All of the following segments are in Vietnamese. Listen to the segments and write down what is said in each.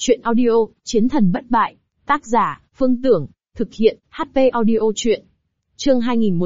Chuyện audio, Chiến thần bất bại. Tác giả, Phương Tưởng. Thực hiện, HP Audio Chuyện. Chương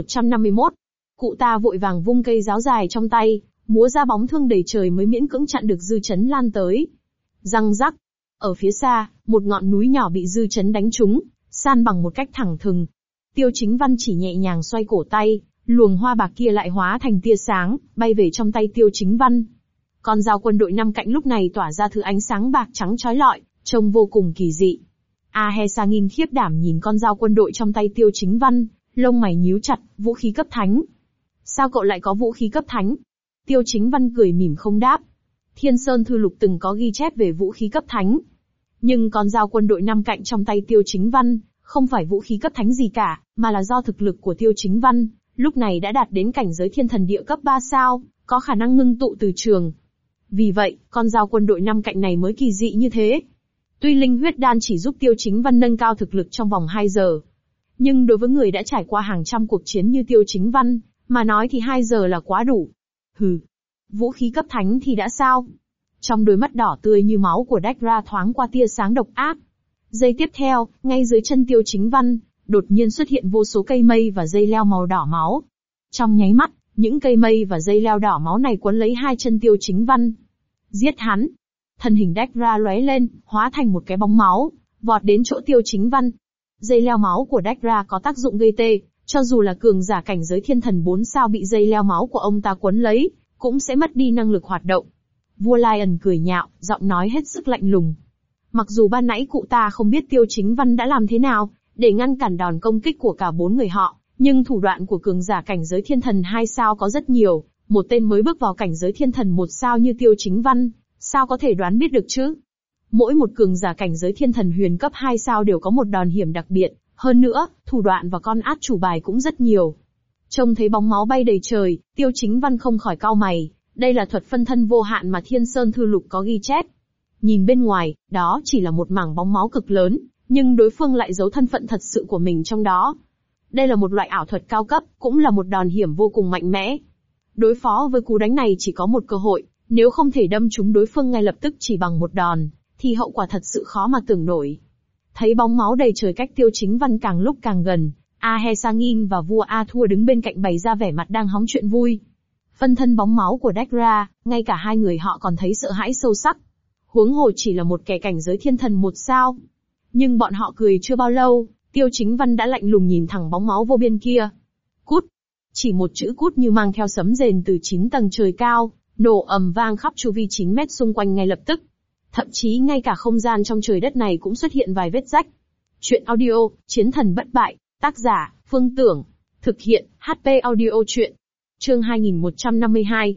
2151. Cụ ta vội vàng vung cây giáo dài trong tay, múa ra bóng thương đầy trời mới miễn cưỡng chặn được dư chấn lan tới. Răng rắc. Ở phía xa, một ngọn núi nhỏ bị dư chấn đánh trúng, san bằng một cách thẳng thừng. Tiêu Chính Văn chỉ nhẹ nhàng xoay cổ tay, luồng hoa bạc kia lại hóa thành tia sáng, bay về trong tay Tiêu Chính Văn. Con dao quân đội năm cạnh lúc này tỏa ra thứ ánh sáng bạc trắng chói lọi, trông vô cùng kỳ dị. Ahesangin khiếp đảm nhìn con dao quân đội trong tay Tiêu Chính Văn, lông mày nhíu chặt, vũ khí cấp thánh. Sao cậu lại có vũ khí cấp thánh? Tiêu Chính Văn cười mỉm không đáp. Thiên Sơn Thư Lục từng có ghi chép về vũ khí cấp thánh. Nhưng con dao quân đội năm cạnh trong tay Tiêu Chính Văn, không phải vũ khí cấp thánh gì cả, mà là do thực lực của Tiêu Chính Văn, lúc này đã đạt đến cảnh giới thiên thần địa cấp 3 sao, có khả năng ngưng tụ từ trường. Vì vậy, con dao quân đội năm cạnh này mới kỳ dị như thế. Tuy linh huyết đan chỉ giúp Tiêu Chính Văn nâng cao thực lực trong vòng 2 giờ. Nhưng đối với người đã trải qua hàng trăm cuộc chiến như Tiêu Chính Văn, mà nói thì 2 giờ là quá đủ. Hừ. Vũ khí cấp thánh thì đã sao? Trong đôi mắt đỏ tươi như máu của Dagra thoáng qua tia sáng độc ác. Giây tiếp theo, ngay dưới chân Tiêu Chính Văn, đột nhiên xuất hiện vô số cây mây và dây leo màu đỏ máu. Trong nháy mắt, những cây mây và dây leo đỏ máu này quấn lấy hai chân Tiêu Chính Văn. Giết hắn! Thân hình Dagra lóe lên, hóa thành một cái bóng máu, vọt đến chỗ Tiêu Chính Văn. Dây leo máu của Dagra có tác dụng gây tê, cho dù là cường giả cảnh giới thiên thần 4 sao bị dây leo máu của ông ta quấn lấy, cũng sẽ mất đi năng lực hoạt động. Vua Lion cười nhạo, giọng nói hết sức lạnh lùng. Mặc dù ban nãy cụ ta không biết Tiêu Chính Văn đã làm thế nào, để ngăn cản đòn công kích của cả 4 người họ, nhưng thủ đoạn của cường giả cảnh giới thiên thần 2 sao có rất nhiều, một tên mới bước vào cảnh giới thiên thần 1 sao như Tiêu Chính Văn, sao có thể đoán biết được chứ? Mỗi một cường giả cảnh giới thiên thần huyền cấp 2 sao đều có một đòn hiểm đặc biệt, hơn nữa, thủ đoạn và con át chủ bài cũng rất nhiều. Trông thấy bóng máu bay đầy trời, Tiêu Chính Văn không khỏi cau mày, đây là thuật phân thân vô hạn mà Thiên Sơn Thư Lục có ghi chép. Nhìn bên ngoài, đó chỉ là một mảng bóng máu cực lớn, nhưng đối phương lại giấu thân phận thật sự của mình trong đó. Đây là một loại ảo thuật cao cấp, cũng là một đòn hiểm vô cùng mạnh mẽ. Đối phó với cú đánh này chỉ có một cơ hội, nếu không thể đâm trúng đối phương ngay lập tức chỉ bằng một đòn, thì hậu quả thật sự khó mà tưởng nổi. Thấy bóng máu đầy trời cách Tiêu Chính Văn càng lúc càng gần, Ahesangin và vua A Thua đứng bên cạnh bày ra vẻ mặt đang hóng chuyện vui. Phân thân bóng máu của Dagra, ngay cả hai người họ còn thấy sợ hãi sâu sắc. Huống hồ chỉ là một kẻ cảnh giới thiên thần 1 sao. Nhưng bọn họ cười chưa bao lâu, Tiêu Chính Văn đã lạnh lùng nhìn thẳng bóng máu vô biên kia. Cút! Chỉ một chữ cút như mang theo sấm rền từ 9 tầng trời cao, nổ ầm vang khắp chu vi 9 mét xung quanh ngay lập tức. Thậm chí ngay cả không gian trong trời đất này cũng xuất hiện vài vết rách. Chuyện audio, Chiến thần bất bại, tác giả, Phương Tưởng. Thực hiện, HP Audio Chuyện. Chương 2152.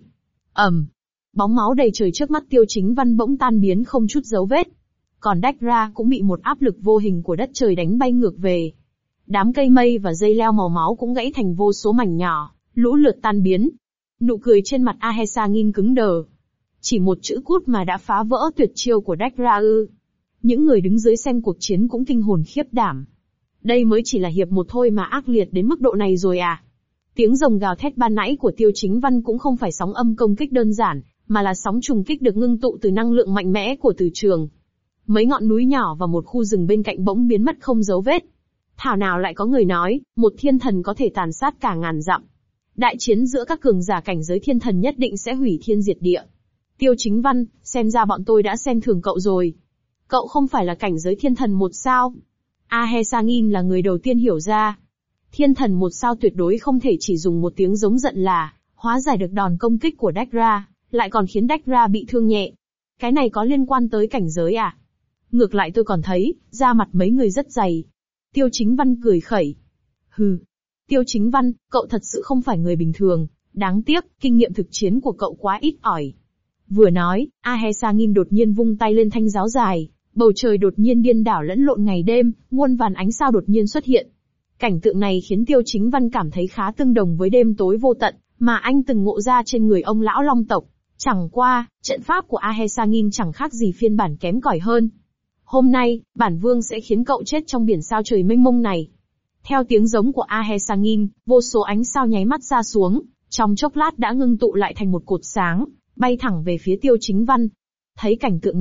Bóng máu đầy trời trước mắt Tiêu Chính Văn bỗng tan biến không chút dấu vết. Còn Dagra cũng bị một áp lực vô hình của đất trời đánh bay ngược về. Đám cây mây và dây leo màu máu cũng gãy thành vô số mảnh nhỏ, lũ lượt tan biến. Nụ cười trên mặt Ahesangin cứng đờ. Chỉ một chữ cút mà đã phá vỡ tuyệt chiêu của Dagra ư? Những người đứng dưới xem cuộc chiến cũng kinh hồn khiếp đảm. Đây mới chỉ là hiệp 1 thôi mà ác liệt đến mức độ này rồi à? Tiếng rồng gào thét ban nãy của Tiêu Chính Văn cũng không phải sóng âm công kích đơn giản, mà là sóng trùng kích được ngưng tụ từ năng lượng mạnh mẽ của từ trường. Mấy ngọn núi nhỏ và một khu rừng bên cạnh bỗng biến mất không dấu vết. Thảo nào lại có người nói, một thiên thần có thể tàn sát cả ngàn dặm. Đại chiến giữa các cường giả cảnh giới thiên thần nhất định sẽ hủy thiên diệt địa. Tiêu Chính Văn, xem ra bọn tôi đã xem thường cậu rồi. Cậu không phải là cảnh giới thiên thần 1 sao. Ahesangin là người đầu tiên hiểu ra. Thiên thần 1 sao tuyệt đối không thể chỉ dùng một tiếng giống giận là hóa giải được đòn công kích của Dagra, lại còn khiến Dagra bị thương nhẹ. Cái này có liên quan tới cảnh giới à? Ngược lại tôi còn thấy, da mặt mấy người rất dày. Tiêu Chính Văn cười khẩy. Hừ. Tiêu Chính Văn, cậu thật sự không phải người bình thường, đáng tiếc, kinh nghiệm thực chiến của cậu quá ít ỏi. Vừa nói, Ahesangin đột nhiên vung tay lên thanh giáo dài, bầu trời đột nhiên điên đảo lẫn lộn ngày đêm, muôn vàn ánh sao đột nhiên xuất hiện. Cảnh tượng này khiến Tiêu Chính Văn cảm thấy khá tương đồng với đêm tối vô tận, mà anh từng ngộ ra trên người ông lão Long tộc. Chẳng qua, trận pháp của Ahesangin chẳng khác gì phiên bản kém cỏi hơn. Hôm nay, bản vương sẽ khiến cậu chết trong biển sao trời mênh mông này. Theo tiếng giống của Ahesangin, vô số ánh sao nháy mắt ra xuống, trong chốc lát đã ngưng tụ lại thành một cột sáng, bay thẳng về phía Tiêu Chính Văn. Thấy cảnh tượng này,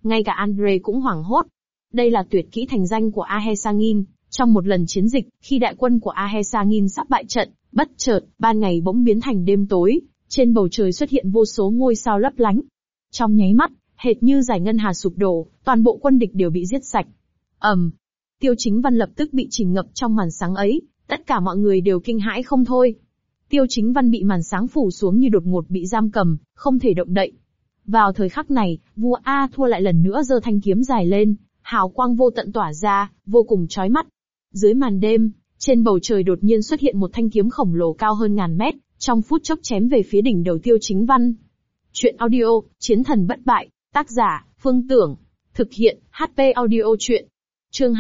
Ngay cả Andre cũng hoảng hốt. Đây là tuyệt kỹ thành danh của Ahesangin. Trong một lần chiến dịch, khi đại quân của Ahesangin sắp bại trận, bất chợt, ban ngày bỗng biến thành đêm tối, trên bầu trời xuất hiện vô số ngôi sao lấp lánh. Trong nháy mắt, hệt như dải ngân hà sụp đổ, toàn bộ quân địch đều bị giết sạch. Tiêu Chính Văn lập tức bị chìm ngập trong màn sáng ấy, tất cả mọi người đều kinh hãi không thôi. Tiêu Chính Văn bị màn sáng phủ xuống như đột ngột bị giam cầm, không thể động đậy. Vào thời khắc này, vua A Thua lại lần nữa giơ thanh kiếm dài lên, hào quang vô tận tỏa ra, vô cùng chói mắt. Dưới màn đêm, trên bầu trời đột nhiên xuất hiện một thanh kiếm khổng lồ cao hơn ngàn mét, trong phút chốc chém về phía đỉnh đầu Tiêu Chính Văn. Chuyện audio, Chiến thần bất bại, tác giả, Phương Tưởng. Thực hiện, HP audio chuyện. Chương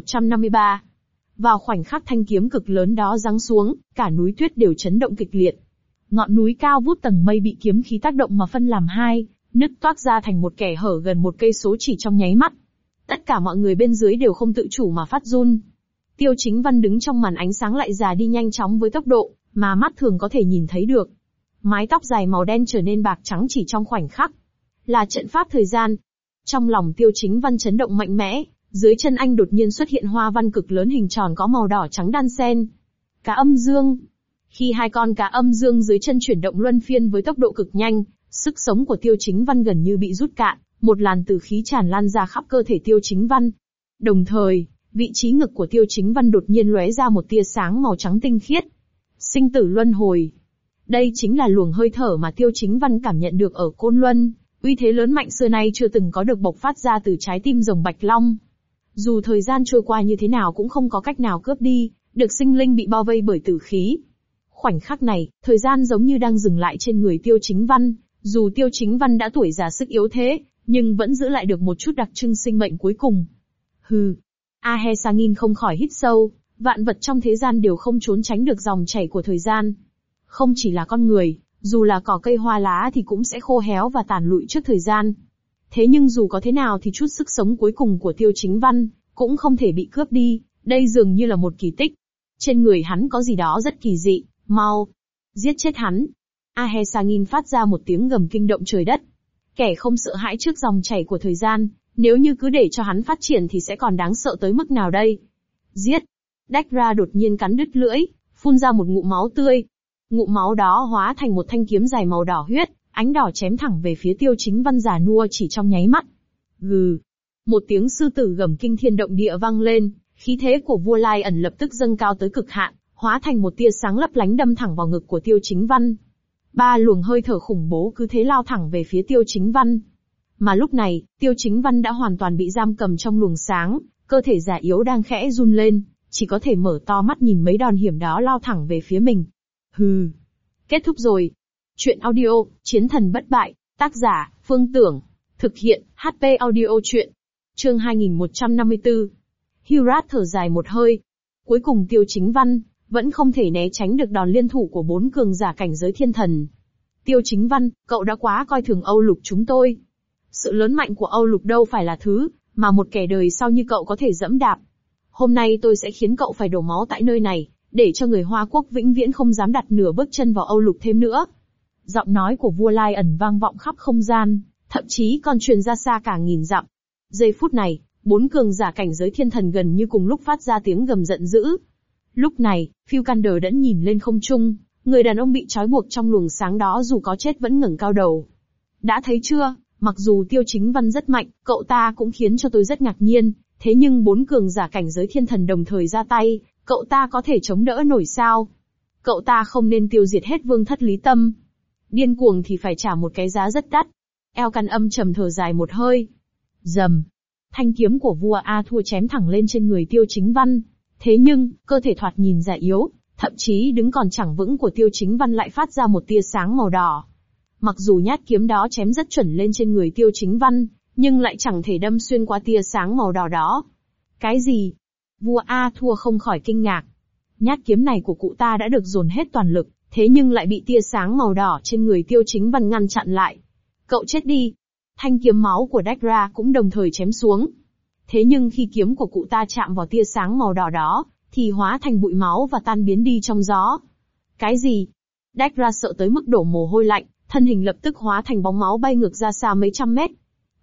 2153. Vào khoảnh khắc thanh kiếm cực lớn đó giáng xuống, cả núi tuyết đều chấn động kịch liệt. Ngọn núi cao vút tầng mây bị kiếm khí tác động mà phân làm hai, nứt toác ra thành một kẻ hở gần 1 cây số chỉ trong nháy mắt. Tất cả mọi người bên dưới đều không tự chủ mà phát run. Tiêu Chính Văn đứng trong màn ánh sáng lại già đi nhanh chóng với tốc độ mà mắt thường có thể nhìn thấy được. Mái tóc dài màu đen trở nên bạc trắng chỉ trong khoảnh khắc. Là trận pháp thời gian. Trong lòng Tiêu Chính Văn chấn động mạnh mẽ, dưới chân anh đột nhiên xuất hiện hoa văn cực lớn hình tròn có màu đỏ trắng đan xen. Cá âm dương. Khi hai con cá âm dương dưới chân chuyển động luân phiên với tốc độ cực nhanh, sức sống của Tiêu Chính Văn gần như bị rút cạn, một làn tử khí tràn lan ra khắp cơ thể Tiêu Chính Văn. Đồng thời, vị trí ngực của Tiêu Chính Văn đột nhiên lóe ra một tia sáng màu trắng tinh khiết. Sinh tử luân hồi. Đây chính là luồng hơi thở mà Tiêu Chính Văn cảm nhận được ở Côn Luân, uy thế lớn mạnh xưa nay chưa từng có được bộc phát ra từ trái tim rồng Bạch Long. Dù thời gian trôi qua như thế nào cũng không có cách nào cướp đi, được sinh linh bị bao vây bởi tử khí. Khoảnh khắc này, thời gian giống như đang dừng lại trên người Tiêu Chính Văn, dù Tiêu Chính Văn đã tuổi già sức yếu thế, nhưng vẫn giữ lại được một chút đặc trưng sinh mệnh cuối cùng. Hừ. Ahesangin không khỏi hít sâu, vạn vật trong thế gian đều không trốn tránh được dòng chảy của thời gian. Không chỉ là con người, dù là cỏ cây hoa lá thì cũng sẽ khô héo và tàn lụi trước thời gian. Thế nhưng dù có thế nào thì chút sức sống cuối cùng của Tiêu Chính Văn cũng không thể bị cướp đi, đây dường như là một kỳ tích. Trên người hắn có gì đó rất kỳ dị, mau giết chết hắn. Ahesangin phát ra một tiếng gầm kinh động trời đất. Kẻ không sợ hãi trước dòng chảy của thời gian, nếu như cứ để cho hắn phát triển thì sẽ còn đáng sợ tới mức nào đây? Giết! Dagra đột nhiên cắn đứt lưỡi, phun ra một ngụm máu tươi. Ngụm máu đó hóa thành một thanh kiếm dài màu đỏ huyết, ánh đỏ chém thẳng về phía Tiêu Chính Văn già nua chỉ trong nháy mắt. Gừ! Một tiếng sư tử gầm kinh thiên động địa vang lên, khí thế của vua Lai ẩn lập tức dâng cao tới cực hạn, hóa thành một tia sáng lấp lánh đâm thẳng vào ngực của Tiêu Chính Văn. 3 luồng hơi thở khủng bố cứ thế lao thẳng về phía Tiêu Chính Văn. Mà lúc này, Tiêu Chính Văn đã hoàn toàn bị giam cầm trong luồng sáng, cơ thể già yếu đang khẽ run lên, chỉ có thể mở to mắt nhìn mấy đòn hiểm đó lao thẳng về phía mình. Hừ. Kết thúc rồi. Chuyện audio, Chiến thần bất bại, tác giả, Phương Tưởng. Thực hiện, HP audio chuyện. Chương 2154. Hirat thở dài một hơi. Cuối cùng Tiêu Chính Văn vẫn không thể né tránh được đòn liên thủ của 4 cường giả cảnh giới thiên thần. Tiêu Chính Văn, cậu đã quá coi thường Âu Lục chúng tôi. Sự lớn mạnh của Âu Lục đâu phải là thứ mà một kẻ đời sau như cậu có thể dẫm đạp. Hôm nay tôi sẽ khiến cậu phải đổ máu tại nơi này, để cho người Hoa Quốc vĩnh viễn không dám đặt nửa bước chân vào Âu Lục thêm nữa. Giọng nói của vua Lai ẩn vang vọng khắp không gian, thậm chí còn truyền ra xa cả nghìn dặm. Giây phút này, 4 cường giả cảnh giới thiên thần gần như cùng lúc phát ra tiếng gầm giận dữ. Lúc này, Phiukander đẫn nhìn lên không trung, người đàn ông bị trói buộc trong luồng sáng đó dù có chết vẫn ngẩng cao đầu. Đã thấy chưa, mặc dù Tiêu Chính Văn rất mạnh, cậu ta cũng khiến cho tôi rất ngạc nhiên, thế nhưng 4 cường giả cảnh giới thiên thần đồng thời ra tay, cậu ta có thể chống đỡ nổi sao? Cậu ta không nên tiêu diệt hết Vương Thất Lý Tâm. Điên cuồng thì phải trả một cái giá rất đắt. Elkan âm trầm thở dài một hơi. Rầm. Thanh kiếm của vua A Thua chém thẳng lên trên người Tiêu Chính Văn. Thế nhưng, cơ thể thoạt nhìn già yếu, thậm chí đứng còn chẳng vững của Tiêu Chính Văn lại phát ra một tia sáng màu đỏ. Mặc dù nhát kiếm đó chém rất chuẩn lên trên người Tiêu Chính Văn, nhưng lại chẳng thể đâm xuyên qua tia sáng màu đỏ đó. Cái gì? Vua A Thua không khỏi kinh ngạc. Nhát kiếm này của cụ ta đã được dồn hết toàn lực, thế nhưng lại bị tia sáng màu đỏ trên người Tiêu Chính Văn ngăn chặn lại. Cậu chết đi. Thanh kiếm máu của Dagra cũng đồng thời chém xuống. Thế nhưng khi kiếm của cụ ta chạm vào tia sáng màu đỏ đó, thì hóa thành bụi máu và tan biến đi trong gió. Cái gì? Dagra sợ tới mức đổ mồ hôi lạnh, thân hình lập tức hóa thành bóng máu bay ngược ra xa mấy trăm mét.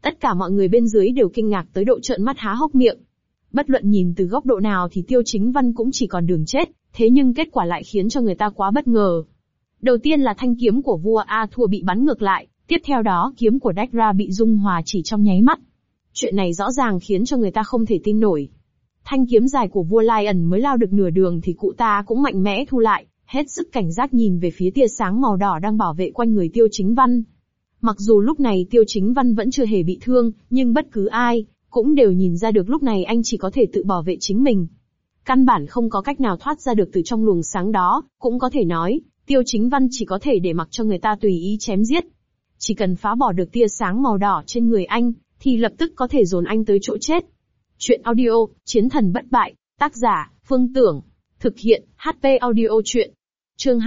Tất cả mọi người bên dưới đều kinh ngạc tới độ trợn mắt há hốc miệng. Bất luận nhìn từ góc độ nào thì Tiêu Chính Văn cũng chỉ còn đường chết, thế nhưng kết quả lại khiến cho người ta quá bất ngờ. Đầu tiên là thanh kiếm của vua A Thua bị bắn ngược lại, tiếp theo đó kiếm của Dách-ra bị dung hòa chỉ trong nháy mắt. Chuyện này rõ ràng khiến cho người ta không thể tin nổi. Thanh kiếm dài của vua Lion mới lao được nửa đường thì cụ ta cũng mạnh mẽ thu lại, hết sức cảnh giác nhìn về phía tia sáng màu đỏ đang bảo vệ quanh người Tiêu Chính Văn. Mặc dù lúc này Tiêu Chính Văn vẫn chưa hề bị thương, nhưng bất cứ ai cũng đều nhìn ra được lúc này anh chỉ có thể tự bảo vệ chính mình. Căn bản không có cách nào thoát ra được từ trong luồng sáng đó, cũng có thể nói, Tiêu Chính Văn chỉ có thể để mặc cho người ta tùy ý chém giết. Chỉ cần phá bỏ được tia sáng màu đỏ trên người anh, thì lập tức có thể dồn anh tới chỗ chết. Chuyện audio, Chiến thần bất bại, tác giả, Phương Tưởng. Thực hiện, HP audio chuyện. Chương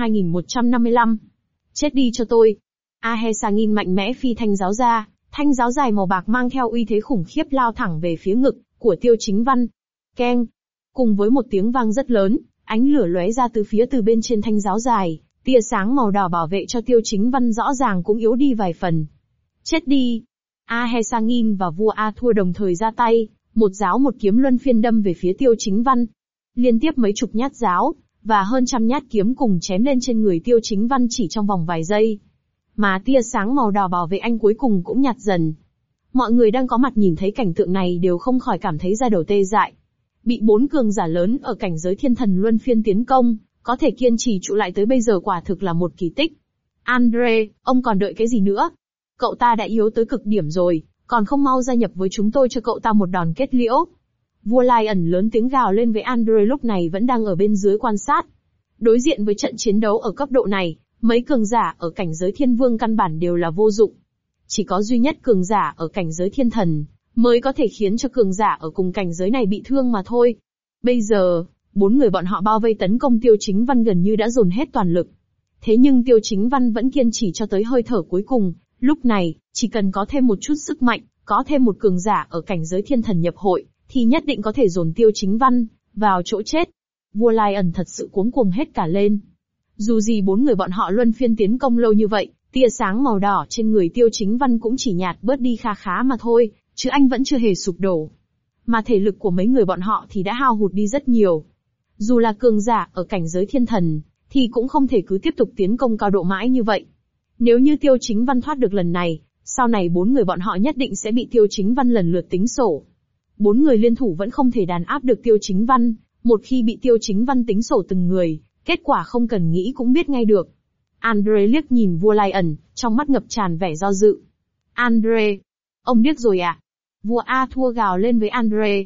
2155. Chết đi cho tôi. Ahesangin mạnh mẽ phi thanh giáo ra, thanh giáo dài màu bạc mang theo uy thế khủng khiếp lao thẳng về phía ngực của Tiêu Chính Văn. Keng. Cùng với một tiếng vang rất lớn, ánh lửa lóe ra từ phía từ bên trên thanh giáo dài, tia sáng màu đỏ bảo vệ cho Tiêu Chính Văn rõ ràng cũng yếu đi vài phần. Chết đi. Ahesangin và vua A Thua đồng thời ra tay, một giáo một kiếm luân phiên đâm về phía Tiêu Chính Văn. Liên tiếp mấy chục nhát giáo, và hơn trăm nhát kiếm cùng chém lên trên người Tiêu Chính Văn chỉ trong vòng vài giây. Mà tia sáng màu đỏ bảo vệ anh cuối cùng cũng nhạt dần. Mọi người đang có mặt nhìn thấy cảnh tượng này đều không khỏi cảm thấy da đầu tê dại. Bị 4 cường giả lớn ở cảnh giới thiên thần luân phiên tiến công, có thể kiên trì trụ lại tới bây giờ quả thực là một kỳ tích. Andre, ông còn đợi cái gì nữa? Cậu ta đã yếu tới cực điểm rồi, còn không mau gia nhập với chúng tôi cho cậu ta một đòn kết liễu. Vua Lion lớn tiếng gào lên với Andre lúc này vẫn đang ở bên dưới quan sát. Đối diện với trận chiến đấu ở cấp độ này, mấy cường giả ở cảnh giới thiên vương căn bản đều là vô dụng. Chỉ có duy nhất cường giả ở cảnh giới thiên thần, mới có thể khiến cho cường giả ở cùng cảnh giới này bị thương mà thôi. Bây giờ, 4 người bọn họ bao vây tấn công Tiêu Chính Văn gần như đã dồn hết toàn lực. Thế nhưng Tiêu Chính Văn vẫn kiên trì cho tới hơi thở cuối cùng, lúc này, chỉ cần có thêm một chút sức mạnh, có thêm một cường giả ở cảnh giới thiên thần nhập hội, thì nhất định có thể dồn Tiêu Chính Văn vào chỗ chết. Vua Lion thật sự cuống cuồng hết cả lên. Dù gì 4 người bọn họ luân phiên tiến công lâu như vậy, tia sáng màu đỏ trên người Tiêu Chính Văn cũng chỉ nhạt bớt đi kha khá mà thôi, chứ anh vẫn chưa hề sụp đổ. Mà thể lực của mấy người bọn họ thì đã hao hụt đi rất nhiều. Dù là cường giả ở cảnh giới thiên thần, thì cũng không thể cứ tiếp tục tiến công cao độ mãi như vậy. Nếu như Tiêu Chính Văn thoát được lần này, sau này 4 người bọn họ nhất định sẽ bị Tiêu Chính Văn lần lượt tính sổ. 4 người liên thủ vẫn không thể đàn áp được Tiêu Chính Văn, một khi bị Tiêu Chính Văn tính sổ từng người, kết quả không cần nghĩ cũng biết ngay được. Andre liếc nhìn vua Lion, trong mắt ngập tràn vẻ do dự. Andre, ông điếc rồi à? Vua A Thua gào lên với Andre.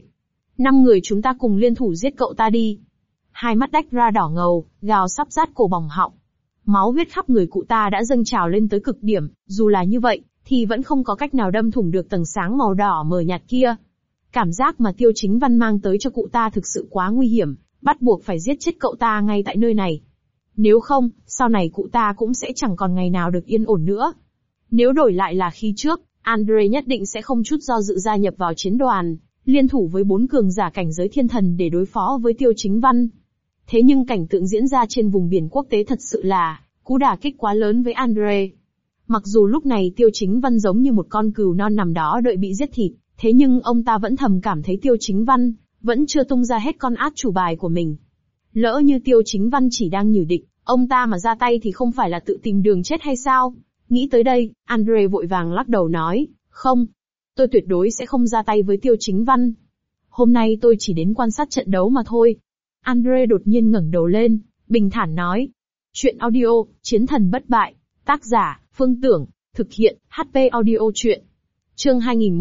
5 người chúng ta cùng liên thủ giết cậu ta đi. Hai mắt Dách-ra đỏ ngầu, gào sắp rát cổ bỏng họng. Máu huyết khắp người cụ ta đã dâng trào lên tới cực điểm, dù là như vậy, thì vẫn không có cách nào đâm thủng được tầng sáng màu đỏ mờ nhạt kia. Cảm giác mà Tiêu Chính Văn mang tới cho cụ ta thực sự quá nguy hiểm, bắt buộc phải giết chết cậu ta ngay tại nơi này. Nếu không, sau này cụ ta cũng sẽ chẳng còn ngày nào được yên ổn nữa. Nếu đổi lại là khi trước, Andre nhất định sẽ không chút do dự gia nhập vào chiến đoàn, liên thủ với 4 cường giả cảnh giới thiên thần để đối phó với Tiêu Chính Văn. Thế nhưng cảnh tượng diễn ra trên vùng biển quốc tế thật sự là cú đả kích quá lớn với Andre. Mặc dù lúc này Tiêu Chính Văn giống như một con cừu non nằm đó đợi bị giết thịt, thế nhưng ông ta vẫn thầm cảm thấy Tiêu Chính Văn vẫn chưa tung ra hết con át chủ bài của mình. Lỡ như Tiêu Chính Văn chỉ đang nhử địch, ông ta mà ra tay thì không phải là tự tìm đường chết hay sao? Nghĩ tới đây, Andre vội vàng lắc đầu nói, không, tôi tuyệt đối sẽ không ra tay với Tiêu Chính Văn. Hôm nay tôi chỉ đến quan sát trận đấu mà thôi. Andre đột nhiên ngẩng đầu lên, bình thản nói. Chuyện audio, Chiến thần bất bại, tác giả, Phương Tưởng, thực hiện, HP audio chuyện. Chương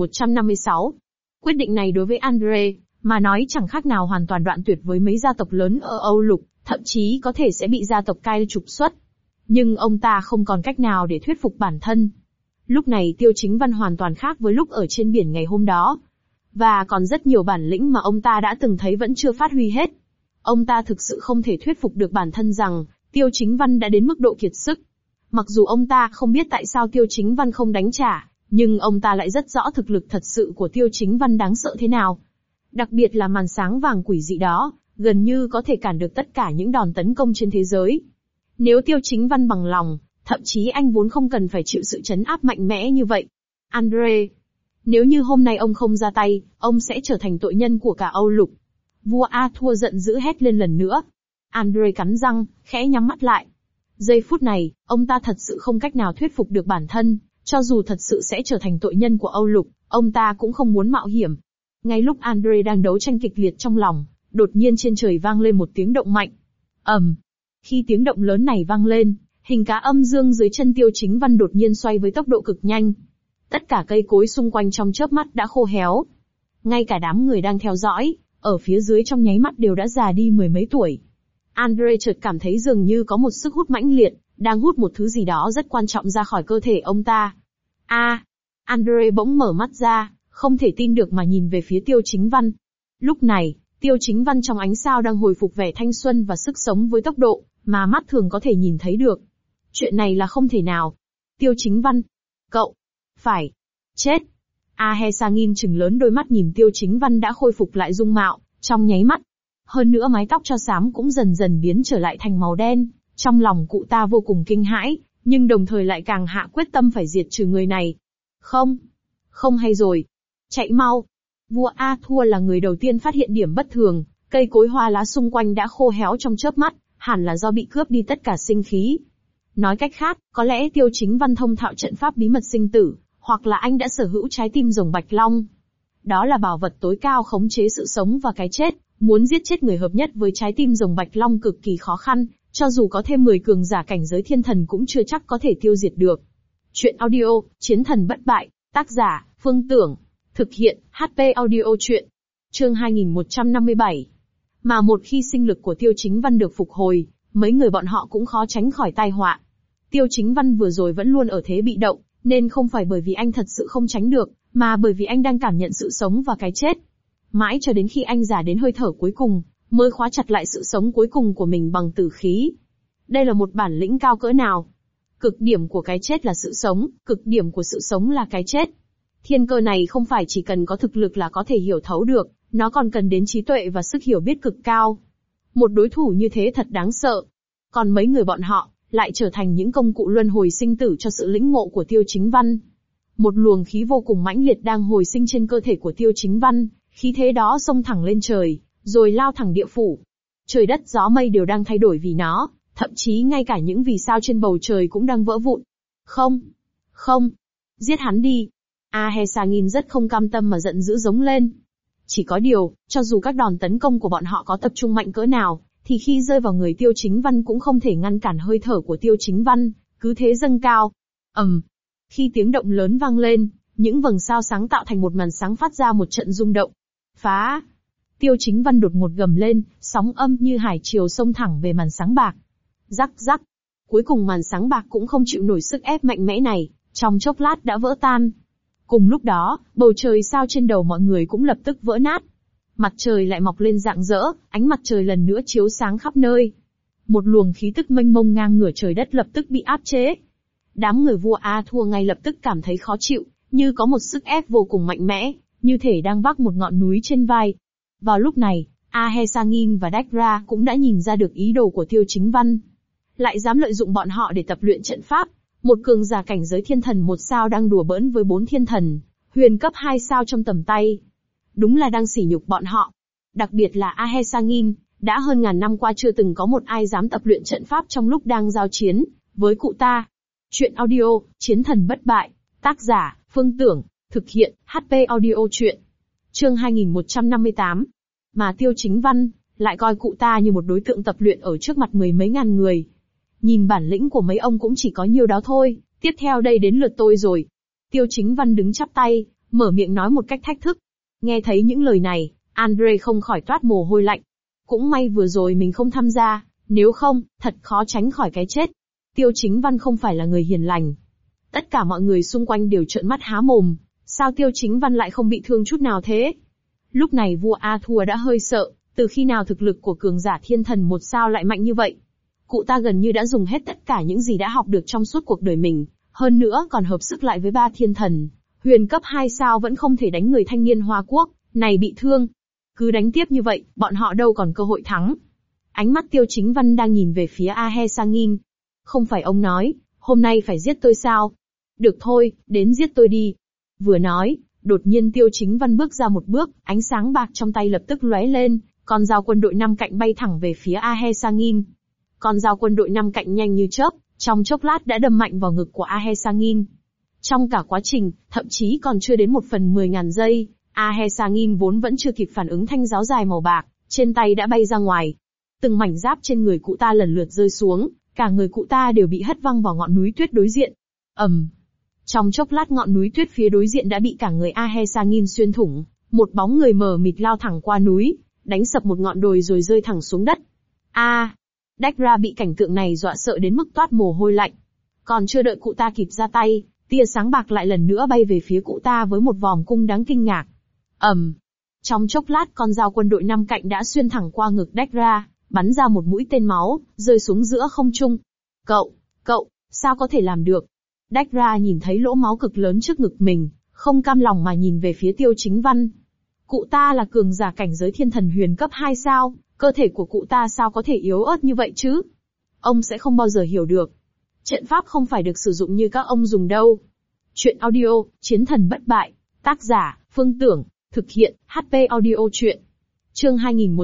2156. Quyết định này đối với Andre, mà nói chẳng khác nào hoàn toàn đoạn tuyệt với mấy gia tộc lớn ở Âu Lục, thậm chí có thể sẽ bị gia tộc Kai trục xuất. Nhưng ông ta không còn cách nào để thuyết phục bản thân. Lúc này Tiêu Chính Văn hoàn toàn khác với lúc ở trên biển ngày hôm đó. Và còn rất nhiều bản lĩnh mà ông ta đã từng thấy vẫn chưa phát huy hết. Ông ta thực sự không thể thuyết phục được bản thân rằng, Tiêu Chính Văn đã đến mức độ kiệt sức. Mặc dù ông ta không biết tại sao Tiêu Chính Văn không đánh trả, nhưng ông ta lại rất rõ thực lực thật sự của Tiêu Chính Văn đáng sợ thế nào. Đặc biệt là màn sáng vàng quỷ dị đó, gần như có thể cản được tất cả những đòn tấn công trên thế giới. Nếu Tiêu Chính Văn bằng lòng, thậm chí anh vốn không cần phải chịu sự trấn áp mạnh mẽ như vậy. Andre, Nếu như hôm nay ông không ra tay, ông sẽ trở thành tội nhân của cả Âu Lục. Vua Arthur giận dữ hét lên lần nữa. Andre cắn răng, khẽ nhắm mắt lại. Giây phút này, ông ta thật sự không cách nào thuyết phục được bản thân, cho dù thật sự sẽ trở thành tội nhân của Âu Lục, ông ta cũng không muốn mạo hiểm. Ngay lúc Andre đang đấu tranh kịch liệt trong lòng, đột nhiên trên trời vang lên một tiếng động mạnh. ầm. Khi tiếng động lớn này vang lên, hình cá âm dương dưới chân Tiêu Chính Văn đột nhiên xoay với tốc độ cực nhanh. Tất cả cây cối xung quanh trong chớp mắt đã khô héo. Ngay cả đám người đang theo dõi, ở phía dưới trong nháy mắt đều đã già đi mười mấy tuổi. Andre chợt cảm thấy dường như có một sức hút mãnh liệt, đang hút một thứ gì đó rất quan trọng ra khỏi cơ thể ông ta. Andre bỗng mở mắt ra, không thể tin được mà nhìn về phía Tiêu Chính Văn. Lúc này, Tiêu Chính Văn trong ánh sao đang hồi phục vẻ thanh xuân và sức sống với tốc độ mà mắt thường có thể nhìn thấy được. Chuyện này là không thể nào. Tiêu Chính Văn, cậu phải chết. Ahesangin trừng lớn đôi mắt nhìn Tiêu Chính Văn đã khôi phục lại dung mạo, trong nháy mắt. Hơn nữa mái tóc cho xám cũng dần dần biến trở lại thành màu đen. Trong lòng cụ ta vô cùng kinh hãi, nhưng đồng thời lại càng hạ quyết tâm phải diệt trừ người này. Không hay rồi. Chạy mau. Vua Arthur là người đầu tiên phát hiện điểm bất thường, cây cối hoa lá xung quanh đã khô héo trong chớp mắt, hẳn là do bị cướp đi tất cả sinh khí. Nói cách khác, có lẽ Tiêu Chính Văn thông thạo trận pháp bí mật sinh tử, hoặc là anh đã sở hữu trái tim rồng bạch long. Đó là bảo vật tối cao khống chế sự sống và cái chết, muốn giết chết người hợp nhất với trái tim rồng bạch long cực kỳ khó khăn, cho dù có thêm 10 cường giả cảnh giới thiên thần cũng chưa chắc có thể tiêu diệt được. Chuyện audio, Chiến thần bất bại, tác giả, Phương Tưởng, thực hiện, HP audio truyện. Chương 2157. Mà một khi sinh lực của Tiêu Chính Văn được phục hồi, mấy người bọn họ cũng khó tránh khỏi tai họa. Tiêu Chính Văn vừa rồi vẫn luôn ở thế bị động, nên không phải bởi vì anh thật sự không tránh được, mà bởi vì anh đang cảm nhận sự sống và cái chết. Mãi cho đến khi anh già đến hơi thở cuối cùng, mới khóa chặt lại sự sống cuối cùng của mình bằng tử khí. Đây là một bản lĩnh cao cỡ nào? Cực điểm của cái chết là sự sống, cực điểm của sự sống là cái chết. Thiên cơ này không phải chỉ cần có thực lực là có thể hiểu thấu được, nó còn cần đến trí tuệ và sức hiểu biết cực cao. Một đối thủ như thế thật đáng sợ. Còn mấy người bọn họ, lại trở thành những công cụ luân hồi sinh tử cho sự lĩnh ngộ của Tiêu Chính Văn. Một luồng khí vô cùng mãnh liệt đang hồi sinh trên cơ thể của Tiêu Chính Văn, khí thế đó xông thẳng lên trời, rồi lao thẳng địa phủ. Trời đất gió mây đều đang thay đổi vì nó, thậm chí ngay cả những vì sao trên bầu trời cũng đang vỡ vụn. Không, giết hắn đi. Ahesangin rất không cam tâm mà giận dữ giống lên. Chỉ có điều, cho dù các đòn tấn công của bọn họ có tập trung mạnh cỡ nào, thì khi rơi vào người Tiêu Chính Văn cũng không thể ngăn cản hơi thở của Tiêu Chính Văn, cứ thế dâng cao. Khi tiếng động lớn vang lên, những vầng sao sáng tạo thành một màn sáng phát ra một trận rung động. Phá! Tiêu Chính Văn đột ngột gầm lên, sóng âm như hải triều xông thẳng về màn sáng bạc. Rắc rắc! Cuối cùng màn sáng bạc cũng không chịu nổi sức ép mạnh mẽ này, trong chốc lát đã vỡ tan. Cùng lúc đó, bầu trời sao trên đầu mọi người cũng lập tức vỡ nát. Mặt trời lại mọc lên rạng rỡ, ánh mặt trời lần nữa chiếu sáng khắp nơi. Một luồng khí tức mênh mông ngang ngửa trời đất lập tức bị áp chế. Đám người vua Arthur ngay lập tức cảm thấy khó chịu, như có một sức ép vô cùng mạnh mẽ, như thể đang vác một ngọn núi trên vai. Vào lúc này, Ahesangin và Dagra cũng đã nhìn ra được ý đồ của Tiêu Chính Văn. Lại dám lợi dụng bọn họ để tập luyện trận pháp. Một cường giả cảnh giới thiên thần 1 sao đang đùa bỡn với 4 thiên thần, huyền cấp 2 sao trong tầm tay. Đúng là đang sỉ nhục bọn họ. Đặc biệt là Ahesangin, đã hơn ngàn năm qua chưa từng có một ai dám tập luyện trận pháp trong lúc đang giao chiến với cụ ta. Chuyện audio, Chiến thần bất bại, tác giả, Phương Tưởng, thực hiện, HP audio truyện. Chương 2158. Mà Tiêu Chính Văn, lại coi cụ ta như một đối tượng tập luyện ở trước mặt mười mấy ngàn người. Nhìn bản lĩnh của mấy ông cũng chỉ có nhiêu đó thôi, tiếp theo đây đến lượt tôi rồi. Tiêu Chính Văn đứng chắp tay, mở miệng nói một cách thách thức. Nghe thấy những lời này, Andre không khỏi toát mồ hôi lạnh. Cũng may vừa rồi mình không tham gia, nếu không, thật khó tránh khỏi cái chết. Tiêu Chính Văn không phải là người hiền lành. Tất cả mọi người xung quanh đều trợn mắt há mồm, sao Tiêu Chính Văn lại không bị thương chút nào thế? Lúc này vua Arthur đã hơi sợ, từ khi nào thực lực của cường giả thiên thần 1 sao lại mạnh như vậy? Cụ ta gần như đã dùng hết tất cả những gì đã học được trong suốt cuộc đời mình, hơn nữa còn hợp sức lại với 3 thiên thần. Huyền cấp 2 sao vẫn không thể đánh người thanh niên Hoa Quốc này bị thương. Cứ đánh tiếp như vậy, bọn họ đâu còn cơ hội thắng. Ánh mắt Tiêu Chính Văn đang nhìn về phía Ahesangin. Không phải ông nói, hôm nay phải giết tôi sao? Được thôi, đến giết tôi đi. Vừa nói, Đột nhiên Tiêu Chính Văn bước ra một bước, ánh sáng bạc trong tay lập tức lóe lên, con dao quân đội 5 cạnh bay thẳng về phía Ahesangin. Con dao quân đội 5 cạnh nhanh như chớp, trong chốc lát đã đâm mạnh vào ngực của Ahesangin. Trong cả quá trình, thậm chí còn chưa đến 1/10.000 giây, Ahesangin vốn vẫn chưa kịp phản ứng, thanh giáo dài màu bạc trên tay đã bay ra ngoài. Từng mảnh giáp trên người cụ ta lần lượt rơi xuống, cả người cụ ta đều bị hất văng vào ngọn núi tuyết đối diện. Trong chốc lát ngọn núi tuyết phía đối diện đã bị cả người Ahesangin xuyên thủng, một bóng người mờ mịt lao thẳng qua núi, đánh sập một ngọn đồi rồi rơi thẳng xuống đất. Dekra bị cảnh tượng này dọa sợ đến mức toát mồ hôi lạnh. Còn chưa đợi cụ ta kịp ra tay, tia sáng bạc lại lần nữa bay về phía cụ ta với một vòm cung đáng kinh ngạc. Trong chốc lát con dao quân đội 5 cạnh đã xuyên thẳng qua ngực Dekra, bắn ra một mũi tên máu, rơi xuống giữa không trung. Cậu, sao có thể làm được? Dekra nhìn thấy lỗ máu cực lớn trước ngực mình, không cam lòng mà nhìn về phía Tiêu Chính Văn. Cụ ta là cường giả cảnh giới thiên thần huyền cấp 2 sao, cơ thể của cụ ta sao có thể yếu ớt như vậy chứ? Ông sẽ không bao giờ hiểu được. Trận pháp không phải được sử dụng như các ông dùng đâu. Chuyện audio, Chiến thần bất bại. Tác giả, Phương Tưởng. Thực hiện, HP audio chuyện. Chương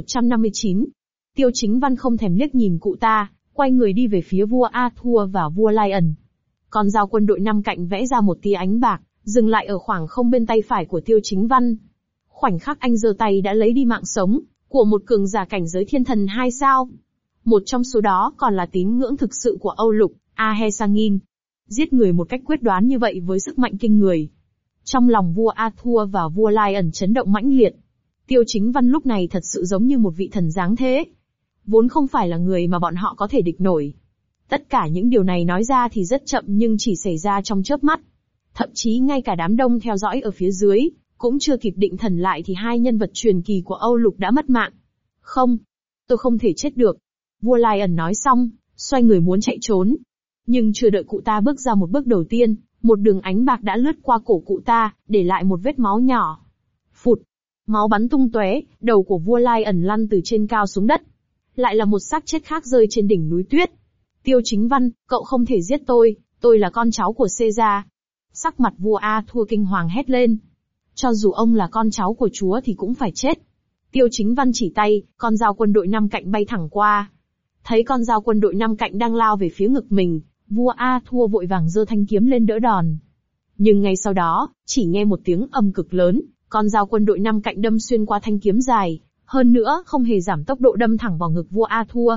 2159. Tiêu Chính Văn không thèm liếc nhìn cụ ta, quay người đi về phía vua Arthur và vua Lion. Con dao quân đội 5 cạnh vẽ ra một tia ánh bạc, dừng lại ở khoảng không bên tay phải của Tiêu Chính Văn. Khoảnh khắc anh giơ tay đã lấy đi mạng sống của một cường giả cảnh giới thiên thần 2 sao. Một trong số đó còn là tín ngưỡng thực sự của Âu Lục, Ahesangin. Giết người một cách quyết đoán như vậy với sức mạnh kinh người. Trong lòng vua Arthur và vua Lion chấn động mãnh liệt. Tiêu Chính Văn lúc này thật sự giống như một vị thần giáng thế. Vốn không phải là người mà bọn họ có thể địch nổi. Tất cả những điều này nói ra thì rất chậm nhưng chỉ xảy ra trong chớp mắt. Thậm chí ngay cả đám đông theo dõi ở phía dưới, cũng chưa kịp định thần lại thì hai nhân vật truyền kỳ của Âu Lục đã mất mạng. Không, tôi không thể chết được. Vua Lion nói xong, xoay người muốn chạy trốn. Nhưng chưa đợi cụ ta bước ra một bước đầu tiên, một đường ánh bạc đã lướt qua cổ cụ ta, để lại một vết máu nhỏ. Phụt, máu bắn tung tóe, đầu của vua Lion lăn từ trên cao xuống đất. Lại là một xác chết khác rơi trên đỉnh núi tuyết. Tiêu Chính Văn, cậu không thể giết tôi là con cháu của Caesar. Sắc mặt vua Arthur kinh hoàng hét lên. Cho dù ông là con cháu của chúa thì cũng phải chết. Tiêu Chính Văn chỉ tay, con dao quân đội 5 cạnh bay thẳng qua. Thấy con dao quân đội 5 cạnh đang lao về phía ngực mình, vua Arthur vội vàng giơ thanh kiếm lên đỡ đòn. Nhưng ngay sau đó, chỉ nghe một tiếng ầm cực lớn, con dao quân đội 5 cạnh đâm xuyên qua thanh kiếm dài, hơn nữa không hề giảm tốc độ đâm thẳng vào ngực vua Arthur.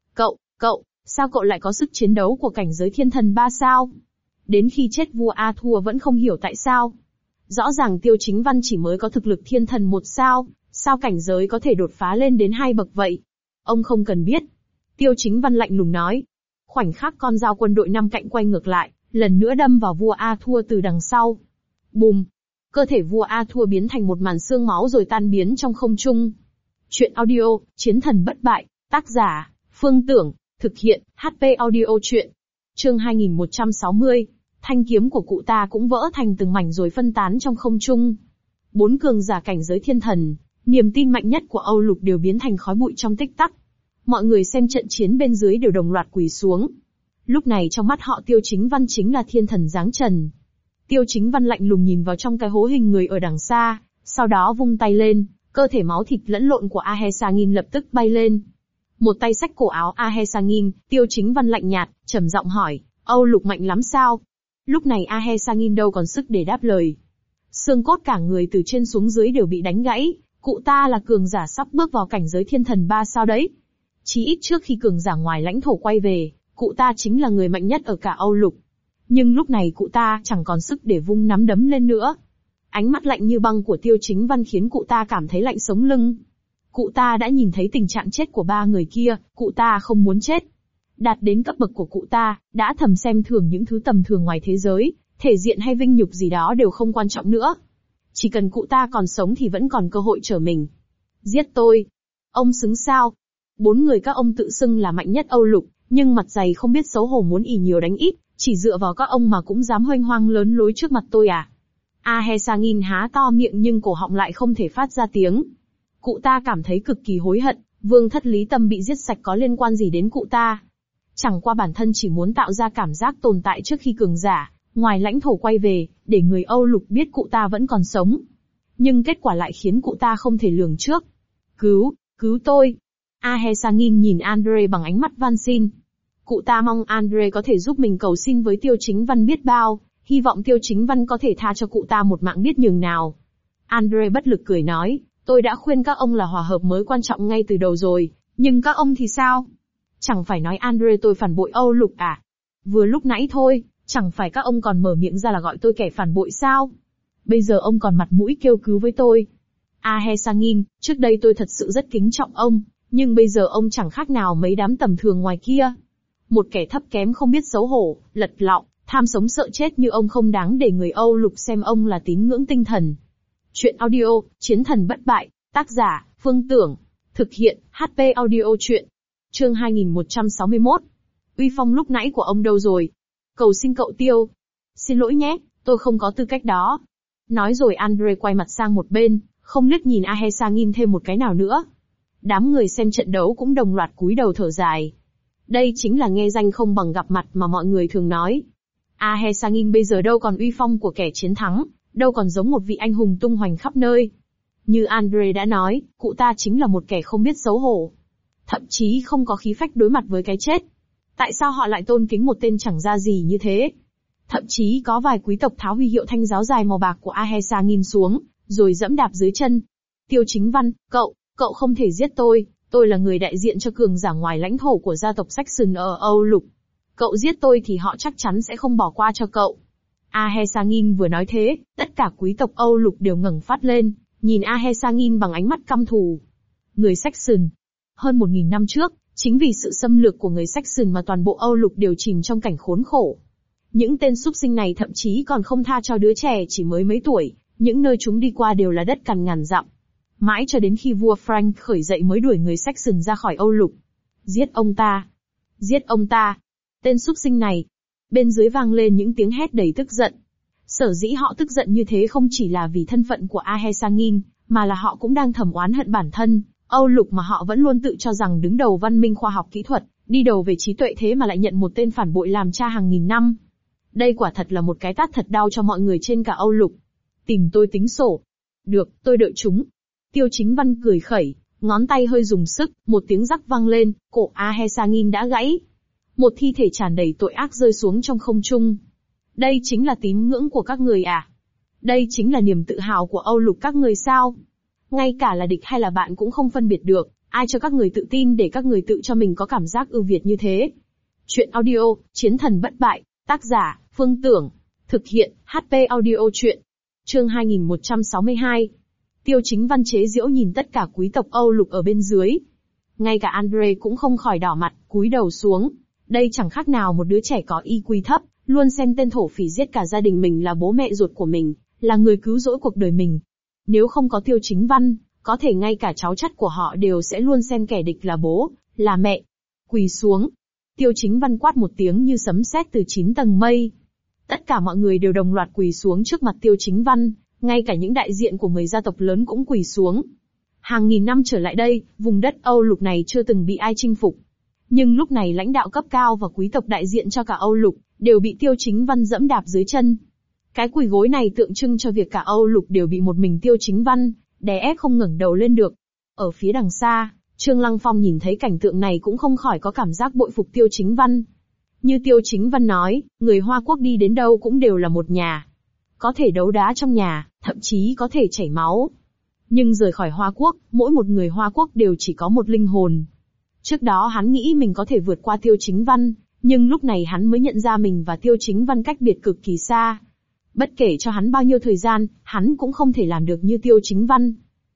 Cậu, sao cậu lại có sức chiến đấu của cảnh giới thiên thần 3 sao? Đến khi chết vua Arthur vẫn không hiểu tại sao. Rõ ràng Tiêu Chính Văn chỉ mới có thực lực thiên thần 1 sao, sao cảnh giới có thể đột phá lên đến 2 bậc vậy? Ông không cần biết. Tiêu Chính Văn lạnh lùng nói. Khoảnh khắc con dao quân đội 5 cạnh quay ngược lại, lần nữa đâm vào vua Arthur từ đằng sau. Bùm! Cơ thể vua Arthur biến thành một màn xương máu rồi tan biến trong không trung. Chuyện audio, Chiến thần bất bại. Tác giả, Phương Tưởng. Thực hiện, HP audio chuyện. Chương 2160. Thanh kiếm của cụ ta cũng vỡ thành từng mảnh rồi phân tán trong không trung. 4 cường giả cảnh giới thiên thần, niềm tin mạnh nhất của Âu Lục đều biến thành khói bụi trong tích tắc. Mọi người xem trận chiến bên dưới đều đồng loạt quỳ xuống. Lúc này trong mắt họ Tiêu Chính Văn chính là thiên thần giáng trần. Tiêu Chính Văn lạnh lùng nhìn vào trong cái hố hình người ở đằng xa, sau đó vung tay lên, cơ thể máu thịt lẫn lộn của Ahesangin lập tức bay lên. Một tay xách cổ áo Ahesangin, Tiêu Chính Văn lạnh nhạt, trầm giọng hỏi, Âu Lục mạnh lắm sao? Lúc này Ahesangin đâu còn sức để đáp lời. Xương cốt cả người từ trên xuống dưới đều bị đánh gãy, cụ ta là cường giả sắp bước vào cảnh giới thiên thần 3 sao đấy. Chí ít trước khi cường giả ngoài lãnh thổ quay về, cụ ta chính là người mạnh nhất ở cả Âu Lục. Nhưng lúc này cụ ta chẳng còn sức để vung nắm đấm lên nữa. Ánh mắt lạnh như băng của Tiêu Chính Văn khiến cụ ta cảm thấy lạnh sống lưng. Cụ ta đã nhìn thấy tình trạng chết của 3 người kia, cụ ta không muốn chết. Đạt đến cấp bậc của cụ ta, đã thầm xem thường những thứ tầm thường ngoài thế giới, thể diện hay vinh nhục gì đó đều không quan trọng nữa. Chỉ cần cụ ta còn sống thì vẫn còn cơ hội trở mình. Giết tôi. Ông xứng sao? 4 người các ông tự xưng là mạnh nhất Âu Lục, nhưng mặt dày không biết xấu hổ muốn ỷ nhiều đánh ít, chỉ dựa vào các ông mà cũng dám huênh hoang lớn lối trước mặt tôi à? Ahesangin há to miệng nhưng cổ họng lại không thể phát ra tiếng. Cụ ta cảm thấy cực kỳ hối hận, vương thất Lý Tâm bị giết sạch có liên quan gì đến cụ ta? Chẳng qua bản thân chỉ muốn tạo ra cảm giác tồn tại trước khi cường giả ngoài lãnh thổ quay về, để người Âu Lục biết cụ ta vẫn còn sống. Nhưng kết quả lại khiến cụ ta không thể lường trước. Cứu tôi. Ahesangin nhìn Andre bằng ánh mắt van xin. Cụ ta mong Andre có thể giúp mình cầu xin với Tiêu Chính Văn biết bao, hy vọng Tiêu Chính Văn có thể tha cho cụ ta một mạng biết nhường nào. Andre bất lực cười nói, tôi đã khuyên các ông là hòa hợp mới quan trọng ngay từ đầu rồi, nhưng các ông thì sao? Chẳng phải nói Andre tôi phản bội Âu Lục à? Vừa lúc nãy thôi, chẳng phải các ông còn mở miệng ra là gọi tôi kẻ phản bội sao? Bây giờ ông còn mặt mũi kêu cứu với tôi. Ahesangin, trước đây tôi thật sự rất kính trọng ông, nhưng bây giờ ông chẳng khác nào mấy đám tầm thường ngoài kia. Một kẻ thấp kém không biết xấu hổ, lật lọng, tham sống sợ chết như ông không đáng để người Âu Lục xem ông là tín ngưỡng tinh thần. Chuyện audio, Chiến thần bất bại, tác giả, Phương Tưởng. Thực hiện, HP audio chuyện. Chương 2161. Uy phong lúc nãy của ông đâu rồi? Cầu xin cậu Tiêu. Xin lỗi nhé, tôi không có tư cách đó. Nói rồi Andre quay mặt sang một bên, không liếc nhìn Ahesangin thêm một cái nào nữa. Đám người xem trận đấu cũng đồng loạt cúi đầu thở dài. Đây chính là nghe danh không bằng gặp mặt mà mọi người thường nói. Ahesangin bây giờ đâu còn uy phong của kẻ chiến thắng, đâu còn giống một vị anh hùng tung hoành khắp nơi. Như Andre đã nói, cụ ta chính là một kẻ không biết xấu hổ. Thậm chí không có khí phách đối mặt với cái chết. Tại sao họ lại tôn kính một tên chẳng ra gì như thế? Thậm chí có vài quý tộc tháo huy hiệu thanh giáo dài màu bạc của Ahesangin xuống, rồi dẫm đạp dưới chân. Tiêu Chính Văn, cậu không thể giết tôi là người đại diện cho cường giả ngoài lãnh thổ của gia tộc Saxon ở Âu Lục. Cậu giết tôi thì họ chắc chắn sẽ không bỏ qua cho cậu. Ahesangin vừa nói thế, tất cả quý tộc Âu Lục đều ngẩng phát lên, nhìn Ahesangin bằng ánh mắt căm thù. Người Saxon. Hơn 1000 năm trước, chính vì sự xâm lược của người Saxon mà toàn bộ Âu Lục đều chìm trong cảnh khốn khổ. Những tên súc sinh này thậm chí còn không tha cho đứa trẻ chỉ mới mấy tuổi, những nơi chúng đi qua đều là đất cằn ngàn dặm. Mãi cho đến khi vua Frank khởi dậy mới đuổi người Saxon ra khỏi Âu Lục. Giết ông ta! Giết ông ta! Tên súc sinh này! Bên dưới vang lên những tiếng hét đầy tức giận. Sở dĩ họ tức giận như thế không chỉ là vì thân phận của Ahesangin, mà là họ cũng đang thầm oán hận bản thân. Âu Lục mà họ vẫn luôn tự cho rằng đứng đầu văn minh khoa học kỹ thuật, đi đầu về trí tuệ thế mà lại nhận một tên phản bội làm cha hàng nghìn năm. Đây quả thật là một cái tát thật đau cho mọi người trên cả Âu Lục. Tìm tôi tính sổ. Được, tôi đợi chúng. Tiêu Chính Văn cười khẩy, ngón tay hơi dùng sức, một tiếng rắc vang lên, cổ Ahesangin đã gãy. Một thi thể tràn đầy tội ác rơi xuống trong không trung. Đây chính là tín ngưỡng của các người à? Đây chính là niềm tự hào của Âu Lục các người sao? Ngay cả là địch hay là bạn cũng không phân biệt được, ai cho các người tự tin để các người tự cho mình có cảm giác ưu việt như thế? Chuyện audio, Chiến thần bất bại, tác giả, Phương Tưởng. Thực hiện, HP audio chuyện. Chương 2162. Tiêu Chính Văn chế giễu nhìn tất cả quý tộc Âu Lục ở bên dưới. Ngay cả Andre cũng không khỏi đỏ mặt, cúi đầu xuống. Đây chẳng khác nào một đứa trẻ có IQ thấp, luôn xem tên thổ phỉ giết cả gia đình mình là bố mẹ ruột của mình, là người cứu rỗi cuộc đời mình. Nếu không có Tiêu Chính Văn, có thể ngay cả cháu chắt của họ đều sẽ luôn xem kẻ địch là bố, là mẹ. Quỳ xuống. Tiêu Chính Văn quát một tiếng như sấm sét từ 9 tầng mây. Tất cả mọi người đều đồng loạt quỳ xuống trước mặt Tiêu Chính Văn, ngay cả những đại diện của người gia tộc lớn cũng quỳ xuống. Hàng nghìn năm trở lại đây, vùng đất Âu Lục này chưa từng bị ai chinh phục. Nhưng lúc này lãnh đạo cấp cao và quý tộc đại diện cho cả Âu Lục, đều bị Tiêu Chính Văn dẫm đạp dưới chân. Cái quỳ gối này tượng trưng cho việc cả Âu Lục đều bị một mình Tiêu Chính Văn đè ép không ngẩng đầu lên được. Ở phía đằng xa, Trương Lăng Phong nhìn thấy cảnh tượng này cũng không khỏi có cảm giác bội phục Tiêu Chính Văn. Như Tiêu Chính Văn nói, người Hoa Quốc đi đến đâu cũng đều là một nhà. Có thể đấu đá trong nhà, thậm chí có thể chảy máu. Nhưng rời khỏi Hoa Quốc, mỗi một người Hoa Quốc đều chỉ có một linh hồn. Trước đó hắn nghĩ mình có thể vượt qua Tiêu Chính Văn, nhưng lúc này hắn mới nhận ra mình và Tiêu Chính Văn cách biệt cực kỳ xa. Bất kể cho hắn bao nhiêu thời gian, hắn cũng không thể làm được như Tiêu Chính Văn.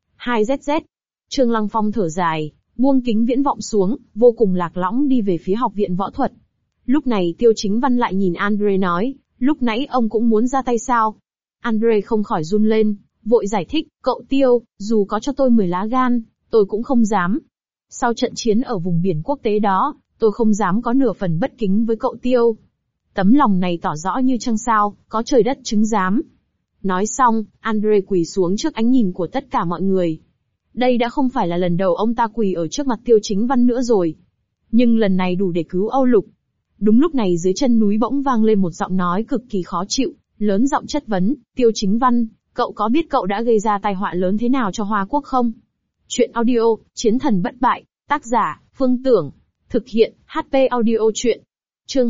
2ZZ. Trương Lăng Phong thở dài, buông kính viễn vọng xuống, vô cùng lạc lõng đi về phía học viện võ thuật. Lúc này Tiêu Chính Văn lại nhìn Andre nói, lúc nãy ông cũng muốn ra tay sao? Andre không khỏi run lên, vội giải thích, cậu Tiêu, dù có cho tôi 10 lá gan, tôi cũng không dám. Sau trận chiến ở vùng biển quốc tế đó, tôi không dám có nửa phần bất kính với cậu Tiêu. Tấm lòng này tỏ rõ như trăng sao, có trời đất chứng giám. Nói xong, Andre quỳ xuống trước ánh nhìn của tất cả mọi người. Đây đã không phải là lần đầu ông ta quỳ ở trước mặt Tiêu Chính Văn nữa rồi. Nhưng lần này đủ để cứu Âu Lục. Đúng lúc này dưới chân núi bỗng vang lên một giọng nói cực kỳ khó chịu, lớn giọng chất vấn, Tiêu Chính Văn, cậu có biết cậu đã gây ra tai họa lớn thế nào cho Hoa Quốc không? Chuyện audio, Chiến thần bất bại, tác giả, Phương Tưởng, thực hiện, HP audio chuyện. Chương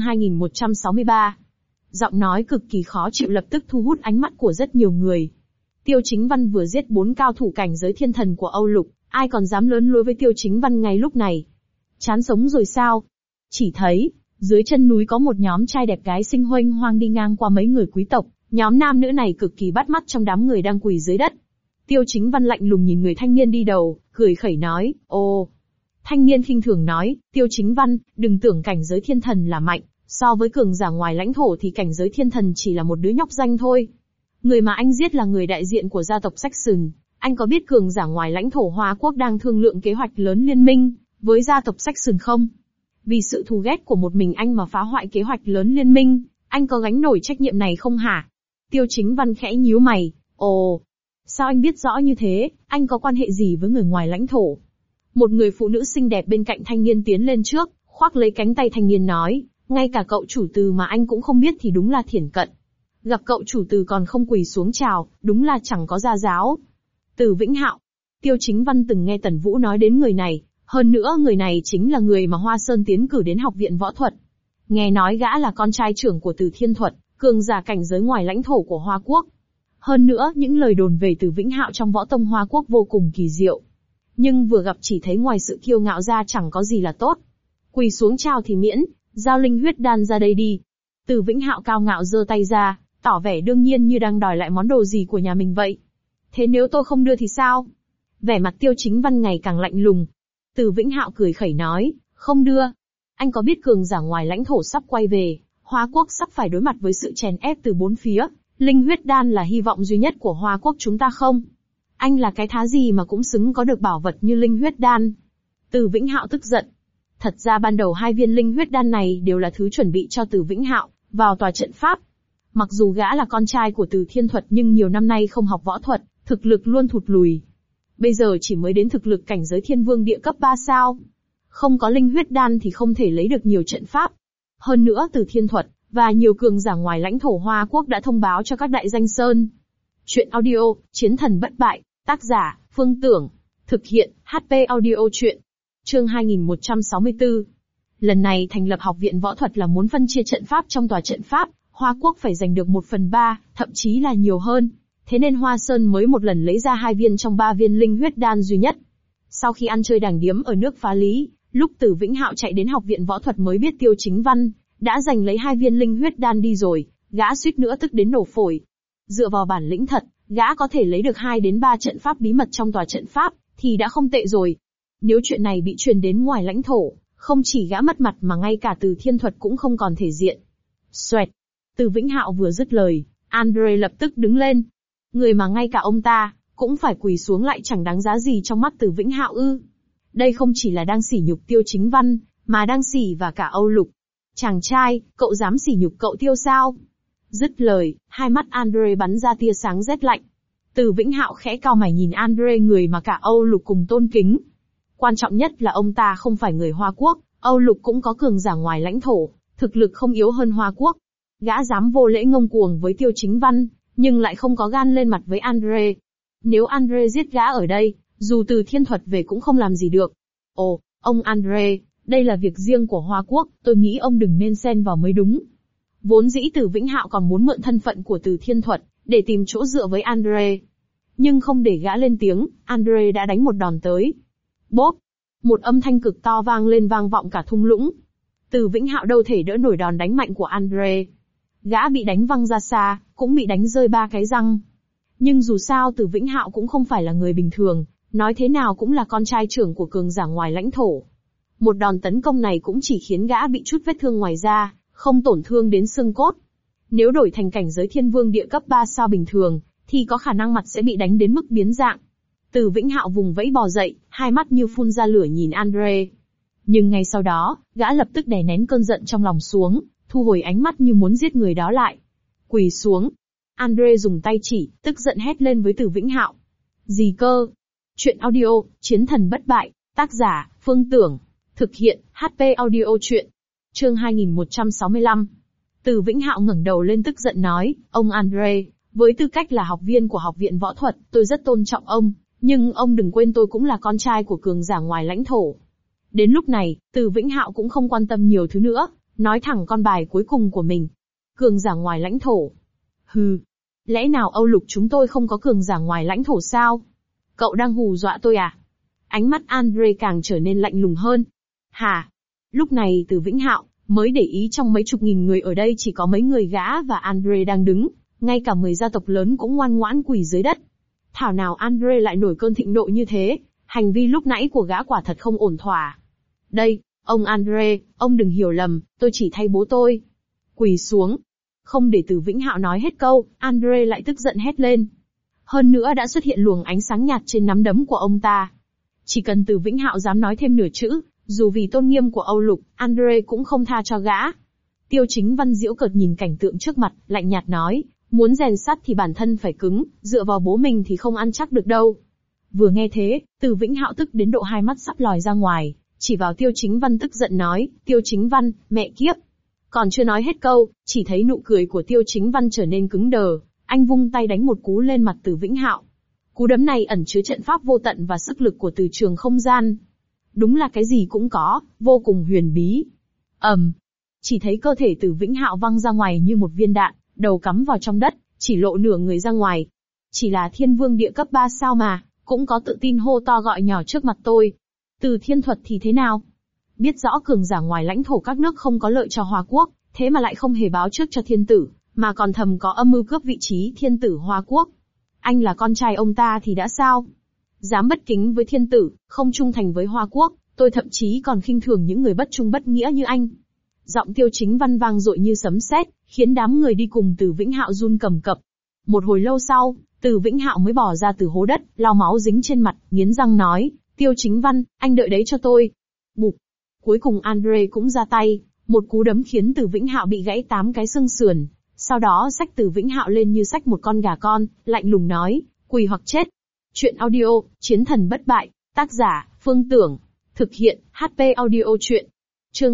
2163. Giọng nói cực kỳ khó chịu lập tức thu hút ánh mắt của rất nhiều người. Tiêu Chính Văn vừa giết 4 cao thủ cảnh giới thiên thần của Âu Lục, ai còn dám lớn lối với Tiêu Chính Văn ngay lúc này? Chán sống rồi sao? Chỉ thấy, dưới chân núi có một nhóm trai đẹp gái xinh huênh hoang đi ngang qua mấy người quý tộc, nhóm nam nữ này cực kỳ bắt mắt trong đám người đang quỳ dưới đất. Tiêu Chính Văn lạnh lùng nhìn người thanh niên đi đầu, cười khẩy nói, ồ. Thanh niên khinh thường nói, Tiêu Chính Văn, đừng tưởng cảnh giới thiên thần là mạnh, so với cường giả ngoài lãnh thổ thì cảnh giới thiên thần chỉ là một đứa nhóc danh thôi. Người mà anh giết là người đại diện của gia tộc Saxon, anh có biết cường giả ngoài lãnh thổ Hoa Quốc đang thương lượng kế hoạch lớn liên minh với gia tộc Saxon không? Vì sự thù ghét của một mình anh mà phá hoại kế hoạch lớn liên minh, anh có gánh nổi trách nhiệm này không hả? Tiêu Chính Văn khẽ nhíu mày, ồ, sao anh biết rõ như thế, anh có quan hệ gì với người ngoài lãnh thổ? Một người phụ nữ xinh đẹp bên cạnh thanh niên tiến lên trước, khoác lấy cánh tay thanh niên nói, ngay cả cậu chủ Từ mà anh cũng không biết thì đúng là thiển cận. Gặp cậu chủ Từ còn không quỳ xuống chào, đúng là chẳng có gia giáo. Từ Vĩnh Hạo. Tiêu Chính Văn từng nghe Tần Vũ nói đến người này, hơn nữa người này chính là người mà Hoa Sơn tiến cử đến học viện võ thuật. Nghe nói gã là con trai trưởng của Từ Thiên Thuật, cường giả cảnh giới ngoài lãnh thổ của Hoa Quốc. Hơn nữa, những lời đồn về Từ Vĩnh Hạo trong võ tông Hoa Quốc vô cùng kỳ diệu. Nhưng vừa gặp chỉ thấy ngoài sự kiêu ngạo ra chẳng có gì là tốt. Quỳ xuống chào thì miễn, giao linh huyết đan ra đây đi. Từ Vĩnh Hạo cao ngạo giơ tay ra, tỏ vẻ đương nhiên như đang đòi lại món đồ gì của nhà mình vậy. Thế nếu tôi không đưa thì sao? Vẻ mặt Tiêu Chính Văn ngày càng lạnh lùng. Từ Vĩnh Hạo cười khẩy nói, không đưa. Anh có biết cường giả ngoài lãnh thổ sắp quay về, Hoa Quốc sắp phải đối mặt với sự chèn ép từ bốn phía, linh huyết đan là hy vọng duy nhất của Hoa Quốc chúng ta không? Anh là cái thá gì mà cũng xứng có được bảo vật như linh huyết đan? Từ Vĩnh Hạo tức giận. Thật ra ban đầu 2 viên linh huyết đan này đều là thứ chuẩn bị cho Từ Vĩnh Hạo vào tòa trận pháp. Mặc dù gã là con trai của Từ Thiên Thuật nhưng nhiều năm nay không học võ thuật, thực lực luôn thụt lùi. Bây giờ chỉ mới đến thực lực cảnh giới thiên vương địa cấp 3 sao. Không có linh huyết đan thì không thể lấy được nhiều trận pháp. Hơn nữa Từ Thiên Thuật và nhiều cường giả ngoài lãnh thổ Hoa Quốc đã thông báo cho các đại danh sơn. Chuyện audio, Chiến thần bất bại, tác giả, Phương Tưởng, thực hiện, HP audio chuyện. Chương 2164. Lần này thành lập học viện võ thuật là muốn phân chia trận pháp trong tòa trận pháp, Hoa Quốc phải giành được 1/3, thậm chí là nhiều hơn. Thế nên Hoa Sơn mới một lần lấy ra 2 viên trong 3 viên linh huyết đan duy nhất. Sau khi ăn chơi đàng điếm ở nước Phá Lý, lúc Từ Vĩnh Hạo chạy đến học viện võ thuật mới biết Tiêu Chính Văn đã giành lấy 2 viên linh huyết đan đi rồi, gã suýt nữa tức đến nổ phổi. Dựa vào bản lĩnh thật, gã có thể lấy được 2 đến 3 trận pháp bí mật trong tòa trận pháp, thì đã không tệ rồi. Nếu chuyện này bị truyền đến ngoài lãnh thổ, không chỉ gã mất mặt mà ngay cả Từ Thiên Thuật cũng không còn thể diện. Xoẹt. Từ Vĩnh Hạo vừa dứt lời, Andre lập tức đứng lên. Người mà ngay cả ông ta cũng phải quỳ xuống lại chẳng đáng giá gì trong mắt Từ Vĩnh Hạo ư? Đây không chỉ là đang sỉ nhục Tiêu Chính Văn, mà đang sỉ và cả Âu Lục. Chàng trai, cậu dám sỉ nhục cậu Tiêu sao? Dứt lời, hai mắt Andre bắn ra tia sáng rét lạnh. Từ Vĩnh Hạo khẽ cau mày nhìn Andre, người mà cả Âu Lục cùng tôn kính. Quan trọng nhất là ông ta không phải người Hoa Quốc, Âu Lục cũng có cường giả ngoài lãnh thổ, thực lực không yếu hơn Hoa Quốc. Gã dám vô lễ ngông cuồng với Tiêu Chính Văn, nhưng lại không có gan lên mặt với Andre. Nếu Andre giết gã ở đây, dù Từ Thiên Thuật về cũng không làm gì được. Ồ, ông Andre, đây là việc riêng của Hoa Quốc, tôi nghĩ ông đừng nên xen vào mới đúng. Vốn dĩ Từ Vĩnh Hạo còn muốn mượn thân phận của Từ Thiên Thuật, để tìm chỗ dựa với Andre. Nhưng không để gã lên tiếng, Andre đã đánh một đòn tới. Bốp! Một âm thanh cực to vang lên vang vọng cả thung lũng. Từ Vĩnh Hạo đâu thể đỡ nổi đòn đánh mạnh của Andre. Gã bị đánh văng ra xa, cũng bị đánh rơi 3 cái răng. Nhưng dù sao Từ Vĩnh Hạo cũng không phải là người bình thường, nói thế nào cũng là con trai trưởng của cường giả ngoài lãnh thổ. Một đòn tấn công này cũng chỉ khiến gã bị chút vết thương ngoài da, không tổn thương đến xương cốt. Nếu đổi thành cảnh giới thiên vương địa cấp 3 sao bình thường, thì có khả năng mặt sẽ bị đánh đến mức biến dạng. Từ Vĩnh Hạo vùng vẫy bò dậy, hai mắt như phun ra lửa nhìn Andre. Nhưng ngay sau đó, gã lập tức đè nén cơn giận trong lòng xuống, thu hồi ánh mắt như muốn giết người đó lại. Quỳ xuống. Andre dùng tay chỉ, tức giận hét lên với Từ Vĩnh Hạo. Gì cơ? Chuyện audio, Chiến thần bất bại, tác giả, Phương Tưởng, thực hiện, HP audio chuyện. Chương 2165. Từ Vĩnh Hạo ngẩng đầu lên tức giận nói, ông Andre, với tư cách là học viên của Học viện Võ thuật, tôi rất tôn trọng ông, nhưng ông đừng quên tôi cũng là con trai của cường giả ngoài lãnh thổ. Đến lúc này, Từ Vĩnh Hạo cũng không quan tâm nhiều thứ nữa, nói thẳng con bài cuối cùng của mình. Cường giả ngoài lãnh thổ. Hừ. Lẽ nào Âu Lục chúng tôi không có cường giả ngoài lãnh thổ sao? Cậu đang hù dọa tôi à? Ánh mắt Andre càng trở nên lạnh lùng hơn. Hả? Lúc này Từ Vĩnh Hạo mới để ý trong mấy chục nghìn người ở đây chỉ có mấy người gã và Andre đang đứng, ngay cả 10 gia tộc lớn cũng ngoan ngoãn quỳ dưới đất. Thảo nào Andre lại nổi cơn thịnh nộ như thế, hành vi lúc nãy của gã quả thật không ổn thỏa. Đây, ông Andre, ông đừng hiểu lầm, tôi chỉ thay bố tôi. Quỳ xuống. Không để Từ Vĩnh Hạo nói hết câu, Andre lại tức giận hét lên. Hơn nữa đã xuất hiện luồng ánh sáng nhạt trên nắm đấm của ông ta. Chỉ cần Từ Vĩnh Hạo dám nói thêm nửa chữ, dù vì tôn nghiêm của Âu Lục, Andre cũng không tha cho gã. Tiêu Chính Văn giễu cợt nhìn cảnh tượng trước mặt, lạnh nhạt nói, muốn rèn sắt thì bản thân phải cứng, dựa vào bố mình thì không ăn chắc được đâu. Vừa nghe thế, Từ Vĩnh Hạo tức đến độ hai mắt sắp lòi ra ngoài, chỉ vào Tiêu Chính Văn tức giận nói, Tiêu Chính Văn, mẹ kiếp. Còn chưa nói hết câu, chỉ thấy nụ cười của Tiêu Chính Văn trở nên cứng đờ, anh vung tay đánh một cú lên mặt Từ Vĩnh Hạo. Cú đấm này ẩn chứa trận pháp vô tận và sức lực của từ trường không gian. Đúng là cái gì cũng có, vô cùng huyền bí. Chỉ thấy cơ thể Từ Vĩnh Hạo văng ra ngoài như một viên đạn, đầu cắm vào trong đất, chỉ lộ nửa người ra ngoài. Chỉ là thiên vương địa cấp 3 sao mà, cũng có tự tin hô to gọi nhỏ trước mặt tôi. Từ thiên thuật thì thế nào? Biết rõ cường giả ngoài lãnh thổ các nước không có lợi cho Hoa Quốc, thế mà lại không hề báo trước cho thiên tử, mà còn thầm có âm mưu cướp vị trí thiên tử Hoa Quốc. Anh là con trai ông ta thì đã sao? Dám bất kính với thiên tử, không trung thành với Hoa Quốc, tôi thậm chí còn khinh thường những người bất trung bất nghĩa như anh. Giọng Tiêu Chính Văn vang dội như sấm sét, khiến đám người đi cùng Từ Vĩnh Hạo run cầm cập. Một hồi lâu sau, Từ Vĩnh Hạo mới bò ra từ hố đất, lau máu dính trên mặt, nghiến răng nói, Tiêu Chính Văn, anh đợi đấy cho tôi. Bụp. Cuối cùng Andre cũng ra tay, một cú đấm khiến Từ Vĩnh Hạo bị gãy 8 cái xương sườn. Sau đó xách Từ Vĩnh Hạo lên như xách một con gà con, lạnh lùng nói, quỳ hoặc chết. Chuyện audio, Chiến thần bất bại, tác giả, Phương Tưởng. Thực hiện, HP audio chuyện. Chương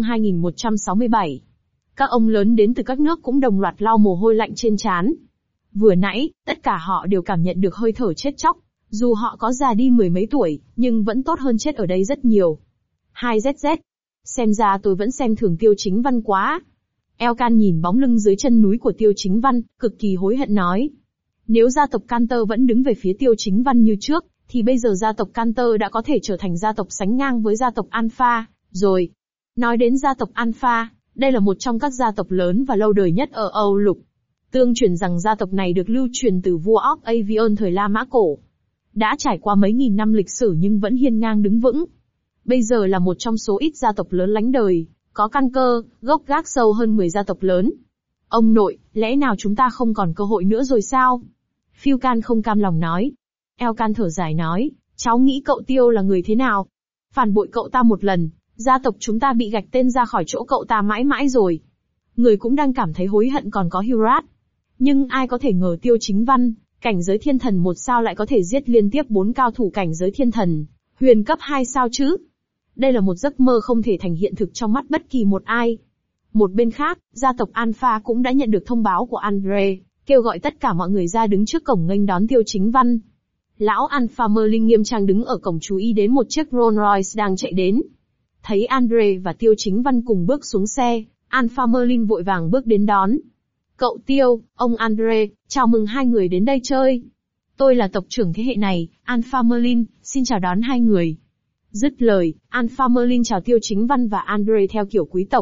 2167. Các ông lớn đến từ các nước cũng đồng loạt lau mồ hôi lạnh trên trán. Vừa nãy, tất cả họ đều cảm nhận được hơi thở chết chóc. Dù họ có già đi mười mấy tuổi, nhưng vẫn tốt hơn chết ở đây rất nhiều. 2ZZ. Xem ra tôi vẫn xem thường Tiêu Chính Văn quá. Elkan nhìn bóng lưng dưới chân núi của Tiêu Chính Văn, cực kỳ hối hận nói. Nếu gia tộc Cantor vẫn đứng về phía Tiêu Chính Văn như trước, thì bây giờ gia tộc Cantor đã có thể trở thành gia tộc sánh ngang với gia tộc Alpha, rồi. Nói đến gia tộc Alpha, đây là một trong các gia tộc lớn và lâu đời nhất ở Âu Lục. Tương truyền rằng gia tộc này được lưu truyền từ vua Orc Avion thời La Mã Cổ. Đã trải qua mấy nghìn năm lịch sử nhưng vẫn hiên ngang đứng vững. Bây giờ là một trong số ít gia tộc lớn lánh đời, có căn cơ, gốc gác sâu hơn 10 gia tộc lớn. Ông nội, lẽ nào chúng ta không còn cơ hội nữa rồi sao? Phiêu-can không cam lòng nói. Elkan thở dài nói, cháu nghĩ cậu Tiêu là người thế nào? Phản bội cậu ta một lần, gia tộc chúng ta bị gạch tên ra khỏi chỗ cậu ta mãi mãi rồi. Người cũng đang cảm thấy hối hận còn có Hirat. Nhưng ai có thể ngờ Tiêu Chính Văn, cảnh giới thiên thần 1 sao lại có thể giết liên tiếp 4 cao thủ cảnh giới thiên thần, huyền cấp 2 sao chứ? Đây là một giấc mơ không thể thành hiện thực trong mắt bất kỳ một ai. Một bên khác, gia tộc Alpha cũng đã nhận được thông báo của Andre, kêu gọi tất cả mọi người ra đứng trước cổng nghênh đón Tiêu Chính Văn. Lão Alpha Merlin nghiêm trang đứng ở cổng chú ý đến một chiếc Rolls Royce đang chạy đến. Thấy Andre và Tiêu Chính Văn cùng bước xuống xe, Alpha Merlin vội vàng bước đến đón. Cậu Tiêu, ông Andre, chào mừng hai người đến đây chơi. Tôi là tộc trưởng thế hệ này, Alpha Merlin, xin chào đón hai người. Dứt lời, Alpha Merlin chào Tiêu Chính Văn và Andre theo kiểu quý tộc.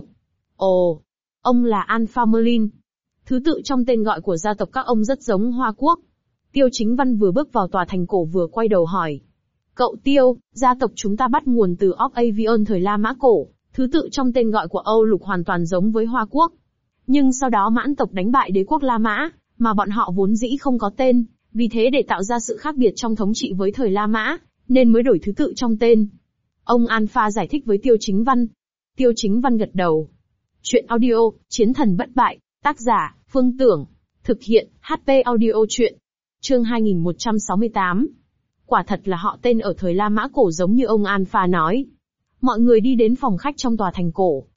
Ồ, ông là Alpha Merlin. Thứ tự trong tên gọi của gia tộc các ông rất giống Hoa Quốc. Tiêu Chính Văn vừa bước vào tòa thành cổ vừa quay đầu hỏi. Cậu Tiêu, gia tộc chúng ta bắt nguồn từ Orc Avion thời La Mã Cổ, thứ tự trong tên gọi của Âu Lục hoàn toàn giống với Hoa Quốc. Nhưng sau đó Mãn tộc đánh bại đế quốc La Mã, mà bọn họ vốn dĩ không có tên, vì thế để tạo ra sự khác biệt trong thống trị với thời La Mã, nên mới đổi thứ tự trong tên. Ông Alpha giải thích với Tiêu Chính Văn. Tiêu Chính Văn gật đầu. Chuyện audio, Chiến thần bất bại, tác giả, Phương Tưởng. Thực hiện, HP audio chuyện. Chương 2168. Quả thật là họ tên ở thời La Mã Cổ giống như ông Alpha nói. Mọi người đi đến phòng khách trong tòa thành cổ,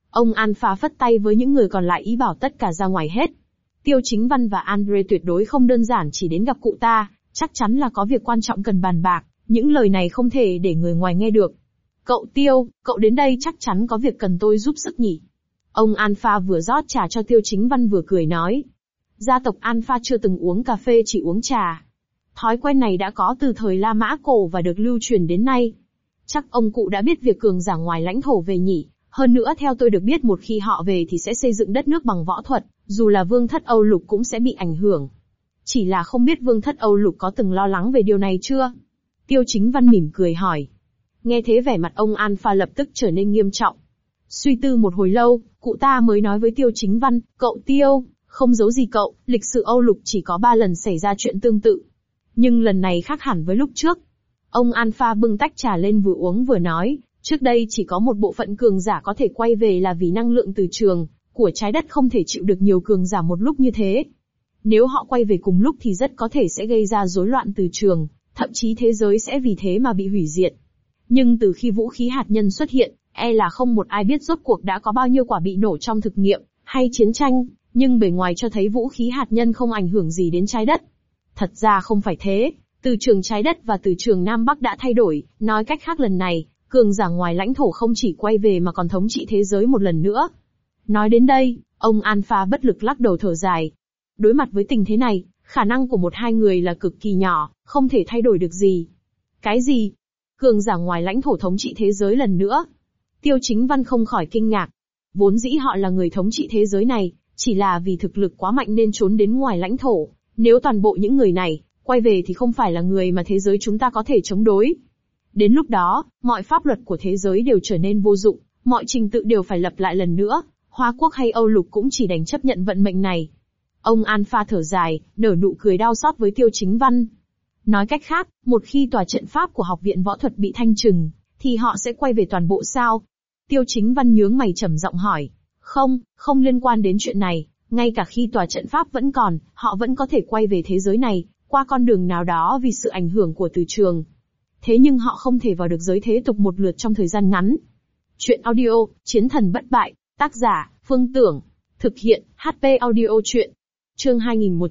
Ông Alpha phất tay với những người còn lại ý bảo tất cả ra ngoài hết. Tiêu Chính Văn và Andre tuyệt đối không đơn giản chỉ đến gặp cụ ta, chắc chắn là có việc quan trọng cần bàn bạc, những lời này không thể để người ngoài nghe được. Cậu Tiêu, cậu đến đây chắc chắn có việc cần tôi giúp sức nhỉ? Ông Alpha vừa rót trà cho Tiêu Chính Văn vừa cười nói. Gia tộc Alpha chưa từng uống cà phê chỉ uống trà. Thói quen này đã có từ thời La Mã cổ và được lưu truyền đến nay. Chắc ông cụ đã biết việc cường giả ngoài lãnh thổ về nhỉ? Hơn nữa theo tôi được biết một khi họ về thì sẽ xây dựng đất nước bằng võ thuật, dù là vương thất Âu Lục cũng sẽ bị ảnh hưởng. Chỉ là không biết vương thất Âu Lục có từng lo lắng về điều này chưa? Tiêu Chính Văn mỉm cười hỏi. Nghe thế vẻ mặt ông Alpha lập tức trở nên nghiêm trọng. Suy tư một hồi lâu, cụ ta mới nói với Tiêu Chính Văn, cậu Tiêu, không giấu gì cậu, lịch sử Âu Lục chỉ có 3 lần xảy ra chuyện tương tự. Nhưng lần này khác hẳn với lúc trước. Ông Alpha bưng tách trà lên vừa uống vừa nói, trước đây chỉ có một bộ phận cường giả có thể quay về là vì năng lượng từ trường của trái đất không thể chịu được nhiều cường giả một lúc như thế. Nếu họ quay về cùng lúc thì rất có thể sẽ gây ra rối loạn từ trường, thậm chí thế giới sẽ vì thế mà bị hủy diệt. Nhưng từ khi vũ khí hạt nhân xuất hiện, là không một ai biết rốt cuộc đã có bao nhiêu quả bị nổ trong thực nghiệm, hay chiến tranh, nhưng bề ngoài cho thấy vũ khí hạt nhân không ảnh hưởng gì đến trái đất. Thật ra không phải thế, từ trường trái đất và từ trường Nam Bắc đã thay đổi, nói cách khác lần này, cường giả ngoài lãnh thổ không chỉ quay về mà còn thống trị thế giới một lần nữa. Nói đến đây, ông Alpha bất lực lắc đầu thở dài. Đối mặt với tình thế này, khả năng của một hai người là cực kỳ nhỏ, không thể thay đổi được gì. Cái gì? Cường giả ngoài lãnh thổ thống trị thế giới lần nữa? Tiêu Chính Văn không khỏi kinh ngạc. Vốn dĩ họ là người thống trị thế giới này, chỉ là vì thực lực quá mạnh nên trốn đến ngoài lãnh thổ. Nếu toàn bộ những người này quay về thì không phải là người mà thế giới chúng ta có thể chống đối. Đến lúc đó, mọi pháp luật của thế giới đều trở nên vô dụng, mọi trình tự đều phải lập lại lần nữa, Hoa Quốc hay Âu Lục cũng chỉ đành chấp nhận vận mệnh này. Ông Alpha thở dài, nở nụ cười đau xót với Tiêu Chính Văn. Nói cách khác, một khi tòa trận pháp của học viện võ thuật bị thanh trừng, thì họ sẽ quay về toàn bộ sao? Tiêu Chính Văn nhướng mày trầm giọng hỏi. Không liên quan đến chuyện này, ngay cả khi tòa trận pháp vẫn còn, họ vẫn có thể quay về thế giới này, qua con đường nào đó vì sự ảnh hưởng của từ trường. Thế nhưng họ không thể vào được giới thế tục một lượt trong thời gian ngắn. Chuyện audio, Chiến thần bất bại, tác giả, Phương Tưởng. Thực hiện, HP audio chuyện. Chương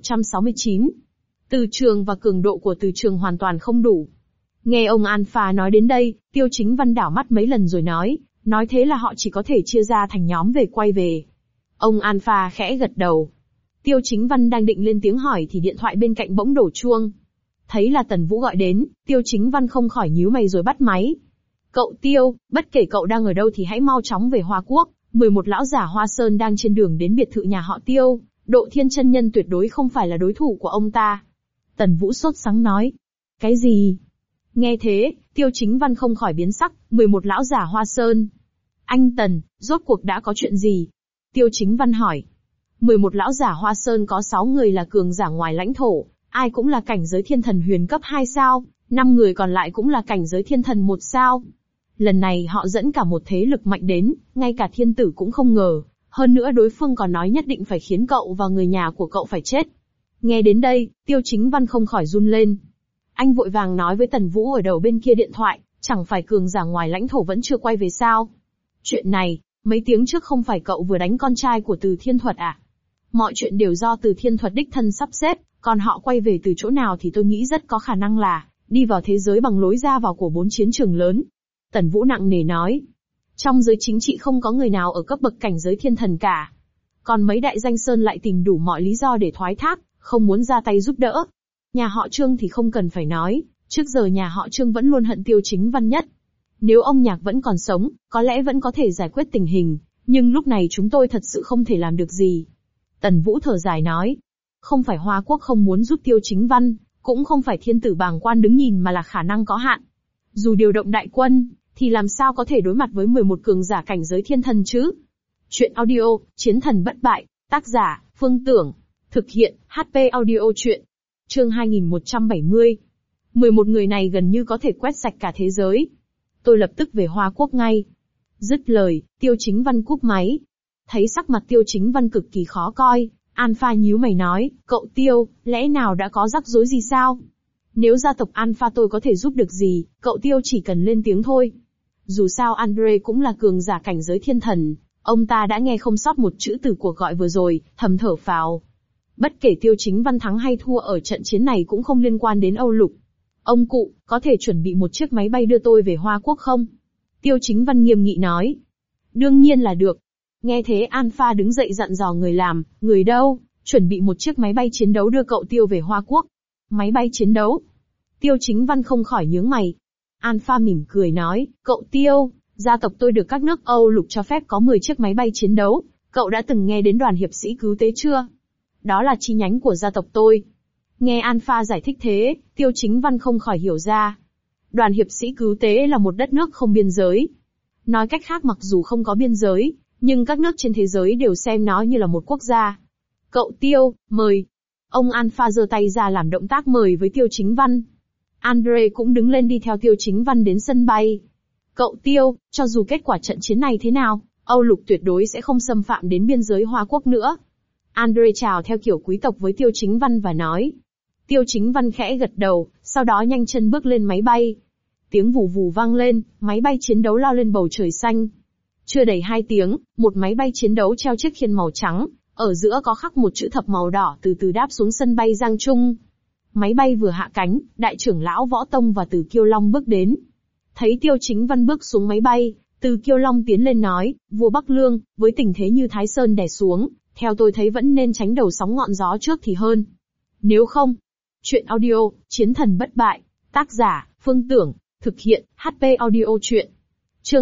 2169. Từ trường và cường độ của từ trường hoàn toàn không đủ. Nghe ông Alpha nói đến đây, Tiêu Chính Văn đảo mắt mấy lần rồi nói thế là họ chỉ có thể chia ra thành nhóm về quay về. Ông Alpha khẽ gật đầu. Tiêu Chính Văn đang định lên tiếng hỏi thì điện thoại bên cạnh bỗng đổ chuông. Thấy là Tần Vũ gọi đến, Tiêu Chính Văn không khỏi nhíu mày rồi bắt máy. Cậu Tiêu, bất kể cậu đang ở đâu thì hãy mau chóng về Hoa Quốc, 11 lão giả Hoa Sơn đang trên đường đến biệt thự nhà họ Tiêu, Độ Thiên chân nhân tuyệt đối không phải là đối thủ của ông ta. Tần Vũ sốt sắng nói. Cái gì? Nghe thế, Tiêu Chính Văn không khỏi biến sắc, 11 lão giả Hoa Sơn. Anh Tần, rốt cuộc đã có chuyện gì? Tiêu Chính Văn hỏi. 11 lão giả Hoa Sơn có 6 người là cường giả ngoài lãnh thổ, ai cũng là cảnh giới thiên thần huyền cấp 2 sao, 5 người còn lại cũng là cảnh giới thiên thần 1 sao. Lần này họ dẫn cả một thế lực mạnh đến, ngay cả thiên tử cũng không ngờ, hơn nữa đối phương còn nói nhất định phải khiến cậu và người nhà của cậu phải chết. Nghe đến đây, Tiêu Chính Văn không khỏi run lên. Anh vội vàng nói với Tần Vũ ở đầu bên kia điện thoại, chẳng phải cường giả ngoài lãnh thổ vẫn chưa quay về sao? Chuyện này, mấy tiếng trước không phải cậu vừa đánh con trai của Từ Thiên Thuật à? Mọi chuyện đều do Từ Thiên Thuật đích thân sắp xếp, còn họ quay về từ chỗ nào thì tôi nghĩ rất có khả năng là đi vào thế giới bằng lối ra vào của 4 chiến trường lớn. Tần Vũ nặng nề nói. Trong giới chính trị không có người nào ở cấp bậc cảnh giới thiên thần cả. Còn mấy đại danh sơn lại tìm đủ mọi lý do để thoái thác, không muốn ra tay giúp đỡ. Nhà họ Trương thì không cần phải nói, trước giờ nhà họ Trương vẫn luôn hận Tiêu Chính Văn nhất. Nếu ông Nhạc vẫn còn sống, có lẽ vẫn có thể giải quyết tình hình, nhưng lúc này chúng tôi thật sự không thể làm được gì. Tần Vũ thở dài nói. Không phải Hoa Quốc không muốn giúp Tiêu Chính Văn, cũng không phải thiên tử bàng quan đứng nhìn mà là khả năng có hạn. Dù điều động đại quân, thì làm sao có thể đối mặt với 11 cường giả cảnh giới thiên thần chứ? Chuyện audio, Chiến thần bất bại, tác giả, Phương Tưởng. Thực hiện, HP audio chuyện. Chương 2170. 11 người này gần như có thể quét sạch cả thế giới. Tôi lập tức về Hoa Quốc ngay. Dứt lời, Tiêu Chính Văn cúp máy. Thấy sắc mặt Tiêu Chính Văn cực kỳ khó coi, Alpha nhíu mày nói, cậu Tiêu, lẽ nào đã có rắc rối gì sao? Nếu gia tộc Alpha tôi có thể giúp được gì, cậu Tiêu chỉ cần lên tiếng thôi. Dù sao Andre cũng là cường giả cảnh giới thiên thần, Ông ta đã nghe không sót một chữ từ cuộc gọi vừa rồi, thầm thở phào. Bất kể Tiêu Chính Văn thắng hay thua ở trận chiến này cũng không liên quan đến Âu Lục. Ông cụ, có thể chuẩn bị một chiếc máy bay đưa tôi về Hoa Quốc không? Tiêu Chính Văn nghiêm nghị nói. Đương nhiên là được. Nghe thế Alpha đứng dậy dặn dò người làm, người đâu, chuẩn bị một chiếc máy bay chiến đấu đưa cậu Tiêu về Hoa Quốc. Máy bay chiến đấu? Tiêu Chính Văn không khỏi nhướng mày. Alpha mỉm cười nói, cậu Tiêu, gia tộc tôi được các nước Âu Lục cho phép có 10 chiếc máy bay chiến đấu, cậu đã từng nghe đến đoàn hiệp sĩ cứu tế chưa? Đó là chi nhánh của gia tộc tôi. Nghe Alpha giải thích thế, Tiêu Chính Văn không khỏi hiểu ra. Đoàn hiệp sĩ cứu tế là một đất nước không biên giới. Nói cách khác mặc dù không có biên giới, nhưng các nước trên thế giới đều xem nó như là một quốc gia. Cậu Tiêu, mời. Ông Alpha giơ tay ra làm động tác mời với Tiêu Chính Văn. Andre cũng đứng lên đi theo Tiêu Chính Văn đến sân bay. Cậu Tiêu, cho dù kết quả trận chiến này thế nào, Âu Lục tuyệt đối sẽ không xâm phạm đến biên giới Hoa Quốc nữa. Andre chào theo kiểu quý tộc với Tiêu Chính Văn và nói. Tiêu Chính Văn khẽ gật đầu, sau đó nhanh chân bước lên máy bay. Tiếng vù vù vang lên, máy bay chiến đấu lao lên bầu trời xanh. Chưa đầy 2 tiếng, một máy bay chiến đấu treo chiếc khiên màu trắng, ở giữa có khắc một chữ thập màu đỏ từ từ đáp xuống sân bay Giang Trung. Máy bay vừa hạ cánh, đại trưởng lão Võ Tông và Từ Kiêu Long bước đến. Thấy Tiêu Chính Văn bước xuống máy bay, Từ Kiêu Long tiến lên nói, vua Bắc Lương, với tình thế như Thái Sơn đè xuống, theo tôi thấy vẫn nên tránh đầu sóng ngọn gió trước thì hơn. Nếu không, chuyện audio, Chiến thần bất bại, tác giả, Phương Tưởng, thực hiện, HP audio chuyện. Chương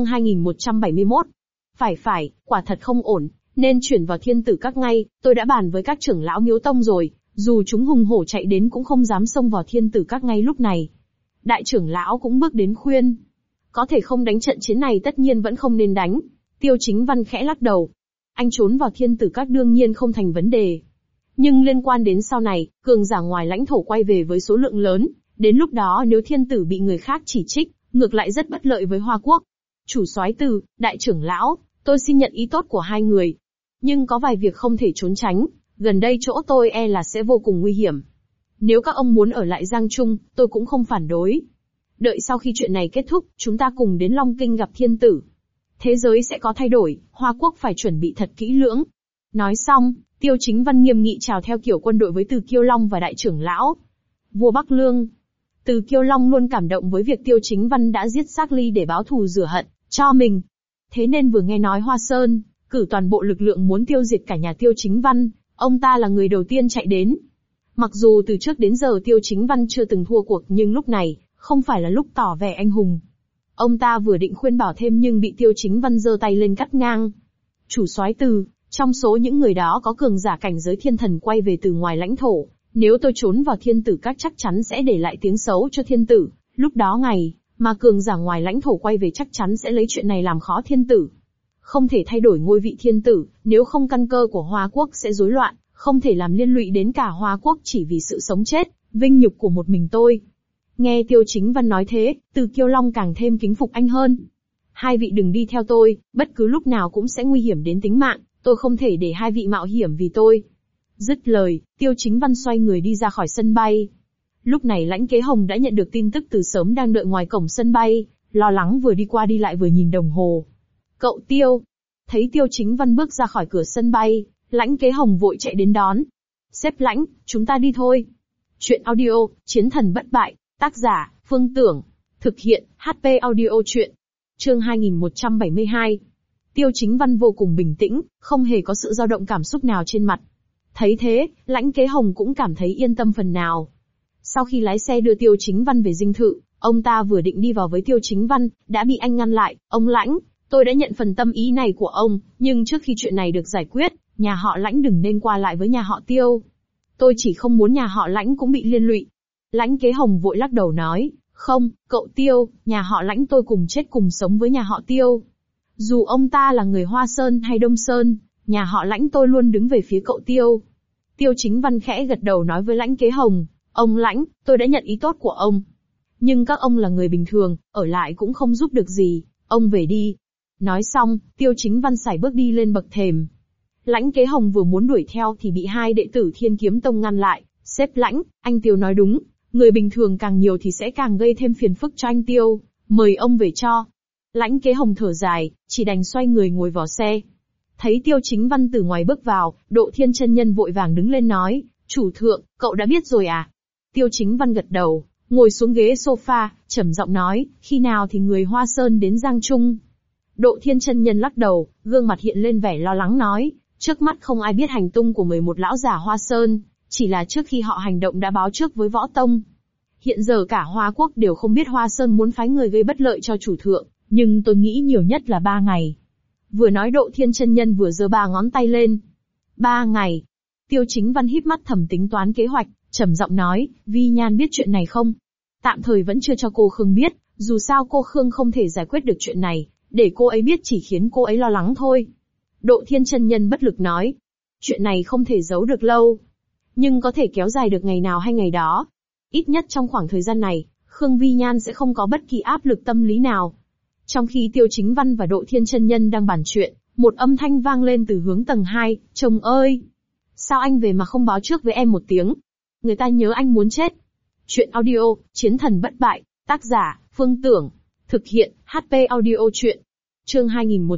2171. Phải, quả thật không ổn, nên chuyển vào Thiên Tử Các ngay, tôi đã bàn với các trưởng lão Miếu Tông rồi, dù chúng hùng hổ chạy đến cũng không dám xông vào Thiên Tử Các ngay lúc này. Đại trưởng lão cũng bước đến khuyên. Có thể không đánh trận chiến này tất nhiên vẫn không nên đánh. Tiêu Chính Văn khẽ lắc đầu. Anh trốn vào Thiên Tử Các đương nhiên không thành vấn đề. Nhưng liên quan đến sau này, cường giả ngoài lãnh thổ quay về với số lượng lớn, đến lúc đó nếu Thiên Tử bị người khác chỉ trích, ngược lại rất bất lợi với Hoa Quốc. Chủ soái Từ, đại trưởng lão, tôi xin nhận ý tốt của hai người. Nhưng có vài việc không thể trốn tránh, gần đây chỗ tôi e là sẽ vô cùng nguy hiểm. Nếu các ông muốn ở lại Giang Trung, tôi cũng không phản đối. Đợi sau khi chuyện này kết thúc, chúng ta cùng đến Long Kinh gặp Thiên Tử. Thế giới sẽ có thay đổi, Hoa Quốc phải chuẩn bị thật kỹ lưỡng. Nói xong, Tiêu Chính Văn nghiêm nghị chào theo kiểu quân đội với Từ Kiêu Long và đại trưởng lão. Vua Bắc Lương. Từ Kiêu Long luôn cảm động với việc Tiêu Chính Văn đã giết Xác Ly để báo thù rửa hận cho mình. Thế nên vừa nghe nói Hoa Sơn cử toàn bộ lực lượng muốn tiêu diệt cả nhà Tiêu Chính Văn, ông ta là người đầu tiên chạy đến. Mặc dù từ trước đến giờ Tiêu Chính Văn chưa từng thua cuộc nhưng lúc này, không phải là lúc tỏ vẻ anh hùng. Ông ta vừa định khuyên bảo thêm nhưng bị Tiêu Chính Văn giơ tay lên cắt ngang. Chủ soái Từ, trong số những người đó có cường giả cảnh giới thiên thần quay về từ ngoài lãnh thổ. Nếu tôi trốn vào Thiên Tử Các chắc chắn sẽ để lại tiếng xấu cho Thiên Tử. Lúc đó ngày mà cường giả ngoài lãnh thổ quay về chắc chắn sẽ lấy chuyện này làm khó Thiên Tử. Không thể thay đổi ngôi vị Thiên Tử, nếu không căn cơ của Hoa Quốc sẽ rối loạn, không thể làm liên lụy đến cả Hoa Quốc chỉ vì sự sống chết, vinh nhục của một mình tôi. Nghe Tiêu Chính Văn nói thế, Từ Kiêu Long càng thêm kính phục anh hơn. Hai vị đừng đi theo tôi, bất cứ lúc nào cũng sẽ nguy hiểm đến tính mạng, tôi không thể để hai vị mạo hiểm vì tôi. Dứt lời, Tiêu Chính Văn xoay người đi ra khỏi sân bay. Lúc này Lãnh Kế Hồng đã nhận được tin tức từ sớm đang đợi ngoài cổng sân bay, lo lắng vừa đi qua đi lại vừa nhìn đồng hồ. Cậu Tiêu. Thấy Tiêu Chính Văn bước ra khỏi cửa sân bay, Lãnh Kế Hồng vội chạy đến đón. Sếp Lãnh, chúng ta đi thôi. Chuyện audio, Chiến thần bất bại, tác giả, Phương Tưởng, thực hiện, HP audio chuyện. Chương 2172. Tiêu Chính Văn vô cùng bình tĩnh, không hề có sự dao động cảm xúc nào trên mặt. Thấy thế, Lãnh Kế Hồng cũng cảm thấy yên tâm phần nào. Sau khi lái xe đưa Tiêu Chính Văn về dinh thự, ông ta vừa định đi vào với Tiêu Chính Văn, đã bị anh ngăn lại. Ông Lãnh, tôi đã nhận phần tâm ý này của ông, nhưng trước khi chuyện này được giải quyết, nhà họ Lãnh đừng nên qua lại với nhà họ Tiêu. Tôi chỉ không muốn nhà họ Lãnh cũng bị liên lụy. Lãnh Kế Hồng vội lắc đầu nói, không, cậu Tiêu, nhà họ Lãnh tôi cùng chết cùng sống với nhà họ Tiêu. Dù ông ta là người Hoa Sơn hay Đông Sơn, nhà họ Lãnh tôi luôn đứng về phía cậu Tiêu. Tiêu Chính Văn khẽ gật đầu nói với Lãnh Kế Hồng, ông Lãnh, tôi đã nhận ý tốt của ông. Nhưng các ông là người bình thường, ở lại cũng không giúp được gì, ông về đi. Nói xong, Tiêu Chính Văn sải bước đi lên bậc thềm. Lãnh Kế Hồng vừa muốn đuổi theo thì bị hai đệ tử Thiên Kiếm Tông ngăn lại. Sếp Lãnh, anh Tiêu nói đúng, người bình thường càng nhiều thì sẽ càng gây thêm phiền phức cho anh Tiêu, mời ông về cho. Lãnh Kế Hồng thở dài, chỉ đành xoay người ngồi vào xe. Thấy Tiêu Chính Văn từ ngoài bước vào, Độ Thiên chân nhân vội vàng đứng lên nói, chủ thượng, cậu đã biết rồi à? Tiêu Chính Văn gật đầu, ngồi xuống ghế sofa, trầm giọng nói, khi nào thì người Hoa Sơn đến Giang Trung? Độ Thiên chân nhân lắc đầu, gương mặt hiện lên vẻ lo lắng nói, trước mắt không ai biết hành tung của 11 lão già Hoa Sơn, chỉ là trước khi họ hành động đã báo trước với Võ Tông. Hiện giờ cả Hoa Quốc đều không biết Hoa Sơn muốn phái người gây bất lợi cho chủ thượng, nhưng tôi nghĩ nhiều nhất là 3 ngày. Vừa nói Độ Thiên chân nhân vừa giơ 3 ngón tay lên. 3 ngày. Tiêu Chính Văn híp mắt thầm tính toán kế hoạch, trầm giọng nói, Vi Nhan biết chuyện này không? Tạm thời vẫn chưa cho cô Khương biết, dù sao cô Khương không thể giải quyết được chuyện này, để cô ấy biết chỉ khiến cô ấy lo lắng thôi. Độ Thiên chân nhân bất lực nói, chuyện này không thể giấu được lâu, nhưng có thể kéo dài được ngày nào hay ngày đó. Ít nhất trong khoảng thời gian này, Khương Vi Nhan sẽ không có bất kỳ áp lực tâm lý nào. Trong khi Tiêu Chính Văn và Độ Thiên chân nhân đang bàn chuyện, một âm thanh vang lên từ hướng tầng 2, chồng ơi! Sao anh về mà không báo trước với em một tiếng? Người ta nhớ anh muốn chết. Chuyện audio, Chiến thần bất bại, tác giả, Phương Tưởng. Thực hiện, HP audio chuyện. Chương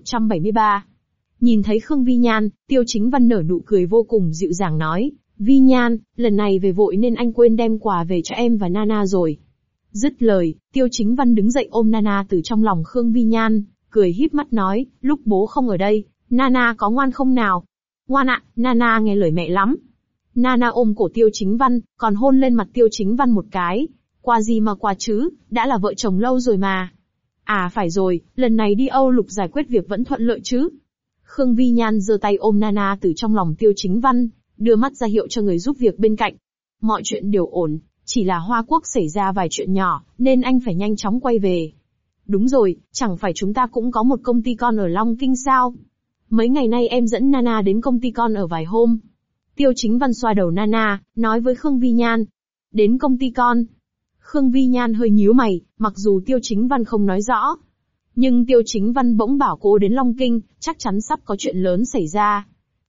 2173. Nhìn thấy Khương Vi Nhan, Tiêu Chính Văn nở nụ cười vô cùng dịu dàng nói, Vi Nhan, lần này về vội nên anh quên đem quà về cho em và Nana rồi. Dứt lời, Tiêu Chính Văn đứng dậy ôm Nana từ trong lòng Khương Vi Nhan, cười híp mắt nói, lúc bố không ở đây, Nana có ngoan không nào? Ngoan ạ, Nana nghe lời mẹ lắm. Nana ôm cổ Tiêu Chính Văn, còn hôn lên mặt Tiêu Chính Văn một cái. Quà gì mà quà chứ, đã là vợ chồng lâu rồi mà. À phải rồi, lần này đi Âu Lục giải quyết việc vẫn thuận lợi chứ? Khương Vi Nhan giơ tay ôm Nana từ trong lòng Tiêu Chính Văn, đưa mắt ra hiệu cho người giúp việc bên cạnh. Mọi chuyện đều ổn, chỉ là Hoa Quốc xảy ra vài chuyện nhỏ, nên anh phải nhanh chóng quay về. Đúng rồi, chẳng phải chúng ta cũng có một công ty con ở Long Kinh sao? Mấy ngày nay em dẫn Nana đến công ty con ở vài hôm. Tiêu Chính Văn xoa đầu Nana, nói với Khương Vi Nhan. Đến công ty con. Khương Vi Nhan hơi nhíu mày, mặc dù Tiêu Chính Văn không nói rõ. Nhưng Tiêu Chính Văn bỗng bảo cô đến Long Kinh, chắc chắn sắp có chuyện lớn xảy ra.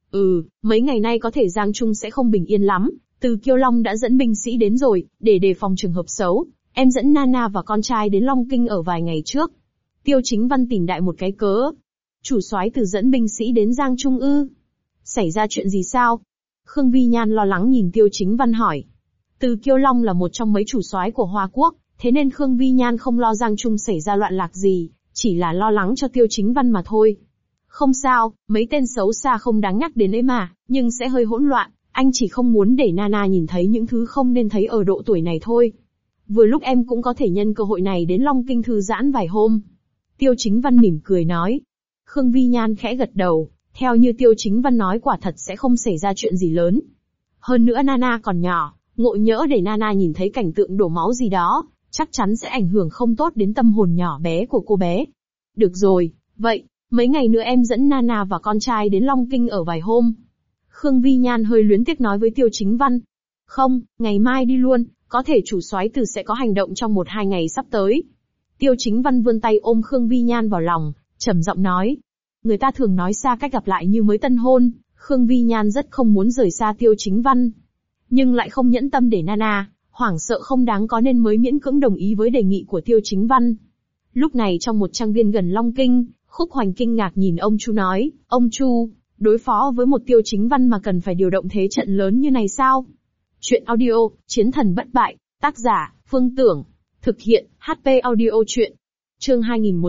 Mấy ngày nay có thể Giang Trung sẽ không bình yên lắm. Từ Kiêu Long đã dẫn binh sĩ đến rồi, để đề phòng trường hợp xấu. Em dẫn Nana và con trai đến Long Kinh ở vài ngày trước. Tiêu Chính Văn tìm đại một cái cớ. Chủ soái Từ dẫn binh sĩ đến Giang Trung ư? Xảy ra chuyện gì sao? Khương Vi Nhan lo lắng nhìn Tiêu Chính Văn hỏi. Từ Kiêu Long là một trong mấy chủ soái của Hoa Quốc, thế nên Khương Vi Nhan không lo Giang Trung xảy ra loạn lạc gì, chỉ là lo lắng cho Tiêu Chính Văn mà thôi. Không sao, mấy tên xấu xa không đáng nhắc đến ấy mà, nhưng sẽ hơi hỗn loạn, anh chỉ không muốn để Nana nhìn thấy những thứ không nên thấy ở độ tuổi này thôi. Vừa lúc em cũng có thể nhân cơ hội này đến Long Kinh thư giãn vài hôm. Tiêu Chính Văn mỉm cười nói. Khương Vi Nhan khẽ gật đầu, theo như Tiêu Chính Văn nói quả thật sẽ không xảy ra chuyện gì lớn. Hơn nữa Nana còn nhỏ, ngộ nhỡ để Nana nhìn thấy cảnh tượng đổ máu gì đó, chắc chắn sẽ ảnh hưởng không tốt đến tâm hồn nhỏ bé của cô bé. Được rồi, vậy, mấy ngày nữa em dẫn Nana và con trai đến Long Kinh ở vài hôm. Khương Vi Nhan hơi luyến tiếc nói với Tiêu Chính Văn. Không, ngày mai đi luôn, có thể chủ soái Từ sẽ có hành động trong 1-2 ngày sắp tới. Tiêu Chính Văn vươn tay ôm Khương Vi Nhan vào lòng, trầm giọng nói. Người ta thường nói xa cách gặp lại như mới tân hôn, Khương Vi Nhan rất không muốn rời xa Tiêu Chính Văn. Nhưng lại không nhẫn tâm để Nana, hoảng sợ không đáng có nên mới miễn cưỡng đồng ý với đề nghị của Tiêu Chính Văn. Lúc này trong một trang viên gần Long Kinh, Khúc Hoành kinh ngạc nhìn ông Chu nói, ông Chu, đối phó với một Tiêu Chính Văn mà cần phải điều động thế trận lớn như này sao? Chuyện audio, Chiến thần bất bại, tác giả, Phương Tưởng. Thực hiện, HP audio chuyện. Chương